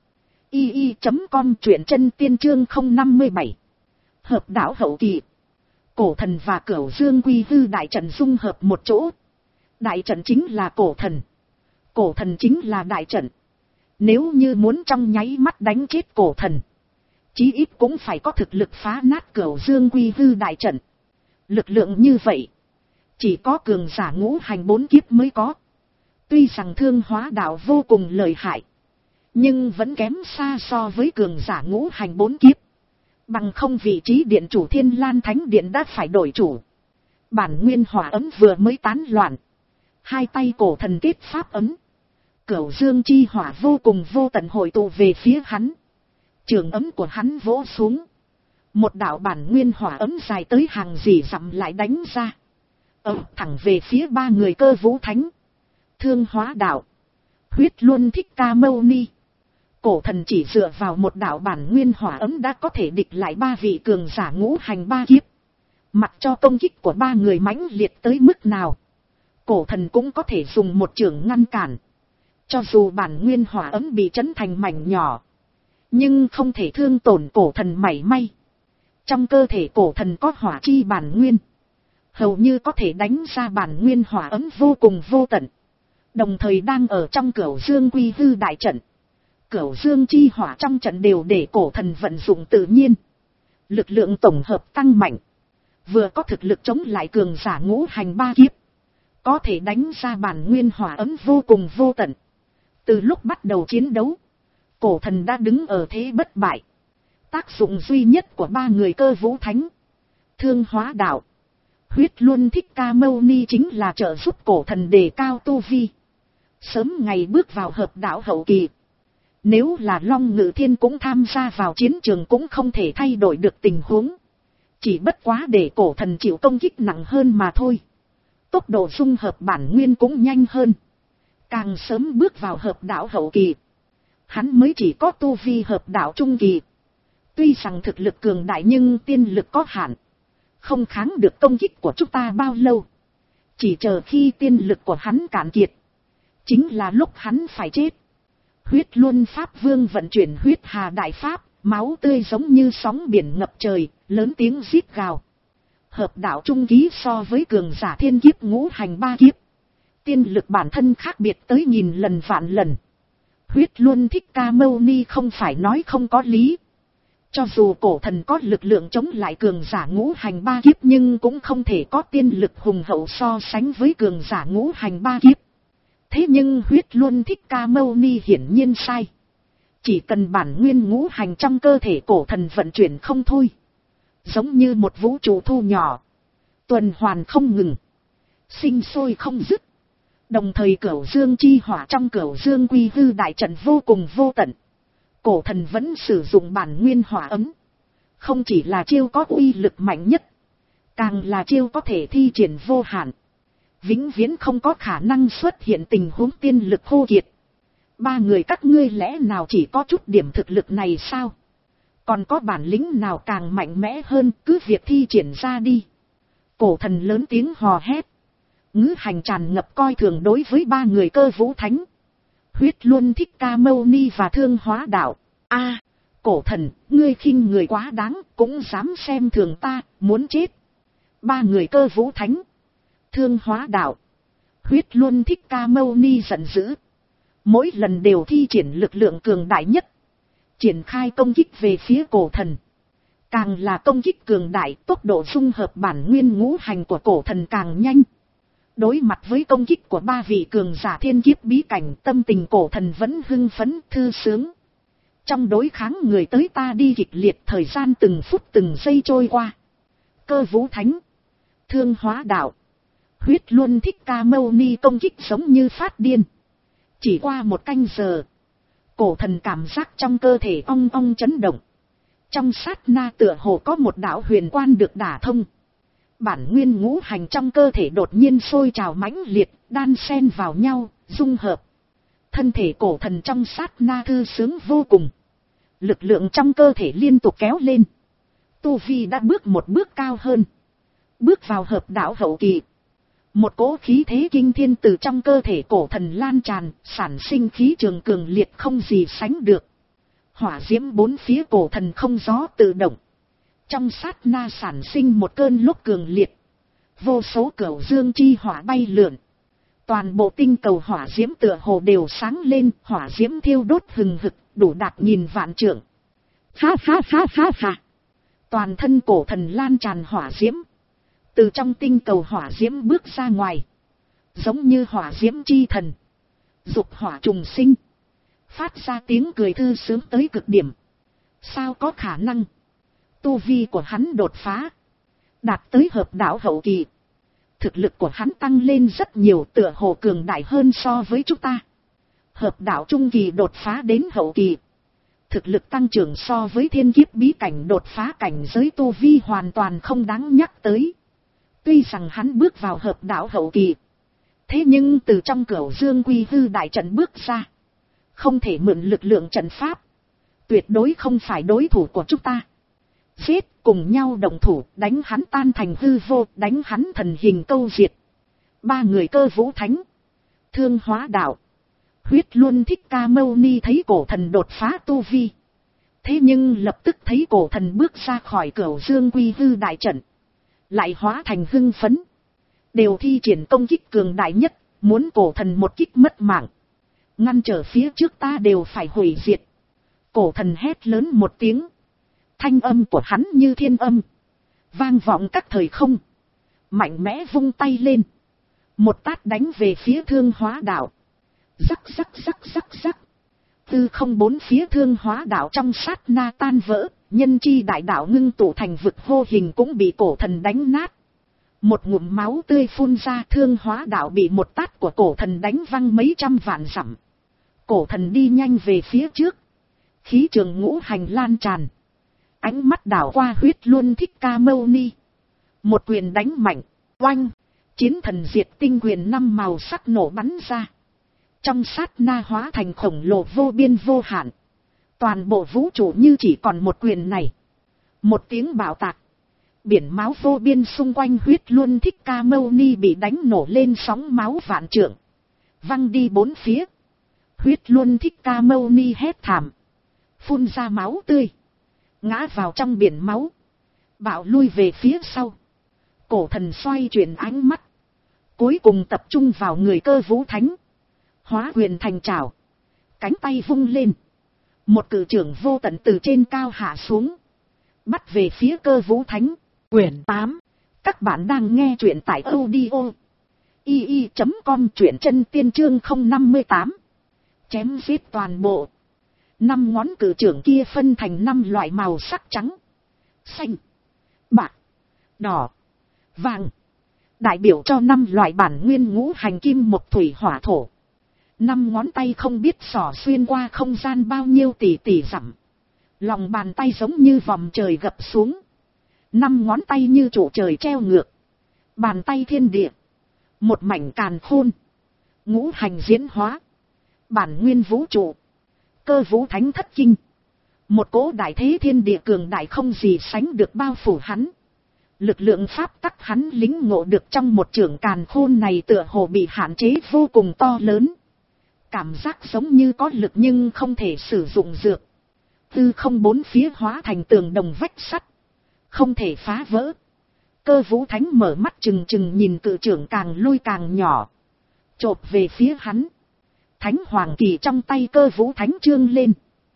i i chấm com, truyện chân tiên chương không năm bảy. Hợp đạo hậu kỳ. Cổ thần và Cửu Dương Quy Hư đại trận dung hợp một chỗ. Đại trận chính là cổ thần, cổ thần chính là đại trận. Nếu như muốn trong nháy mắt đánh chết cổ thần, chí ít cũng phải có thực lực phá nát Cửu Dương Quy Hư đại trận. Lực lượng như vậy, chỉ có cường giả ngũ hành bốn kiếp mới có. Tuy rằng Thương Hóa đạo vô cùng lợi hại, nhưng vẫn kém xa so với cường giả ngũ hành bốn kiếp. Bằng không vị trí điện chủ Thiên Lan Thánh Điện đã phải đổi chủ. Bản nguyên hỏa ấm vừa mới tán loạn, hai tay cổ thần kết pháp ấm, Cửu Dương chi hỏa vô cùng vô tận hội tụ về phía hắn. Trường ấm của hắn vỗ xuống, một đạo bản nguyên hỏa ấm dài tới hàng dì dặm lại đánh ra, ập thẳng về phía ba người Cơ Vũ Thánh, Thương Hóa đạo, Huyết Luân Thích Ca Mâu Ni. Cổ thần chỉ dựa vào một đạo bản nguyên hỏa ấm đã có thể địch lại ba vị cường giả ngũ hành ba kiếp. Mặc cho công kích của ba người mãnh liệt tới mức nào, cổ thần cũng có thể dùng một chưởng ngăn cản. Cho dù bản nguyên hỏa ấm bị chấn thành mảnh nhỏ, nhưng không thể thương tổn cổ thần mảy may. Trong cơ thể cổ thần có hỏa chi bản nguyên, hầu như có thể đánh ra bản nguyên hỏa ấm vô cùng vô tận. Đồng thời đang ở trong Cửu Dương Quy Hư đại trận, Cửu Dương chi hỏa trong trận đều để cổ thần vận dụng tự nhiên. Lực lượng tổng hợp tăng mạnh, vừa có thực lực chống lại cường giả ngũ hành ba kiếp, có thể đánh ra bản nguyên hỏa ấm vô cùng vô tận. Từ lúc bắt đầu chiến đấu, cổ thần đã đứng ở thế bất bại. Tác dụng duy nhất của ba người Cơ Vũ Thánh, Thương Hóa đạo, Huyết Luân Thích Ca Mâu Ni chính là trợ giúp cổ thần đề cao tu vi, sớm ngày bước vào hợp đạo hậu kỳ. Nếu là Long Ngự Thiên cũng tham gia vào chiến trường cũng không thể thay đổi được tình huống. Chỉ bất quá để cổ thần chịu công kích nặng hơn mà thôi. Tốc độ dung hợp bản nguyên cũng nhanh hơn, càng sớm bước vào hợp đạo hậu kỳ. Hắn mới chỉ có tu vi hợp đạo trung kỳ. Tuy rằng thực lực cường đại nhưng tiên lực có hạn, không kháng được công kích của chúng ta bao lâu. Chỉ chờ khi tiên lực của hắn cạn kiệt, chính là lúc hắn phải chết. Huyết Luân Pháp Vương vận chuyển huyết hà đại pháp, máu tươi giống như sóng biển ngập trời, lớn tiếng rít gào. Hợp đạo trung kỳ so với cường giả thiên kiếp ngũ hành ba kiếp, tiên lực bản thân khác biệt tới nghìn lần vạn lần. Huyết Luân Thích Ca Mâu Ni không phải nói không có lý. Cho dù cổ thần có lực lượng chống lại cường giả ngũ hành ba kiếp nhưng cũng không thể có tiên lực hùng hậu so sánh với cường giả ngũ hành ba kiếp. Thế nhưng Huyết Luân Thích Ca Mâu Ni hiển nhiên sai. Chỉ cần bản nguyên ngũ hành trong cơ thể cổ thần vận chuyển không thôi. Giống như một vũ trụ thu nhỏ. Tuần hoàn không ngừng. Sinh sôi không dứt. Đồng thời cửu dương chi hỏa trong cửu dương quy hư đại trận vô cùng vô tận. Cổ thần vẫn sử dụng bản nguyên hỏa ấm. Không chỉ là chiêu có uy lực mạnh nhất. Càng là chiêu có thể thi triển vô hạn. Vĩnh viễn không có khả năng xuất hiện tình huống tiên lực khô kiệt. Ba người các ngươi lẽ nào chỉ có chút điểm thực lực này sao? Còn có bản lĩnh nào càng mạnh mẽ hơn, cứ việc thi triển ra đi. Cổ thần lớn tiếng hò hét. Ngữ hành tràn ngập coi thường đối với ba người Cơ Vũ Thánh, Huyết Luân Thích Ca Mâu Ni và Thương Hóa Đạo. A, cổ thần, ngươi khinh người quá đáng, cũng dám xem thường ta, muốn chết. Ba người Cơ Vũ Thánh, Thương Hóa Đạo, Huyết Luân Thích Ca Mâu Ni giận dữ. Mỗi lần đều thi triển lực lượng cường đại nhất. Triển khai công kích về phía cổ thần. Càng là công kích cường đại, tốc độ dung hợp bản nguyên ngũ hành của cổ thần càng nhanh. Đối mặt với công kích của ba vị cường giả thiên kiếp bí cảnh, tâm tình cổ thần vẫn hưng phấn, thư sướng. Trong đối kháng người tới ta đi kịch liệt, thời gian từng phút từng giây trôi qua. Cơ Vũ Thánh, Thương Hóa Đạo, Huyết Luân Thích Ca Mâu Ni công kích giống như phát điên. Chỉ qua một canh giờ, cổ thần cảm giác trong cơ thể ong ong chấn động. Trong sát na tựa hồ có một đạo huyền quan được đả thông. Bản nguyên ngũ hành trong cơ thể đột nhiên sôi trào mãnh liệt, đan xen vào nhau, dung hợp. Thân thể cổ thần trong sát na thư sướng vô cùng. Lực lượng trong cơ thể liên tục kéo lên. Tu vi đã bước một bước cao hơn. Bước vào hợp đạo hậu kỳ. Một cỗ khí thế kinh thiên từ trong cơ thể cổ thần lan tràn, sản sinh khí trường cường liệt không gì sánh được. Hỏa diễm bốn phía cổ thần không gió tự động. Trong sát na sản sinh một cơn lốc cường liệt. Vô số cửu dương chi hỏa bay lượn. Toàn bộ tinh cầu hỏa diễm tựa hồ đều sáng lên, hỏa diễm thiêu đốt hừng hực, đủ đạt nghìn vạn trượng. Ha ha ha ha ha. Toàn thân cổ thần lan tràn hỏa diễm. Từ trong tinh cầu hỏa diễm bước ra ngoài. Giống như hỏa diễm chi thần. Dục hỏa trùng sinh. Phát ra tiếng cười thư sướng tới cực điểm. Sao có khả năng? Tu vi của hắn đột phá. Đạt tới hợp đạo hậu kỳ. Thực lực của hắn tăng lên rất nhiều, tựa hồ cường đại hơn so với chúng ta. Hợp đạo trung kỳ đột phá đến hậu kỳ. Thực lực tăng trưởng so với thiên kiếp bí cảnh đột phá cảnh giới tu vi hoàn toàn không đáng nhắc tới. Tuy rằng hắn bước vào hợp đạo hậu kỳ. Thế nhưng từ trong cửu dương quy hư đại trận bước ra. Không thể mượn lực lượng trận pháp. Tuyệt đối không phải đối thủ của chúng ta. Giết, cùng nhau động thủ, đánh hắn tan thành hư vô, đánh hắn thần hình câu diệt. Ba người Cơ Vũ Thánh, Thương Hóa Đạo, Huyết Luân Thích Ca Mâu Ni thấy cổ thần đột phá tu vi. Thế nhưng lập tức thấy cổ thần bước ra khỏi cửu dương quy hư đại trận. Lại hóa thành hưng phấn. Đều thi triển công kích cường đại nhất, muốn cổ thần một kích mất mạng. Ngăn trở phía trước ta đều phải hủy diệt. Cổ thần hét lớn một tiếng. Thanh âm của hắn như thiên âm. Vang vọng các thời không. Mạnh mẽ vung tay lên. Một tát đánh về phía Thương Hóa Đạo. Rắc rắc rắc rắc rắc. Tư không bốn phía Thương Hóa Đạo trong sát na tan vỡ. Nhân chi đại đạo ngưng tụ thành vực vô hình cũng bị cổ thần đánh nát. Một ngụm máu tươi phun ra, Thương Hóa Đạo bị một tát của cổ thần đánh văng mấy trăm vạn dặm. Cổ thần đi nhanh về phía trước. Khí trường ngũ hành lan tràn. Ánh mắt đảo qua Huyết Luân Thích Ca Mâu Ni. Một quyền đánh mạnh, oanh, chiến thần diệt tinh quyền năm màu sắc nổ bắn ra. Trong sát na hóa thành khổng lồ vô biên vô hạn. Toàn bộ vũ trụ như chỉ còn một quyền này. Một tiếng bạo tạc. Biển máu vô biên xung quanh Huyết Luân Thích Ca Mâu Ni bị đánh nổ lên sóng máu vạn trượng. Văng đi bốn phía. Huyết Luân Thích Ca Mâu Ni hét thảm. Phun ra máu tươi. Ngã vào trong biển máu. Bạo lui về phía sau. Cổ thần xoay chuyển ánh mắt. Cuối cùng tập trung vào người Cơ Vũ Thánh. Hóa quyền thành trảo. Cánh tay vung lên. Một cự trưởng vô tận từ trên cao hạ xuống. Bắt về phía Cơ Vũ Thánh. Quyển tám. Các bạn đang nghe truyện tại audio i i chấm com, truyện chân tiên chương không năm mươi tám. Chém giết toàn bộ. Năm ngón cự trưởng kia phân thành năm loại màu sắc trắng, xanh, bạc, đỏ, vàng, đại biểu cho năm loại bản nguyên ngũ hành kim mộc thủy hỏa thổ. Năm ngón tay không biết xỏ xuyên qua không gian bao nhiêu tỷ tỷ dặm. Lòng bàn tay giống như vòm trời gập xuống. Năm ngón tay như trụ trời treo ngược. Bàn tay thiên địa. Một mảnh càn khôn. Ngũ hành diễn hóa. Bản nguyên vũ trụ. Cơ Vũ Thánh thất kinh. Một cỗ đại thế thiên địa cường đại không gì sánh được bao phủ hắn. Lực lượng pháp tắc hắn lính ngộ được trong một trưởng càn khôn này tựa hồ bị hạn chế vô cùng to lớn. Cảm giác giống như có lực nhưng không thể sử dụng dược. Tư không bốn phía hóa thành tường đồng vách sắt. Không thể phá vỡ. Cơ Vũ Thánh mở mắt trừng trừng nhìn cự trưởng càng lui càng nhỏ. Chộp về phía hắn. Thánh Hoàng Kỳ trong tay Cơ Vũ Thánh trương lên.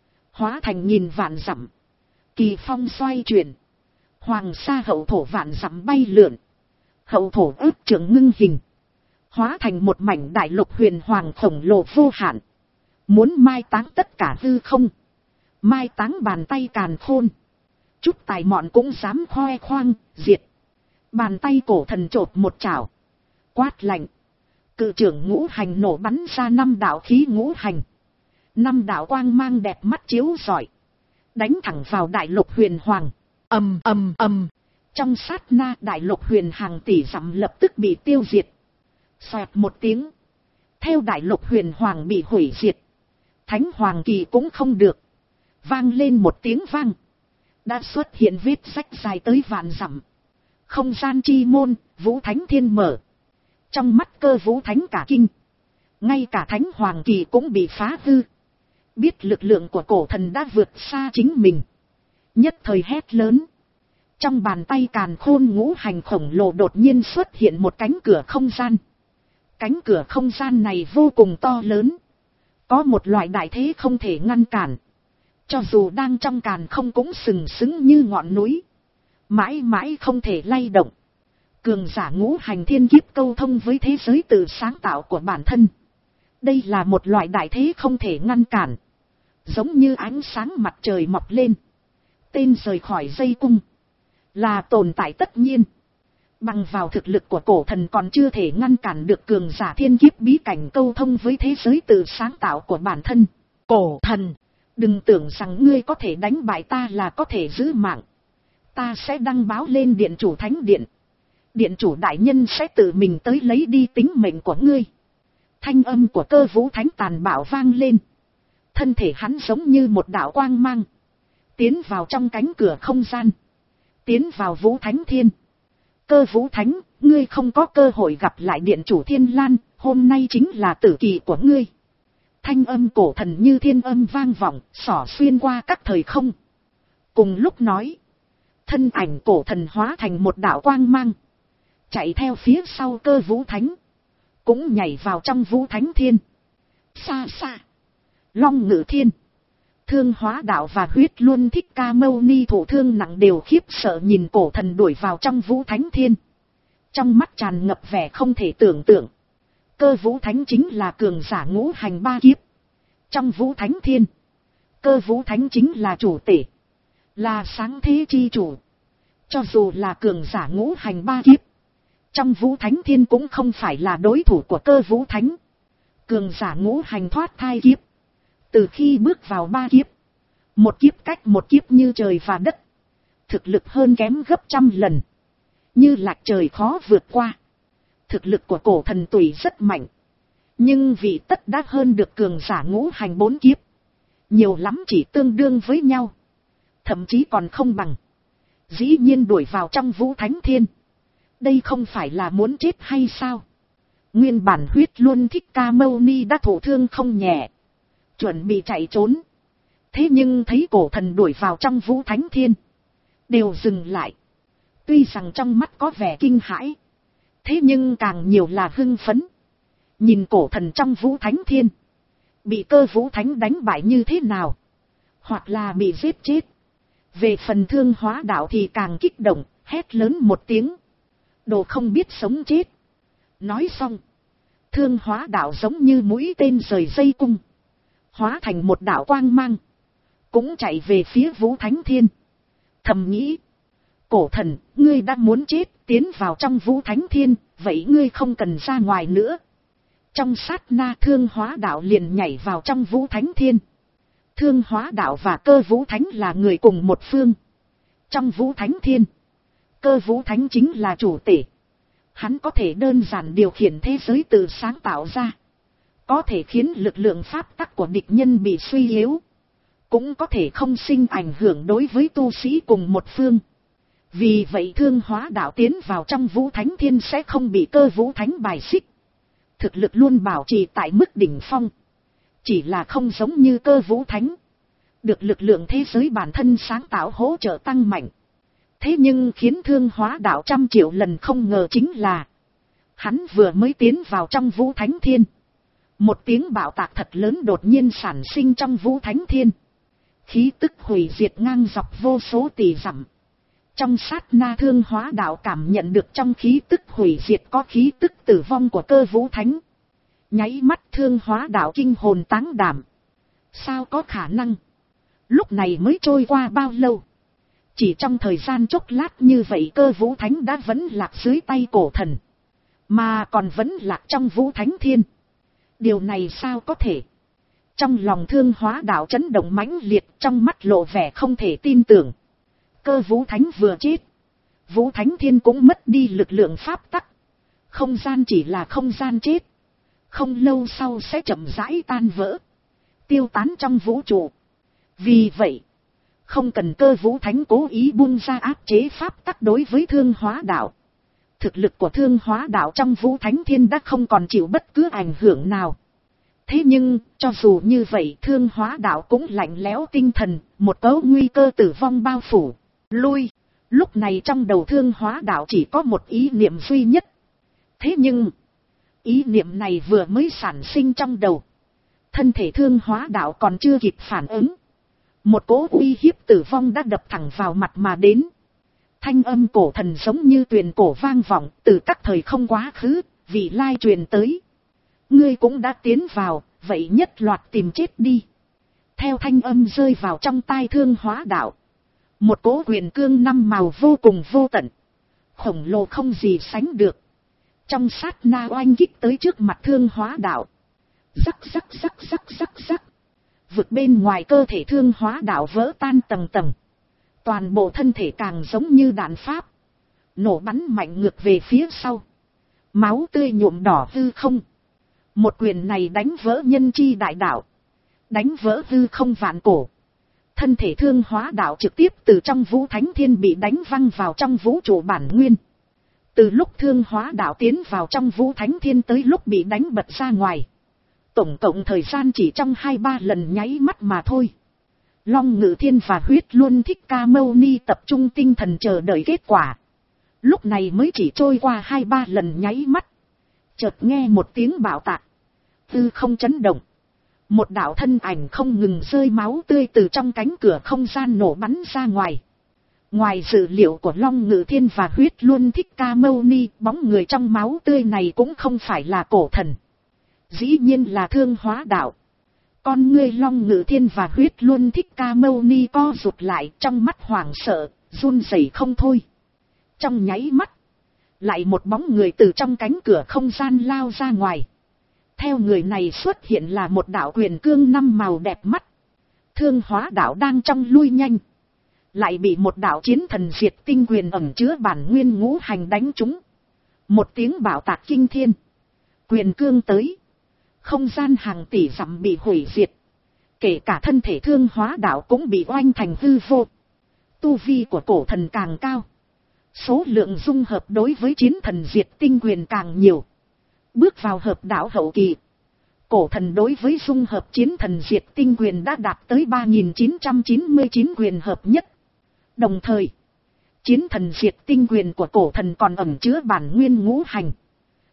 Hóa thành nghìn vạn dặm. Kỳ phong xoay chuyển. Hoàng sa hậu thổ vạn dặm bay lượn. Hậu thổ ước trưởng ngưng hình. Hóa thành một mảnh đại lục huyền hoàng khổng lồ vô hạn. Muốn mai táng tất cả hư không. Mai táng bàn tay càn khôn. Chút tài mọn cũng dám khoe khoang, diệt. Bàn tay cổ thần chộp một chảo. Quát lạnh. Cự trưởng ngũ hành nổ bắn ra năm đạo khí ngũ hành. Năm đạo quang mang đẹp mắt chiếu rọi. Đánh thẳng vào đại lục huyền hoàng. Ầm ầm ầm. Trong sát na đại lục huyền hàng tỷ dặm lập tức bị tiêu diệt. Xoẹt một tiếng. Theo đại lục huyền hoàng bị hủy diệt. Thánh Hoàng Kỳ cũng không được. Vang lên một tiếng vang. Đã xuất hiện vết rách dài tới vạn dặm. Không gian chi môn, Vũ Thánh Thiên mở. Trong mắt Cơ Vũ Thánh cả kinh. Ngay cả Thánh Hoàng Kỳ cũng bị phá hư. Biết lực lượng của cổ thần đã vượt xa chính mình. Nhất thời hét lớn. Trong bàn tay càn khôn ngũ hành khổng lồ đột nhiên xuất hiện một cánh cửa không gian. Cánh cửa không gian này vô cùng to lớn. Có một loại đại thế không thể ngăn cản. Cho dù đang trong càn không cũng sừng sững như ngọn núi. Mãi mãi không thể lay động. Cường giả ngũ hành thiên kiếp câu thông với thế giới tự sáng tạo của bản thân. Đây là một loại đại thế không thể ngăn cản. Giống như ánh sáng mặt trời mọc lên. Tên rời khỏi dây cung. Là tồn tại tất nhiên. Bằng vào thực lực của cổ thần còn chưa thể ngăn cản được cường giả thiên kiếp bí cảnh câu thông với thế giới tự sáng tạo của bản thân. Cổ thần, đừng tưởng rằng ngươi có thể đánh bại ta là có thể giữ mạng. Ta sẽ đăng báo lên điện chủ thánh điện. Điện chủ đại nhân sẽ tự mình tới lấy đi tính mệnh của ngươi. Thanh âm của Cơ Vũ Thánh tàn bạo vang lên. Thân thể hắn giống như một đạo quang mang. Tiến vào trong cánh cửa không gian. Tiến vào Vũ Thánh Thiên. Cơ Vũ Thánh, ngươi không có cơ hội gặp lại điện chủ Thiên Lan, hôm nay chính là tử kỳ của ngươi. Thanh âm cổ thần như thiên âm vang vọng, xỏ xuyên qua các thời không. Cùng lúc nói, thân ảnh cổ thần hóa thành một đạo quang mang. Chạy theo phía sau Cơ Vũ Thánh. Cũng nhảy vào trong Vũ Thánh Thiên. Xa xa. Long Ngự Thiên. Thương Hóa Đạo và Huyết Luân Thích Ca Mâu Ni thụ thương nặng đều khiếp sợ nhìn cổ thần đuổi vào trong Vũ Thánh Thiên. Trong mắt tràn ngập vẻ không thể tưởng tượng. Cơ Vũ Thánh chính là cường giả ngũ hành ba kiếp. Trong Vũ Thánh Thiên, Cơ Vũ Thánh chính là chủ tể. Là sáng thế chi chủ. Cho dù là cường giả ngũ hành ba kiếp. Trong Vũ Thánh Thiên cũng không phải là đối thủ của Cơ Vũ Thánh. Cường giả ngũ hành thoát thai kiếp. Từ khi bước vào ba kiếp. Một kiếp cách một kiếp như trời và đất. Thực lực hơn kém gấp trăm lần. Như lạc trời khó vượt qua. Thực lực của cổ thần tùy rất mạnh. Nhưng vị tất đã hơn được cường giả ngũ hành bốn kiếp. Nhiều lắm chỉ tương đương với nhau. Thậm chí còn không bằng. Dĩ nhiên đuổi vào trong Vũ Thánh Thiên. Đây không phải là muốn chết hay sao? Nguyên bản Huyết Luân Thích Ca Mâu Ni đã thụ thương không nhẹ. Chuẩn bị chạy trốn. Thế nhưng thấy cổ thần đuổi vào trong Vũ Thánh Thiên. Đều dừng lại. Tuy rằng trong mắt có vẻ kinh hãi. Thế nhưng càng nhiều là hưng phấn. Nhìn cổ thần trong Vũ Thánh Thiên. bị Cơ Vũ Thánh đánh bại như thế nào, hoặc là bị giết chết. Về phần Thương Hóa Đạo thì càng kích động, hét lớn một tiếng. Đồ không biết sống chết. Nói xong, Thương Hóa Đạo giống như mũi tên rời dây cung, hóa thành một đạo quang mang, cũng chạy về phía Vũ Thánh Thiên. Thầm nghĩ, cổ thần, ngươi đã muốn chết, tiến vào trong Vũ Thánh Thiên, vậy ngươi không cần ra ngoài nữa. Trong sát na Thương Hóa Đạo liền nhảy vào trong Vũ Thánh Thiên. Thương Hóa Đạo và Cơ Vũ Thánh là người cùng một phương. Trong Vũ Thánh Thiên, Cơ Vũ Thánh chính là chủ tể. Hắn có thể đơn giản điều khiển thế giới tự sáng tạo ra, có thể khiến lực lượng pháp tắc của địch nhân bị suy yếu, cũng có thể không sinh ảnh hưởng đối với tu sĩ cùng một phương. Vì vậy Thương Hóa Đạo tiến vào trong Vũ Thánh Thiên sẽ không bị Cơ Vũ Thánh bài xích. Thực lực luôn bảo trì tại mức đỉnh phong. Chỉ là không giống như Cơ Vũ Thánh, được lực lượng thế giới bản thân sáng tạo hỗ trợ tăng mạnh. Thế nhưng khiến Thương Hóa Đạo trăm triệu lần không ngờ chính là, hắn vừa mới tiến vào trong Vũ Thánh Thiên, một tiếng bạo tạc thật lớn đột nhiên sản sinh trong Vũ Thánh Thiên. Khí tức hủy diệt ngang dọc vô số tỷ dặm. Trong sát na Thương Hóa Đạo cảm nhận được trong khí tức hủy diệt có khí tức tử vong của Cơ Vũ Thánh. Nháy mắt Thương Hóa Đạo kinh hồn táng đảm. Sao có khả năng? Lúc này mới trôi qua bao lâu? Chỉ trong thời gian chốc lát như vậy Cơ Vũ Thánh đã vẫn lạc dưới tay cổ thần, mà còn vẫn lạc trong Vũ Thánh Thiên. Điều này sao có thể? Trong lòng Thương Hóa Đạo chấn động mãnh liệt, trong mắt lộ vẻ không thể tin tưởng. Cơ Vũ Thánh vừa chết, Vũ Thánh Thiên cũng mất đi lực lượng pháp tắc. Không gian chỉ là không gian chết, không lâu sau sẽ chậm rãi tan vỡ, tiêu tán trong vũ trụ. Vì vậy, không cần Cơ Vũ Thánh cố ý buông ra áp chế pháp tắc đối với Thương Hóa Đạo, thực lực của Thương Hóa Đạo trong Vũ Thánh Thiên đã không còn chịu bất cứ ảnh hưởng nào. Thế nhưng, cho dù như vậy Thương Hóa Đạo cũng lạnh lẽo tinh thần, một cấu nguy cơ tử vong bao phủ. Lui, lúc này trong đầu Thương Hóa Đạo chỉ có một ý niệm duy nhất. Thế nhưng, ý niệm này vừa mới sản sinh trong đầu, thân thể Thương Hóa Đạo còn chưa kịp phản ứng, một cỗ uy hiếp tử vong đã đập thẳng vào mặt mà đến. Thanh âm cổ thần giống như tuyền cổ vang vọng từ các thời không quá khứ, vị lai truyền tới. Ngươi cũng đã tiến vào, vậy nhất loạt tìm chết đi. Theo thanh âm rơi vào trong tai Thương Hóa Đạo, một cỗ quyền cương năm màu vô cùng vô tận, khổng lồ không gì sánh được, trong sát na oanh kích tới trước mặt Thương Hóa Đạo. Rắc rắc rắc rắc rắc rắc, vực bên ngoài cơ thể Thương Hóa Đạo vỡ tan tầng tầng, toàn bộ thân thể càng giống như đạn pháp, nổ bắn mạnh ngược về phía sau, máu tươi nhuộm đỏ hư không. Một quyền này đánh vỡ nhân chi đại đạo, đánh vỡ hư không vạn cổ. Thân thể Thương Hóa Đạo trực tiếp từ trong Vũ Thánh Thiên bị đánh văng vào trong vũ trụ bản nguyên. Từ lúc Thương Hóa Đạo tiến vào trong Vũ Thánh Thiên tới lúc bị đánh bật ra ngoài, tổng cộng thời gian chỉ trong hai ba lần nháy mắt mà thôi. Long Ngự Thiên và Huyết Luân Thích Ca Mâu Ni tập trung tinh thần chờ đợi kết quả. Lúc này mới chỉ trôi qua hai ba lần nháy mắt, chợt nghe một tiếng bạo tạc, hư không chấn động, một đạo thân ảnh không ngừng rơi máu tươi từ trong cánh cửa không gian nổ bắn ra ngoài. Ngoài dự liệu của Long Ngự Thiên và Huyết Luân Thích Ca Mâu Ni, bóng người trong máu tươi này cũng không phải là cổ thần, dĩ nhiên là Thương Hóa Đạo. Con ngươi Long Ngự Thiên và Huyết Luân Thích Ca Mâu Ni co rụt lại, trong mắt hoảng sợ, run rẩy không thôi. Trong nháy mắt, lại một bóng người từ trong cánh cửa không gian lao ra ngoài. Theo người này xuất hiện là một đạo quyền cương năm màu đẹp mắt. Thương Hóa Đạo đang trong lui nhanh, lại bị một đạo chiến thần diệt tinh quyền ẩn chứa bản nguyên ngũ hành đánh trúng. Một tiếng bạo tạc kinh thiên, quyền cương tới, không gian hàng tỷ dặm bị hủy diệt, kể cả thân thể Thương Hóa Đạo cũng bị oanh thành hư vô. Tu vi của cổ thần càng cao, số lượng dung hợp đối với chiến thần diệt tinh quyền càng nhiều. Bước vào hợp đạo hậu kỳ, cổ thần đối với dung hợp chiến thần diệt tinh quyền đã đạt tới ba nghìn chín trăm chín mươi chín quyền hợp nhất. Đồng thời, chiến thần diệt tinh quyền của cổ thần còn ẩn chứa bản nguyên ngũ hành,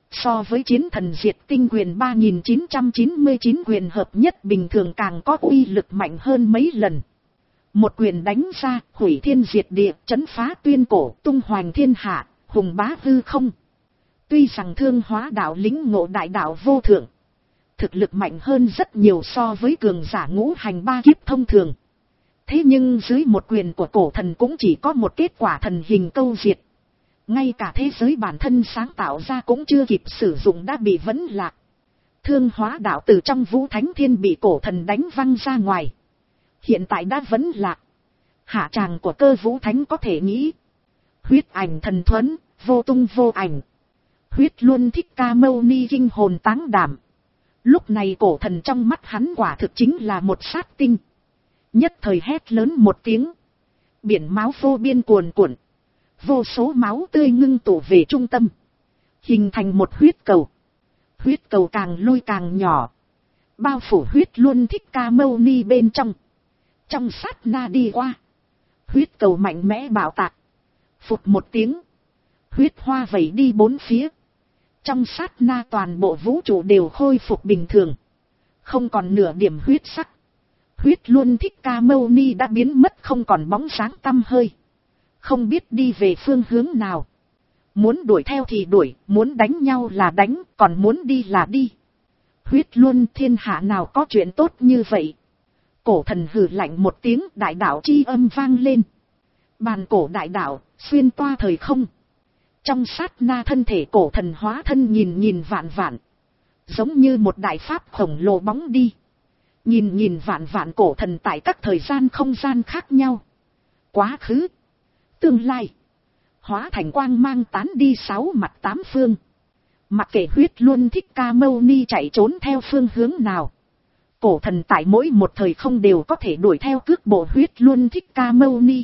So với chiến thần diệt tinh quyền ba nghìn chín trăm chín mươi chín quyền hợp nhất bình thường càng có uy lực mạnh hơn mấy lần. Một quyền đánh ra, hủy thiên diệt địa, trấn phá tuyên cổ, tung hoành thiên hạ, hùng bá hư không. Tuy rằng Thương Hóa đạo lĩnh ngộ đại đạo vô thượng, thực lực mạnh hơn rất nhiều so với cường giả ngũ hành ba kiếp thông thường. Thế nhưng dưới một quyền của cổ thần cũng chỉ có một kết quả thần hình câu diệt. Ngay cả thế giới bản thân sáng tạo ra cũng chưa kịp sử dụng đã bị vấn lạc. Thương Hóa đạo từ trong Vũ Thánh Thiên bị cổ thần đánh văng ra ngoài. Hiện tại đã vấn lạc. Hạ tràng của Cơ Vũ Thánh có thể nghĩ. Huyết ảnh thần thuẫn, vô tung vô ảnh. Huyết Luân Thích Ca Mâu Ni kinh hồn táng đảm. Lúc này cổ thần trong mắt hắn quả thực chính là một sát tinh. Nhất thời hét lớn một tiếng. Biển máu vô biên cuồn cuộn. Vô số máu tươi ngưng tụ về trung tâm. Hình thành một huyết cầu. Huyết cầu càng lôi càng nhỏ. Bao phủ Huyết Luân Thích Ca Mâu Ni bên trong. Trong sát na đi qua. Huyết cầu mạnh mẽ bạo tạc. Phụt một tiếng. Huyết hoa vẩy đi bốn phía. Trong sát na toàn bộ vũ trụ đều khôi phục bình thường. Không còn nửa điểm huyết sắc. Huyết Luân Thích Ca Mâu Ni đã biến mất không còn bóng dáng tăm hơi. Không biết đi về phương hướng nào. Muốn đuổi theo thì đuổi, muốn đánh nhau là đánh, còn muốn đi là đi. Huyết Luân thiên hạ nào có chuyện tốt như vậy. Cổ thần hừ lạnh một tiếng, đại đạo chi âm vang lên. Bàn cổ đại đạo, xuyên toa thời không. Trong sát na thân thể cổ thần hóa thân nhìn nhìn vạn vạn. Giống như một đại pháp khổng lồ bóng đi. Nhìn nhìn vạn vạn cổ thần tại các thời gian không gian khác nhau. Quá khứ. Tương lai. Hóa thành quang mang tán đi sáu mặt tám phương. Mặc kệ Huyết Luân Thích Ca Mâu Ni chạy trốn theo phương hướng nào. Cổ thần tại mỗi một thời không đều có thể đuổi theo cước bộ Huyết Luân Thích Ca Mâu Ni.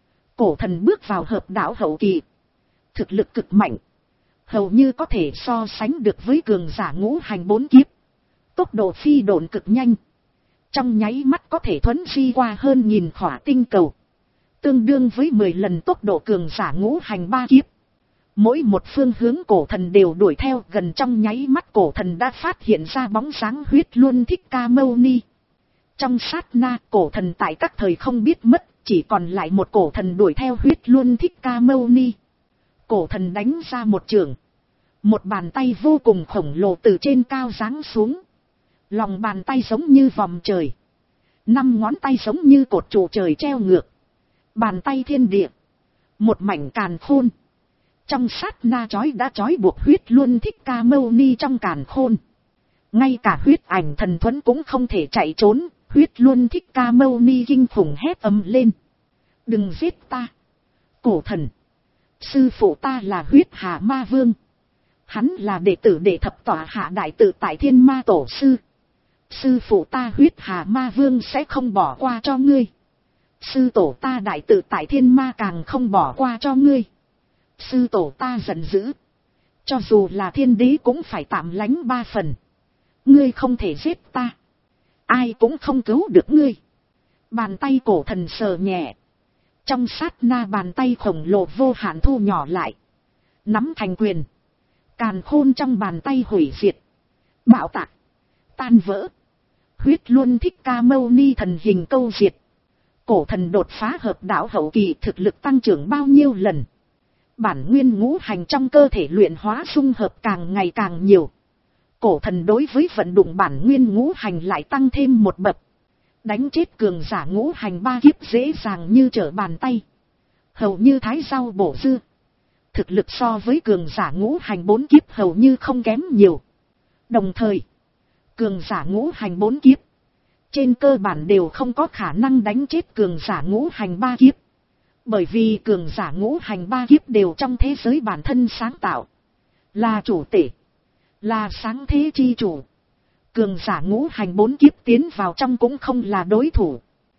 Cổ thần bước vào hợp đạo hậu kỳ. Thực lực cực mạnh. Hầu như có thể so sánh được với cường giả ngũ hành bốn kiếp. Tốc độ phi độn cực nhanh. Trong nháy mắt có thể thuấn di qua hơn nghìn khỏa tinh cầu. Tương đương với mười lần tốc độ cường giả ngũ hành ba kiếp. Mỗi một phương hướng cổ thần đều đuổi theo, gần trong nháy mắt cổ thần đã phát hiện ra bóng dáng Huyết Luân Thích Ca Mâu Ni. Trong sát na cổ thần tại các thời không biết mất, chỉ còn lại một cổ thần đuổi theo Huyết Luân Thích Ca Mâu Ni. Cổ thần đánh ra một trường. Một bàn tay vô cùng khổng lồ từ trên cao giáng xuống. Lòng bàn tay giống như vòm trời. Năm ngón tay giống như cột trụ trời treo ngược. Bàn tay thiên địa. Một mảnh càn khôn. Trong sát na chói đã chói buộc Huyết Luân Thích Ca Mâu Ni trong càn khôn. Ngay cả huyết ảnh thần thuẫn cũng không thể chạy trốn. Huyết Luân Thích Ca Mâu Ni kinh khủng hét ầm lên. Đừng giết ta. Cổ thần. Sư phụ ta là Huyết Hà Ma Vương. Hắn là đệ tử đệ thập tọa hạ đại tự tại Thiên Ma Tổ Sư. Sư phụ ta Huyết Hà Ma Vương sẽ không bỏ qua cho ngươi. Sư tổ ta đại tự tại Thiên Ma càng không bỏ qua cho ngươi. Sư tổ ta giận dữ. Cho dù là thiên đế cũng phải tạm lánh ba phần. Ngươi không thể giết ta. Ai cũng không cứu được ngươi. Bàn tay cổ thần sờ nhẹ. Trong sát na bàn tay khổng lồ vô hạn thu nhỏ lại. Nắm thành quyền. Càn khôn trong bàn tay hủy diệt. Bạo tạc. Tan vỡ. Huyết Luân Thích Ca Mâu Ni thần hình câu diệt. Cổ thần đột phá hợp đạo hậu kỳ thực lực tăng trưởng bao nhiêu lần. Bản nguyên ngũ hành trong cơ thể luyện hóa dung hợp càng ngày càng nhiều. Cổ thần đối với vận dụng bản nguyên ngũ hành lại tăng thêm một bậc. Đánh chết cường giả ngũ hành ba kiếp dễ dàng như trở bàn tay. Hầu như thái rau bổ dưa. Thực lực so với cường giả ngũ hành bốn kiếp hầu như không kém nhiều. Đồng thời, cường giả ngũ hành bốn kiếp trên cơ bản đều không có khả năng đánh chết cường giả ngũ hành ba kiếp. Bởi vì cường giả ngũ hành ba kiếp đều trong thế giới bản thân sáng tạo. Là chủ tể. Là sáng thế chi chủ. Cường giả ngũ hành bốn kiếp tiến vào trong cũng không là đối thủ.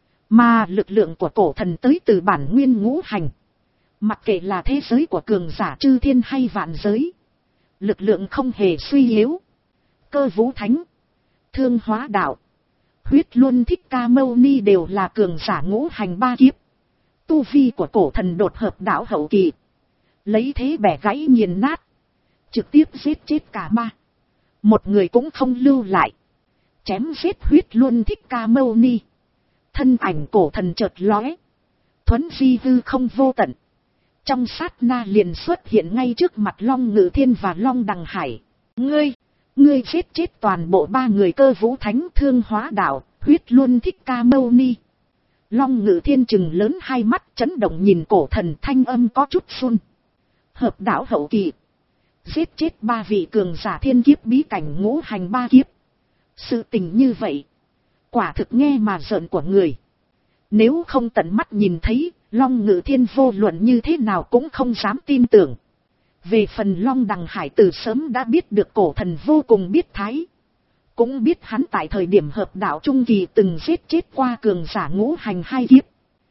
Mà lực lượng của cổ thần tới từ bản nguyên ngũ hành. Mặc kệ là thế giới của cường giả chư thiên hay vạn giới. Lực lượng không hề suy yếu. Cơ Vũ Thánh. Thương Hóa đạo. Huyết Luân Thích Ca Mâu Ni đều là cường giả ngũ hành ba kiếp. Tu vi của cổ thần đột hợp đạo hậu kỳ. Lấy thế bẻ gãy nghiền nát. trực tiếp giết chết cả ba. Một người cũng không lưu lại. Chém giết Huyết Luân Thích Ca Mâu Ni. Thân ảnh cổ thần chợt lóe. Thuấn di hư không vô tận. Trong sát na liền xuất hiện ngay trước mặt Long Ngự Thiên và Long Đằng Hải. Ngươi, ngươi giết chết toàn bộ ba người Cơ Vũ Thánh, Thương Hóa Đạo, Huyết Luân Thích Ca Mâu Ni. Long Ngự Thiên trừng lớn hai mắt chấn động nhìn cổ thần, thanh âm có chút run. Hợp đạo hậu kỳ. Giết chết ba vị cường giả thiên kiếp bí cảnh ngũ hành ba kiếp. Sự tình như vậy. Quả thực nghe mà rợn của người. Nếu không tận mắt nhìn thấy, Long Ngự Thiên vô luận như thế nào cũng không dám tin tưởng. Về phần Long Đằng Hải từ sớm đã biết được cổ thần vô cùng biết thái. Cũng biết hắn tại thời điểm hợp đạo trung kỳ từng giết chết qua cường giả ngũ hành hai kiếp.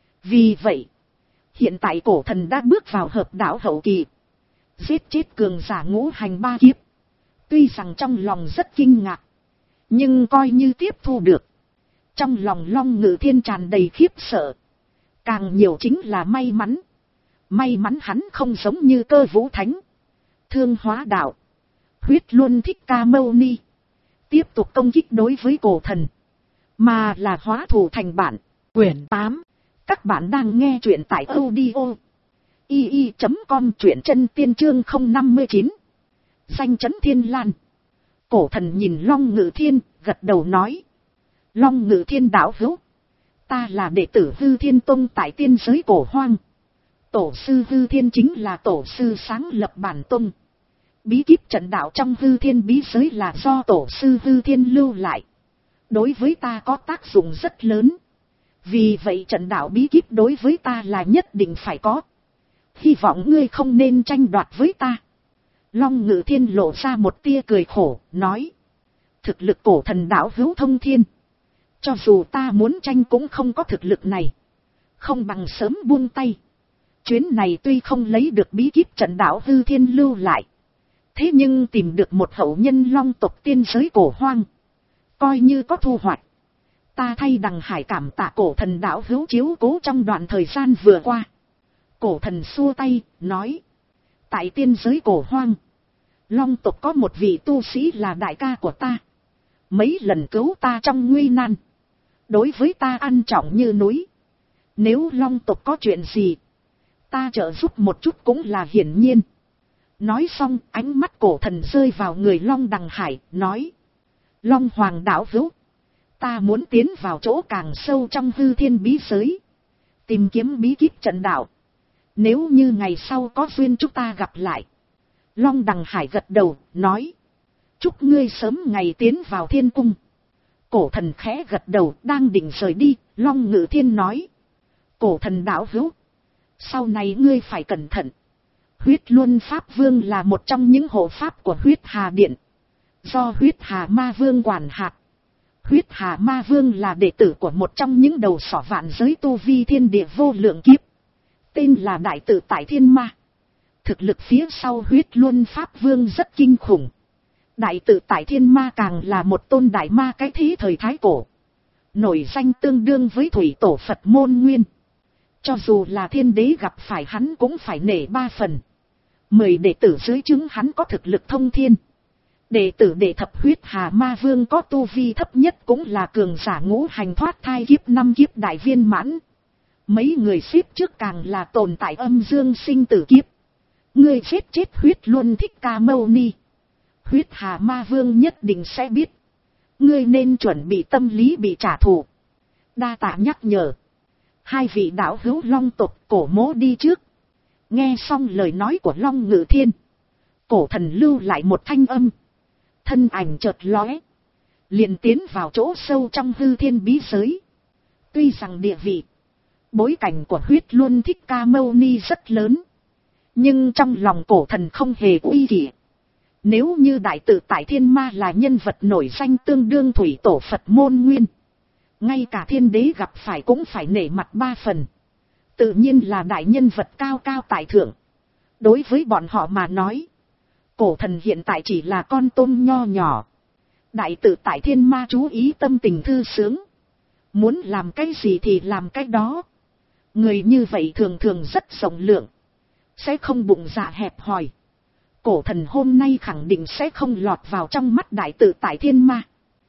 Vì vậy, hiện tại cổ thần đã bước vào hợp đạo hậu kỳ. Giết chết cường giả ngũ hành ba kiếp. Tuy rằng trong lòng rất kinh ngạc, nhưng coi như tiếp thu được. Trong lòng Long Ngự Thiên tràn đầy khiếp sợ. Càng nhiều chính là may mắn. May mắn hắn không giống như Cơ Vũ Thánh, Thương Hóa Đạo, Huyết Luân Thích Ca Mâu Ni tiếp tục công kích đối với cổ thần, mà là hóa thù thành bạn. Quyển tám. Các bạn đang nghe truyện tại audio i i chấm com, truyện chân tiên chương không năm chín. Danh chấn Thiên Lan. Cổ thần nhìn Long Ngự Thiên, gật đầu nói. Long Ngự Thiên đạo hữu, ta là đệ tử Hư Thiên Tông tại tiên giới cổ hoang. Tổ sư Hư Thiên chính là tổ sư sáng lập bản tông. Bí kíp trận đạo trong Hư Thiên bí giới là do tổ sư Hư Thiên lưu lại. Đối với ta có tác dụng rất lớn. Vì vậy trận đạo bí kíp đối với ta là nhất định phải có. Hy vọng ngươi không nên tranh đoạt với ta. Long Ngự Thiên lộ ra một tia cười khổ, nói. Thực lực cổ thần đạo hữu thông thiên. Cho dù ta muốn tranh cũng không có thực lực này. Không bằng sớm buông tay. Chuyến này tuy không lấy được bí kíp trận đạo Hư Thiên lưu lại. Thế nhưng tìm được một hậu nhân Long tộc tiên giới cổ hoang. Coi như có thu hoạch. Ta thay Đằng Hải cảm tạ cổ thần đạo hữu chiếu cố trong đoạn thời gian vừa qua. Cổ thần xua tay, nói. Tại tiên giới cổ hoang, Long tộc có một vị tu sĩ là đại ca của ta. Mấy lần cứu ta trong nguy nan. Đối với ta ăn trọng như núi. Nếu Long tộc có chuyện gì, ta trợ giúp một chút cũng là hiển nhiên. Nói xong ánh mắt cổ thần rơi vào người Long Đằng Hải, nói. Long Hoàng đạo hữu, ta muốn tiến vào chỗ càng sâu trong Hư Thiên bí giới. Tìm kiếm bí kíp trận đạo. Nếu như ngày sau có duyên chúng ta gặp lại. Long Đằng Hải gật đầu, nói. Chúc ngươi sớm ngày tiến vào thiên cung. Cổ thần khẽ gật đầu, đang định rời đi, Long Ngự Thiên nói. Cổ thần đạo hữu, sau này ngươi phải cẩn thận. Huyết Luân Pháp Vương là một trong những hộ pháp của Huyết Hà Điện. Do Huyết Hà Ma Vương quản hạt. Huyết Hà Ma Vương là đệ tử của một trong những đầu sỏ vạn giới tu vi thiên địa vô lượng kiếp. Tên là Đại Tự Tại Thiên Ma. Thực lực phía sau Huyết Luân Pháp Vương rất kinh khủng. Đại Tự Tại Thiên Ma càng là một tôn đại ma cái thế thời thái cổ. Nổi danh tương đương với thủy tổ Phật Môn Nguyên. Cho dù là thiên đế gặp phải hắn cũng phải nể ba phần. Mười đệ tử dưới chứng hắn có thực lực thông thiên. Đệ tử đệ thập Huyết Hà Ma Vương có tu vi thấp nhất cũng là cường giả ngũ hành thoát thai kiếp năm kiếp đại viên mãn. Mấy người xếp trước càng là tồn tại âm dương sinh tử kiếp. Ngươi giết chết Huyết Luân Thích Ca Mâu Ni. Huyết Hà Ma Vương nhất định sẽ biết. Ngươi nên chuẩn bị tâm lý bị trả thù. Đa tạ nhắc nhở. Hai vị đạo hữu Long tộc cổ mỗ đi trước. Nghe xong lời nói của Long Ngự Thiên. Cổ thần lưu lại một thanh âm. Thân ảnh chợt lóe. Liền tiến vào chỗ sâu trong Hư Thiên bí giới. Tuy rằng địa vị, bối cảnh của Huyết Luân Thích Ca Mâu Ni rất lớn. Nhưng trong lòng cổ thần không hề uy kỷ. Nếu như Đại Tự Tại Thiên Ma là nhân vật nổi danh tương đương thủy tổ Phật Môn Nguyên. Ngay cả thiên đế gặp phải cũng phải nể mặt ba phần. Tự nhiên là đại nhân vật cao cao tại thượng. Đối với bọn họ mà nói, cổ thần hiện tại chỉ là con tôm nho nhỏ. Đại Tự Tại Thiên Ma chú ý tâm tình thư sướng. Muốn làm cái gì thì làm cái đó. Người như vậy thường thường rất rộng lượng. Sẽ không bụng dạ hẹp hòi. cổ thần hôm nay khẳng định sẽ không lọt vào trong mắt đại tự tại thiên ma.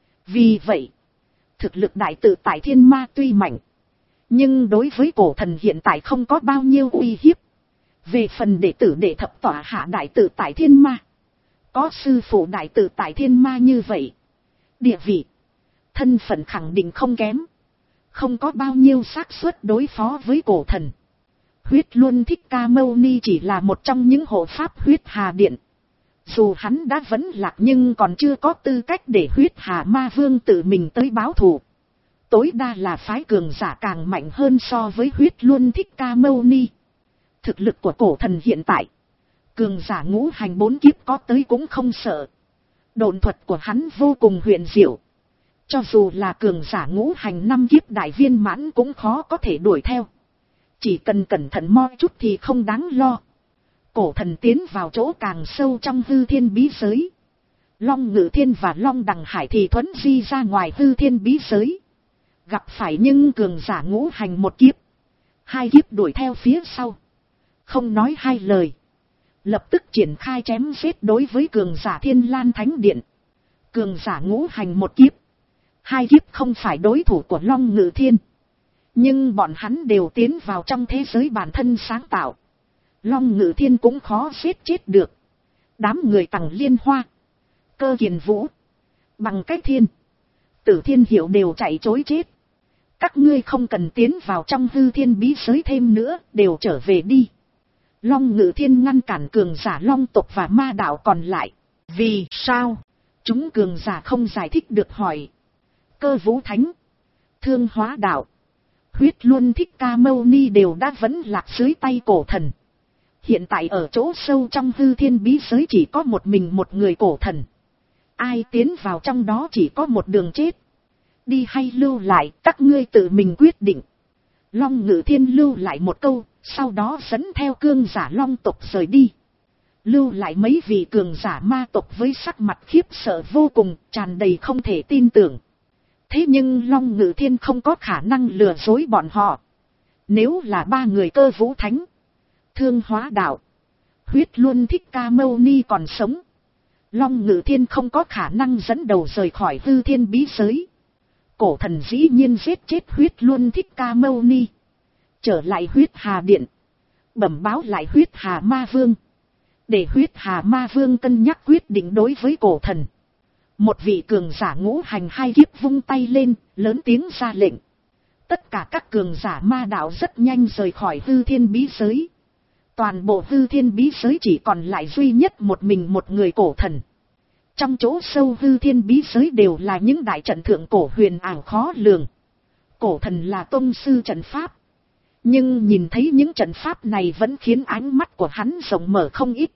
Vì vậy, thực lực đại tự tại thiên ma tuy mạnh, nhưng đối với cổ thần hiện tại không có bao nhiêu uy hiếp. Về phần đệ tử đệ thập tỏa hạ đại tự tại thiên ma, có sư phụ đại tự tại thiên ma như vậy, địa vị, thân phận khẳng định không kém, không có bao nhiêu xác suất đối phó với cổ thần. Huyết Luân Thích Ca Mâu Ni chỉ là một trong những hộ pháp huyết hà điện. Dù hắn đã vẫn lạc nhưng còn chưa có tư cách để huyết hà ma vương tự mình tới báo thù. Tối đa là phái cường giả càng mạnh hơn so với Huyết Luân Thích Ca Mâu Ni. Thực lực của cổ thần hiện tại, cường giả ngũ hành bốn kiếp có tới cũng không sợ. Độn thuật của hắn vô cùng huyền diệu. Cho dù là cường giả ngũ hành năm kiếp đại viên mãn cũng khó có thể đuổi theo. Chỉ cần cẩn thận mo chút thì không đáng lo. Cổ thần tiến vào chỗ càng sâu trong hư thiên bí giới. Long Ngự Thiên và Long Đằng Hải thì thuấn di ra ngoài hư thiên bí giới. Gặp phải nhưng cường giả ngũ hành một kiếp, hai kiếp đuổi theo phía sau. Không nói hai lời, lập tức triển khai chém giết đối với cường giả Thiên Lan Thánh Điện. Cường giả ngũ hành một kiếp, hai kiếp không phải đối thủ của Long Ngự Thiên. Nhưng bọn hắn đều tiến vào trong thế giới bản thân sáng tạo. Long Ngự Thiên cũng khó giết chết được. Đám người Tằng Liên Hoa, Cơ Kiền Vũ, Bằng Cách Thiên, Tử Thiên Hiểu đều chạy chối chết. Các ngươi không cần tiến vào trong hư thiên bí giới thêm nữa, đều trở về đi. Long Ngự Thiên ngăn cản cường giả Long tộc và ma đạo còn lại. Vì sao? Chúng cường giả không giải thích được hỏi. Cơ Vũ Thánh, Thương Hóa Đạo, Huyết Luân Thích Ca Mâu Ni đều đã vẫn lạc dưới tay cổ thần. Hiện tại ở chỗ sâu trong hư thiên bí giới chỉ có một mình một người cổ thần. Ai tiến vào trong đó chỉ có một đường chết. Đi hay lưu lại, các ngươi tự mình quyết định. Long Ngự Thiên lưu lại một câu, sau đó dẫn theo cương giả Long tộc rời đi. Lưu lại mấy vị cường giả ma tộc với sắc mặt khiếp sợ vô cùng, tràn đầy không thể tin tưởng. Thế nhưng Long Ngự Thiên không có khả năng lừa dối bọn họ. Nếu là ba người Cơ Vũ Thánh, Thương Hóa Đạo, Huyết Luân Thích Ca Mâu Ni còn sống, Long Ngự Thiên không có khả năng dẫn đầu rời khỏi hư thiên bí giới. Cổ thần dĩ nhiên giết chết Huyết Luân Thích Ca Mâu Ni, trở lại huyết hà điện, bẩm báo lại huyết hà ma vương, để huyết hà ma vương cân nhắc quyết định đối với cổ thần. Một vị cường giả ngũ hành hai kiếp vung tay lên, lớn tiếng ra lệnh. Tất cả các cường giả ma đạo rất nhanh rời khỏi hư thiên bí giới. Toàn bộ hư thiên bí giới chỉ còn lại duy nhất một mình một người cổ thần. Trong chỗ sâu hư thiên bí giới đều là những đại trận thượng cổ huyền ảo khó lường. Cổ thần là tông sư trận pháp. Nhưng nhìn thấy những trận pháp này vẫn khiến ánh mắt của hắn rộng mở không ít.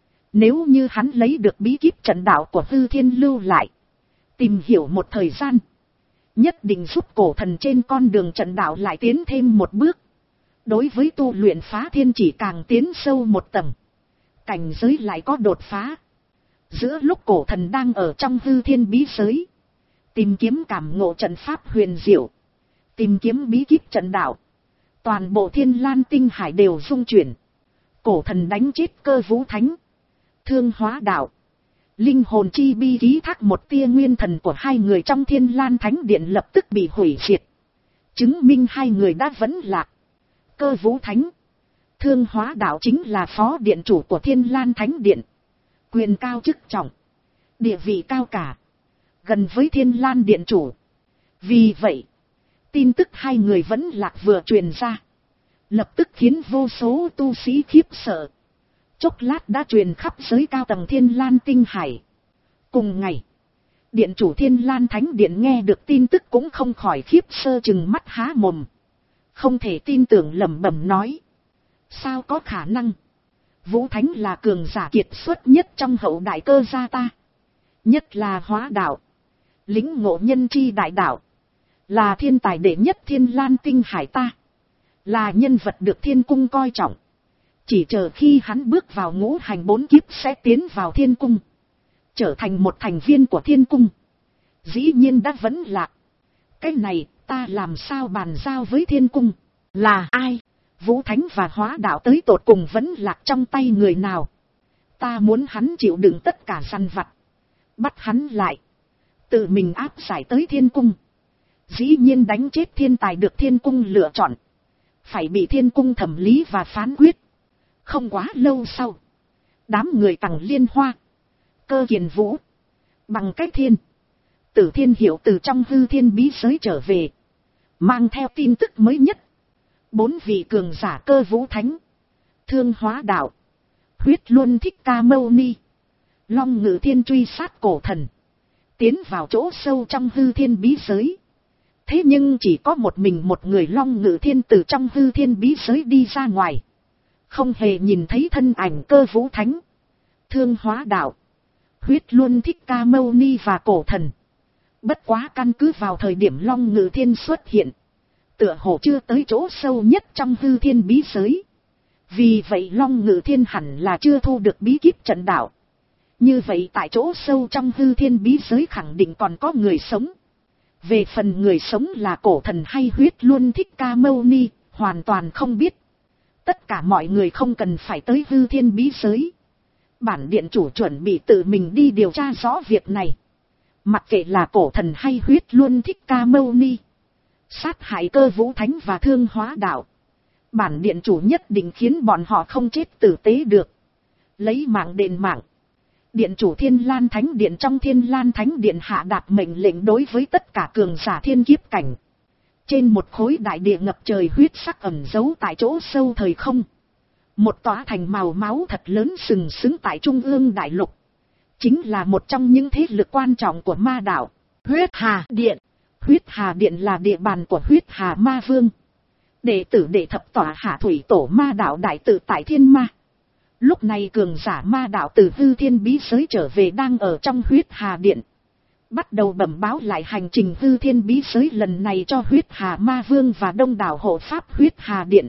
Nếu như hắn lấy được bí kíp trận đạo của hư thiên lưu lại, tìm hiểu một thời gian, nhất định giúp cổ thần trên con đường trận đạo lại tiến thêm một bước. Đối với tu luyện phá thiên chỉ càng tiến sâu một tầng, cảnh giới lại có đột phá. Giữa lúc cổ thần đang ở trong hư thiên bí giới, tìm kiếm cảm ngộ trận pháp huyền diệu, tìm kiếm bí kíp trận đạo, toàn bộ Thiên Lan tinh hải đều rung chuyển. Cổ thần đánh chết Cơ Vũ Thánh, Thương Hóa Đạo, linh hồn chi bi ký thác một tia nguyên thần của hai người trong Thiên Lan Thánh Điện lập tức bị hủy diệt, chứng minh hai người đã vẫn lạc. Cơ Vũ Thánh, Thương Hóa Đạo chính là phó điện chủ của Thiên Lan Thánh Điện, quyền cao chức trọng, địa vị cao cả, gần với Thiên Lan Điện chủ. Vì vậy, tin tức hai người vẫn lạc vừa truyền ra, lập tức khiến vô số tu sĩ khiếp sợ. Chốc lát đã truyền khắp giới cao tầng Thiên Lan tinh hải. Cùng ngày, điện chủ Thiên Lan Thánh Điện nghe được tin tức cũng không khỏi khiếp sơ chừng mắt há mồm, không thể tin tưởng lẩm bẩm nói. Sao có khả năng? Vũ Thánh là cường giả kiệt xuất nhất trong hậu đại Cơ gia ta, nhất là hóa đạo, lĩnh ngộ nhân chi đại đạo, là thiên tài đệ nhất Thiên Lan tinh hải ta, là nhân vật được thiên cung coi trọng. Chỉ chờ khi hắn bước vào ngũ hành bốn kiếp sẽ tiến vào thiên cung, trở thành một thành viên của thiên cung. Dĩ nhiên đã vẫn lạc. Cái này ta làm sao bàn giao với thiên cung? Là ai? Vũ Thánh và hóa đạo tới tột cùng vẫn lạc trong tay người nào? Ta muốn hắn chịu đựng tất cả săn vặt. Bắt hắn lại. Tự mình áp giải tới thiên cung. Dĩ nhiên đánh chết thiên tài được thiên cung lựa chọn. Phải bị thiên cung thẩm lý và phán quyết. Không quá lâu sau. Đám người Tằng Liên Hoa, Cơ Kiền Vũ, Bằng Cách Thiên, Tử Thiên Hiểu từ trong hư thiên bí giới trở về. Mang theo tin tức mới nhất. Bốn vị cường giả Cơ Vũ Thánh, Thương Hóa Đạo, Huyết Luân Thích Ca Mâu Ni, Long Ngự Thiên truy sát Cổ Thần. Tiến vào chỗ sâu trong hư thiên bí giới. Thế nhưng chỉ có một mình một người Long Ngự Thiên từ trong hư thiên bí giới đi ra ngoài. Không hề nhìn thấy thân ảnh Cơ Vũ Thánh, Thương Hóa Đạo, Huyết Luân Thích Ca Mâu Ni và Cổ Thần. Bất quá căn cứ vào thời điểm Long Ngự Thiên xuất hiện, tựa hồ chưa tới chỗ sâu nhất trong hư thiên bí giới. Vì vậy Long Ngự Thiên hẳn là chưa thu được bí kíp trận đạo. Như vậy tại chỗ sâu trong hư thiên bí giới khẳng định còn có người sống. Về phần người sống là Cổ Thần hay Huyết Luân Thích Ca Mâu Ni, hoàn toàn không biết. Tất cả mọi người không cần phải tới hư thiên bí giới. Bản điện chủ chuẩn bị tự mình đi điều tra rõ việc này. Mặc kệ là Cổ Thần hay Huyết Luân Thích Ca Mâu Ni, sát hại Cơ Vũ Thánh và Thương Hóa Đạo, bản điện chủ nhất định khiến bọn họ không chết tử tế được. Lấy mạng đền mạng. Điện chủ Thiên Lan Thánh Điện trong Thiên Lan Thánh Điện hạ đạt mệnh lệnh đối với tất cả cường giả thiên kiếp cảnh. Trên một khối đại địa ngập trời huyết sắc ẩn giấu tại chỗ sâu thời không. Một tòa thành màu máu thật lớn sừng sững tại trung ương đại lục. Chính là một trong những thế lực quan trọng của ma đạo, Huyết Hà Điện. Huyết Hà Điện là địa bàn của Huyết Hà Ma Vương. Đệ tử đệ thập tòa Hạ Thủy Tổ ma đạo đại tự tại Thiên Ma. Lúc này cường giả ma đạo từ hư thiên bí giới trở về đang ở trong Huyết Hà Điện. Bắt đầu bẩm báo lại hành trình hư thiên bí giới lần này cho Huyết Hà Ma Vương và đông đảo hộ pháp Huyết Hà Điện.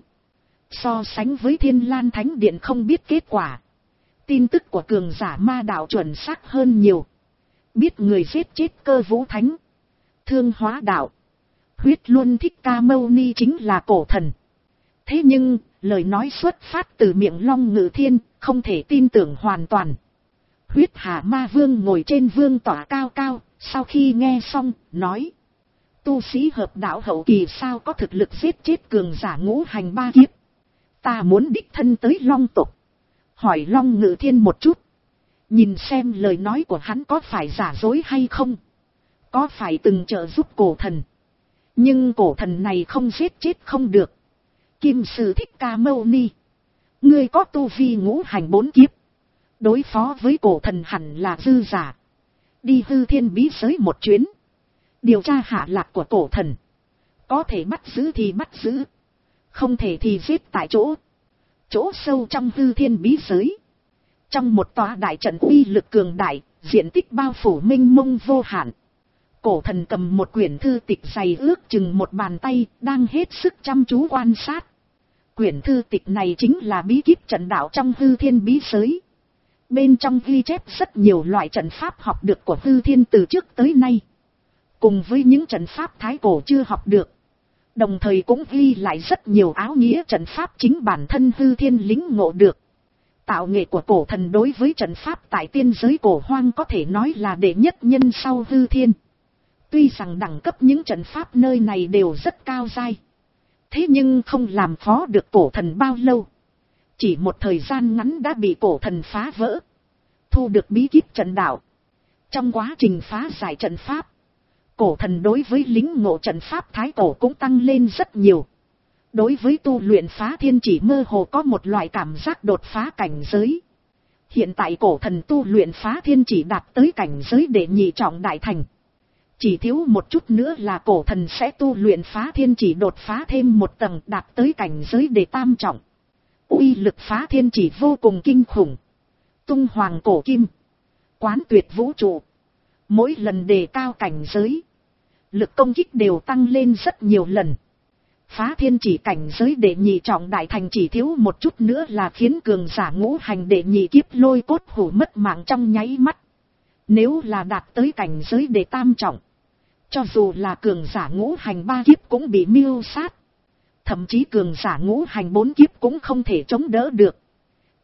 So sánh với Thiên Lan Thánh Điện không biết kết quả. Tin tức của cường giả ma đạo chuẩn xác hơn nhiều. Biết người giết chết Cơ Vũ Thánh, Thương Hóa Đạo, Huyết Luân Thích Ca Mâu Ni chính là Cổ Thần. Thế nhưng, lời nói xuất phát từ miệng Long Ngự Thiên, không thể tin tưởng hoàn toàn. Huyết Hà Ma Vương ngồi trên vương tỏa cao cao, sau khi nghe xong, nói. Tu sĩ hợp đạo hậu kỳ sao có thực lực giết chết cường giả ngũ hành ba kiếp. Ta muốn đích thân tới Long tộc. Hỏi Long Ngự Thiên một chút. Nhìn xem lời nói của hắn có phải giả dối hay không. Có phải từng trợ giúp Cổ Thần. Nhưng Cổ Thần này không giết chết không được. Kim Sư Thích Ca Mâu Ni, ngươi có tu vi ngũ hành bốn kiếp. Đối phó với Cổ Thần hẳn là dư giả. Đi hư thiên bí giới một chuyến. Điều tra hạ lạc của Cổ Thần. Có thể bắt giữ thì bắt giữ. Không thể thì giết tại chỗ. Chỗ sâu trong hư thiên bí giới. Trong một tòa đại trận uy lực cường đại, diện tích bao phủ mênh mông vô hạn. Cổ Thần cầm một quyển thư tịch dày ước chừng một bàn tay, đang hết sức chăm chú quan sát. Quyển thư tịch này chính là bí kíp trận đạo trong hư thiên bí giới. Bên trong ghi chép rất nhiều loại trận pháp học được của hư thiên từ trước tới nay. Cùng với những trận pháp thái cổ chưa học được. Đồng thời cũng ghi lại rất nhiều áo nghĩa trận pháp chính bản thân hư thiên lĩnh ngộ được. Tạo nghệ của Cổ Thần đối với trận pháp tại tiên giới cổ hoang có thể nói là đệ nhất nhân sau hư thiên. Tuy rằng đẳng cấp những trận pháp nơi này đều rất cao dai. Thế nhưng không làm khó được Cổ Thần bao lâu. Chỉ một thời gian ngắn đã bị Cổ Thần phá vỡ. Thu được bí kíp trận đạo. Trong quá trình phá giải trận pháp, Cổ Thần đối với lĩnh ngộ trận pháp thái cổ cũng tăng lên rất nhiều. Đối với tu luyện phá thiên chỉ mơ hồ có một loại cảm giác đột phá cảnh giới. Hiện tại Cổ Thần tu luyện phá thiên chỉ đạt tới cảnh giới đệ nhị trọng đại thành. Chỉ thiếu một chút nữa là Cổ Thần sẽ tu luyện phá thiên chỉ đột phá thêm một tầng đạt tới cảnh giới đệ tam trọng. Uy lực phá thiên chỉ vô cùng kinh khủng. Tung hoàng cổ kim. Quán tuyệt vũ trụ. Mỗi lần đề cao cảnh giới, lực công kích đều tăng lên rất nhiều lần. Phá thiên chỉ cảnh giới đệ nhị trọng đại thành chỉ thiếu một chút nữa là khiến cường giả ngũ hành đệ nhị kiếp lôi cốt hủ mất mạng trong nháy mắt. Nếu là đạt tới cảnh giới đệ tam trọng, cho dù là cường giả ngũ hành ba kiếp cũng bị miêu sát. Thậm chí cường giả ngũ hành bốn kiếp cũng không thể chống đỡ được.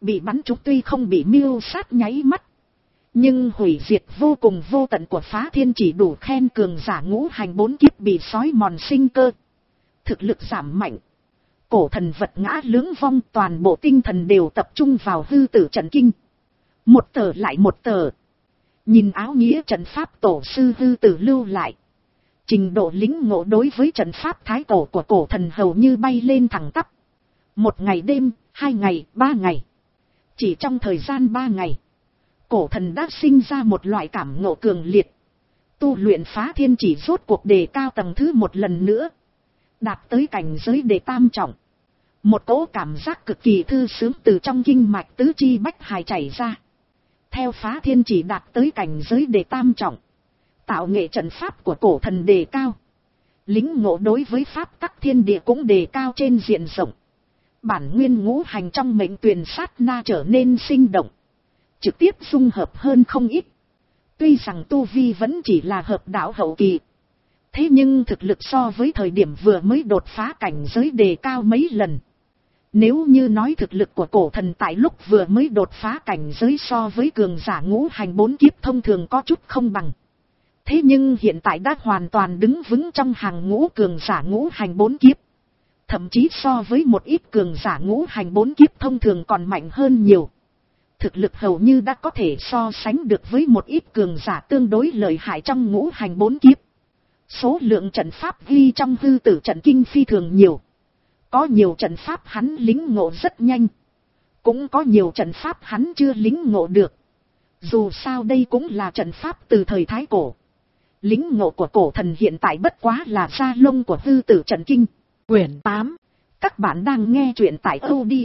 Bị bắn trúng tuy không bị miêu sát nháy mắt, nhưng hủy diệt vô cùng vô tận của phá thiên chỉ đủ khen cường giả ngũ hành bốn kiếp bị sói mòn sinh cơ. Thực lực giảm mạnh. Cổ thần vật ngã lưỡng vong, toàn bộ tinh thần đều tập trung vào hư tử trận kinh. Một tờ lại một tờ. Nhìn áo nghĩa trận pháp tổ sư hư tử lưu lại. Trình độ lĩnh ngộ đối với trận pháp thái cổ của cổ thần hầu như bay lên thẳng tắp. Một ngày đêm, hai ngày, ba ngày. Chỉ trong thời gian ba ngày, cổ thần đã sinh ra một loại cảm ngộ cường liệt. Tu luyện phá thiên chỉ rốt cuộc đề cao tầng thứ một lần nữa. Đạt tới cảnh giới đề tam trọng. Một cỗ cảm giác cực kỳ thư sướng từ trong kinh mạch tứ chi bách hài chảy ra. Theo phá thiên chỉ đạt tới cảnh giới đề tam trọng, tạo nghệ trận pháp của cổ thần đề cao. Lính ngộ đối với pháp tắc thiên địa cũng đề cao trên diện rộng. Bản nguyên ngũ hành trong mệnh tuyển sát na trở nên sinh động. Trực tiếp dung hợp hơn không ít. Tuy rằng tu vi vẫn chỉ là hợp đạo hậu kỳ. Thế nhưng thực lực so với thời điểm vừa mới đột phá cảnh giới đề cao mấy lần. Nếu như nói thực lực của cổ thần tại lúc vừa mới đột phá cảnh giới so với cường giả ngũ hành bốn kiếp thông thường có chút không bằng. Thế nhưng hiện tại đã hoàn toàn đứng vững trong hàng ngũ cường giả ngũ hành bốn kiếp. Thậm chí so với một ít cường giả ngũ hành bốn kiếp thông thường còn mạnh hơn nhiều. Thực lực hầu như đã có thể so sánh được với một ít cường giả tương đối lợi hại trong ngũ hành bốn kiếp. Số lượng trận pháp ghi trong hư tử trận kinh phi thường nhiều. Có nhiều trận pháp hắn lính ngộ rất nhanh. Cũng có nhiều trận pháp hắn chưa lính ngộ được. Dù sao đây cũng là trận pháp từ thời Thái Cổ. Lính ngộ của cổ thần hiện tại bất quá là da lông của hư tử trận kinh. Quyển tám. Các bạn đang nghe truyện tại audio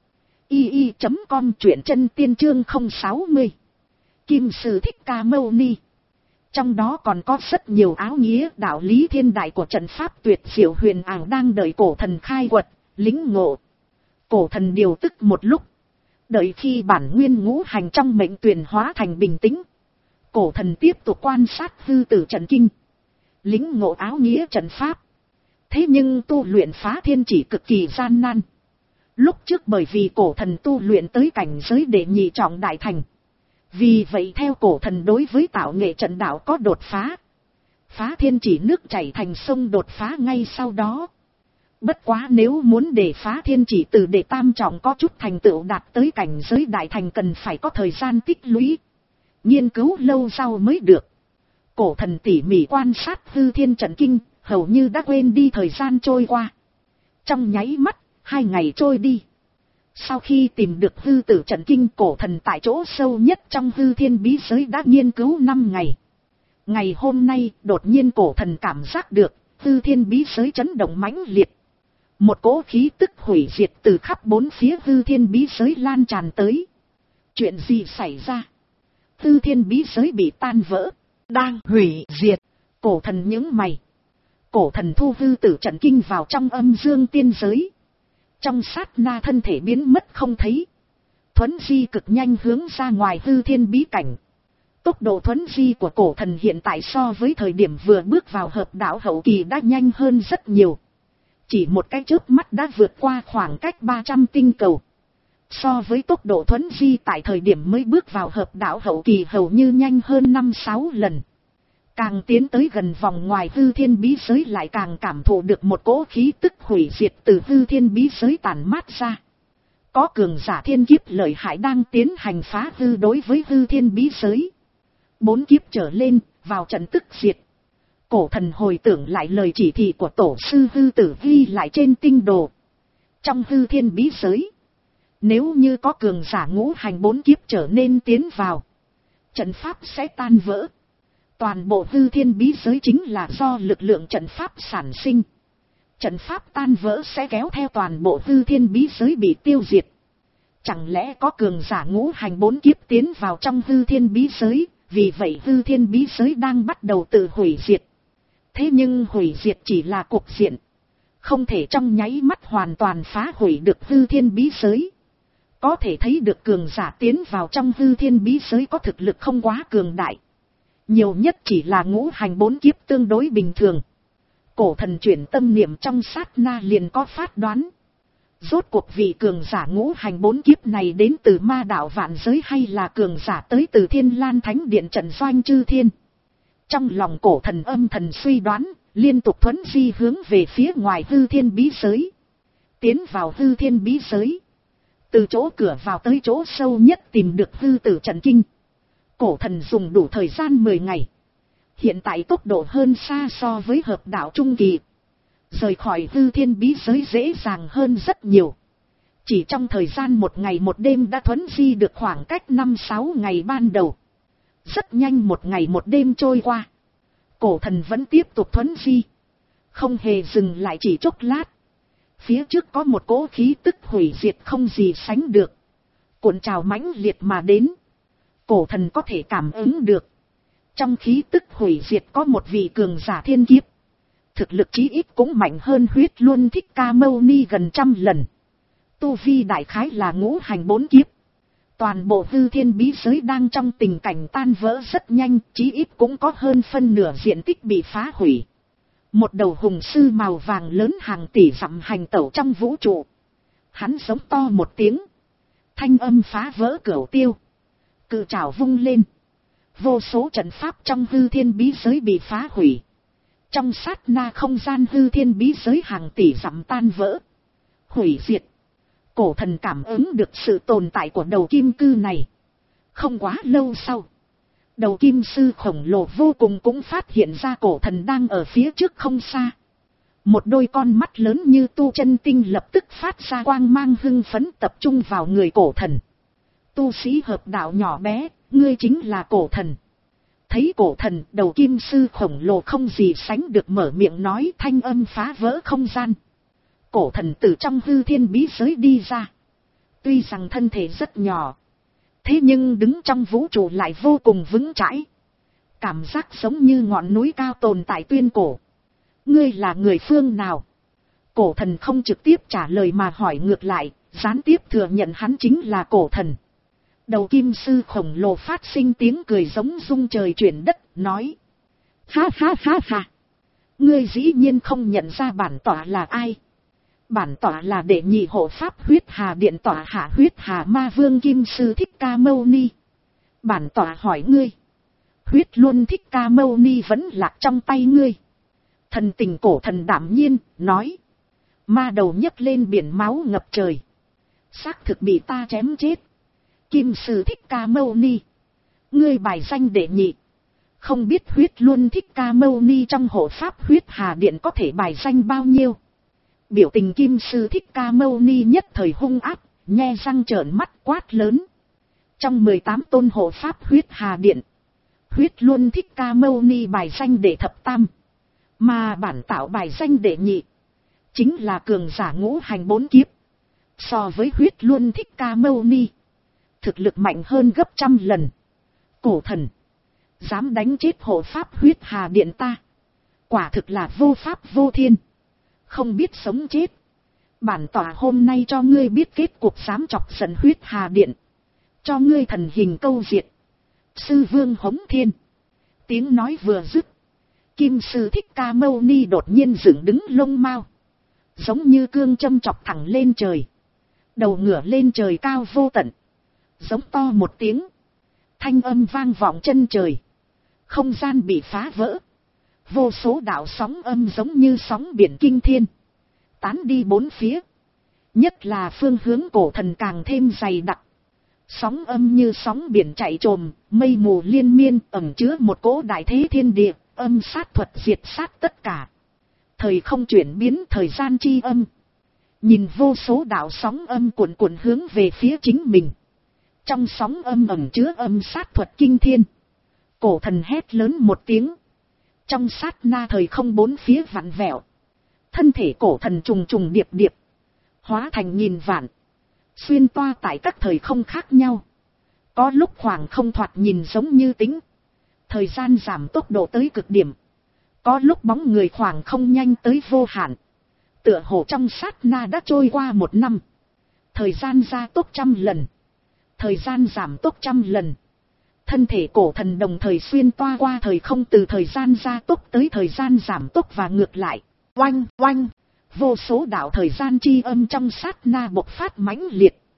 i i chấm com, truyện chân tiên chương không sáu mươi. Kim Sư Thích Ca Mâu Ni. Trong đó còn có rất nhiều áo nghĩa đạo lý thiên đại của trận pháp tuyệt diệu huyền ảo đang đợi cổ thần khai quật, lính ngộ. Cổ thần điều tức một lúc. Đợi khi bản nguyên ngũ hành trong mệnh tuyển hóa thành bình tĩnh. Cổ thần tiếp tục quan sát hư tử trận kinh. Lính ngộ áo nghĩa trận pháp. Thế nhưng tu luyện phá thiên chỉ cực kỳ gian nan. Lúc trước bởi vì cổ thần tu luyện tới cảnh giới đệ nhị trọng đại thành. Vì vậy theo cổ thần đối với tạo nghệ trận đạo có đột phá. Phá thiên chỉ nước chảy thành sông đột phá ngay sau đó. Bất quá nếu muốn để phá thiên chỉ từ đệ tam trọng có chút thành tựu đạt tới cảnh giới đại thành cần phải có thời gian tích lũy. Nghiên cứu lâu sau mới được. Cổ thần tỉ mỉ quan sát hư thiên trận kinh, hầu như đã quên đi thời gian trôi qua. Trong nháy mắt, hai ngày trôi đi. Sau khi tìm được hư tử trận kinh, cổ thần tại chỗ sâu nhất trong hư thiên bí giới đã nghiên cứu năm ngày. Ngày hôm nay, đột nhiên cổ thần cảm giác được, hư thiên bí giới chấn động mãnh liệt. Một cỗ khí tức hủy diệt từ khắp bốn phía hư thiên bí giới lan tràn tới. Chuyện gì xảy ra? Hư thiên bí giới bị tan vỡ, đang hủy diệt. Cổ thần nhướng mày. Cổ thần thu hư tử trận kinh vào trong âm dương tiên giới. Trong sát na thân thể biến mất không thấy. Thuấn di cực nhanh hướng ra ngoài hư thiên bí cảnh. Tốc độ thuấn di của cổ thần hiện tại so với thời điểm vừa bước vào hợp đạo hậu kỳ đã nhanh hơn rất nhiều. Chỉ một cái chớp mắt đã vượt qua khoảng cách ba trăm tinh cầu. So với tốc độ thuấn di tại thời điểm mới bước vào hợp đạo hậu kỳ hầu như nhanh hơn năm sáu lần. Càng tiến tới gần vòng ngoài hư thiên bí giới lại càng cảm thụ được một cỗ khí tức hủy diệt từ hư thiên bí giới tản mát ra. Có cường giả thiên kiếp lợi hại đang tiến hành phá hư đối với hư thiên bí giới. Bốn kiếp trở lên, vào trận tức diệt. Cổ thần hồi tưởng lại lời chỉ thị của tổ sư hư tử ghi lại trên tinh đồ. Trong hư thiên bí giới, nếu như có cường giả ngũ hành bốn kiếp trở nên tiến vào, trận pháp sẽ tan vỡ. Toàn bộ hư thiên bí giới chính là do lực lượng trận pháp sản sinh. Trận pháp tan vỡ sẽ kéo theo toàn bộ hư thiên bí giới bị tiêu diệt. Chẳng lẽ có cường giả ngũ hành bốn kiếp tiến vào trong hư thiên bí giới, vì vậy hư thiên bí giới đang bắt đầu tự hủy diệt. Thế nhưng hủy diệt chỉ là cục diện. Không thể trong nháy mắt hoàn toàn phá hủy được hư thiên bí giới. Có thể thấy được cường giả tiến vào trong hư thiên bí giới có thực lực không quá cường đại. Nhiều nhất chỉ là ngũ hành bốn kiếp tương đối bình thường. Cổ thần chuyển tâm niệm trong sát na liền có phát đoán. Rốt cuộc vị cường giả ngũ hành bốn kiếp này đến từ ma đạo vạn giới hay là cường giả tới từ Thiên Lan Thánh Điện trận doanh chư thiên. Trong lòng cổ thần âm thần suy đoán, liên tục thuấn di hướng về phía ngoài hư thiên bí giới. Tiến vào hư thiên bí giới. Từ chỗ cửa vào tới chỗ sâu nhất tìm được hư tử trận kinh. Cổ thần dùng đủ thời gian mười ngày. Hiện tại tốc độ hơn xa so với hợp đạo trung kỳ. Rời khỏi hư thiên bí giới dễ dàng hơn rất nhiều. Chỉ trong thời gian một ngày một đêm đã thuấn di được khoảng cách năm sáu ngày ban đầu. Rất nhanh một ngày một đêm trôi qua. Cổ thần vẫn tiếp tục thuấn di. Không hề dừng lại chỉ chốc lát. Phía trước có một cỗ khí tức hủy diệt không gì sánh được. Cuộn trào mãnh liệt mà đến. Cổ thần có thể cảm ứng được. Trong khí tức hủy diệt có một vị cường giả thiên kiếp. Thực lực chí ít cũng mạnh hơn Huyết Luân Thích Ca Mâu Ni gần trăm lần. Tu vi đại khái là ngũ hành bốn kiếp. Toàn bộ hư thiên bí giới đang trong tình cảnh tan vỡ rất nhanh, chí ít cũng có hơn phân nửa diện tích bị phá hủy. Một đầu hùng sư màu vàng lớn hàng tỷ dặm hành tẩu trong vũ trụ. Hắn giống to một tiếng. Thanh âm phá vỡ cửu tiêu. Cự trảo vung lên. Vô số trận pháp trong hư thiên bí giới bị phá hủy. Trong sát na không gian hư thiên bí giới hàng tỷ dặm tan vỡ. Hủy diệt. Cổ thần cảm ứng được sự tồn tại của đầu kim cư này. Không quá lâu sau. Đầu kim sư khổng lồ vô cùng cũng phát hiện ra cổ thần đang ở phía trước không xa. Một đôi con mắt lớn như tu chân tinh lập tức phát ra quang mang hưng phấn tập trung vào người cổ thần. Tu sĩ hợp đạo nhỏ bé, ngươi chính là cổ thần. Thấy cổ thần, đầu kim sư khổng lồ không gì sánh được mở miệng nói, thanh âm phá vỡ không gian. Cổ thần từ trong hư thiên bí giới đi ra. Tuy rằng thân thể rất nhỏ. Thế nhưng đứng trong vũ trụ lại vô cùng vững chãi. Cảm giác giống như ngọn núi cao tồn tại tuyên cổ. Ngươi là người phương nào? Cổ thần không trực tiếp trả lời mà hỏi ngược lại, gián tiếp thừa nhận hắn chính là cổ thần. Đầu kim sư khổng lồ phát sinh tiếng cười giống rung trời chuyển đất, nói. Ha ha ha ha. Ngươi dĩ nhiên không nhận ra bản tọa là ai. Bản tọa là đệ nhị hộ pháp huyết hà điện tọa hạ huyết hà ma vương kim sư Thích Ca Mâu Ni. Bản tọa hỏi ngươi. Huyết Luân Thích Ca Mâu Ni vẫn lạc trong tay ngươi. Thần tình cổ thần đảm nhiên, nói. Ma đầu nhấc lên biển máu ngập trời. Xác thực bị ta chém chết. Kim sư Thích Ca Mâu Ni. Ngươi bài danh đệ nhị. Không biết Huyết Luân Thích Ca Mâu Ni trong hộ pháp huyết hà điện có thể bài danh bao nhiêu. Biểu tình kim sư Thích Ca Mâu Ni nhất thời hung áp, nhe răng trợn mắt quát lớn. Trong mười tám tôn hộ pháp huyết hà điện, Huyết Luân Thích Ca Mâu Ni bài danh đệ thập tam. Mà bản tạo bài danh đệ nhị, chính là cường giả ngũ hành bốn kiếp. So với Huyết Luân Thích Ca Mâu Ni, thực lực mạnh hơn gấp trăm lần. Cổ thần, dám đánh chết hộ pháp huyết hà điện ta. Quả thực là vô pháp vô thiên. Không biết sống chết. Bản tọa hôm nay cho ngươi biết kết cục dám chọc giận huyết hà điện. Cho ngươi thần hình câu diệt. Sư vương hống thiên. Tiếng nói vừa dứt. Kim sư Thích Ca Mâu Ni đột nhiên dựng đứng lông mao. Giống như cương châm chọc thẳng lên trời. Đầu ngửa lên trời cao vô tận. Giống to một tiếng. Thanh âm vang vọng chân trời. Không gian bị phá vỡ. Vô số đạo sóng âm giống như sóng biển kinh thiên. Tán đi bốn phía. Nhất là phương hướng cổ thần càng thêm dày đặc. Sóng âm như sóng biển chạy trồm, mây mù liên miên ẩn chứa một cỗ đại thế thiên địa, âm sát thuật diệt sát tất cả. Thời không chuyển biến thời gian chi âm. Nhìn vô số đạo sóng âm cuộn cuộn hướng về phía chính mình. Trong sóng âm ẩn chứa âm sát thuật kinh thiên. Cổ thần hét lớn một tiếng. Trong sát na thời không bốn phía vặn vẹo. Thân thể cổ thần trùng trùng điệp điệp. Hóa thành nghìn vạn. Xuyên toa tại các thời không khác nhau. Có lúc khoảng không thoạt nhìn giống như tính. Thời gian giảm tốc độ tới cực điểm. Có lúc bóng người khoảng không nhanh tới vô hạn. Tựa hồ trong sát na đã trôi qua một năm. Thời gian gia tốc trăm lần. Thời gian giảm tốc trăm lần. Thân thể cổ thần đồng thời xuyên toa qua thời không từ thời gian gia tốc tới thời gian giảm tốc và ngược lại. Oanh, oanh. Vô số đạo thời gian chi âm trong sát na bộc phát mãnh liệt.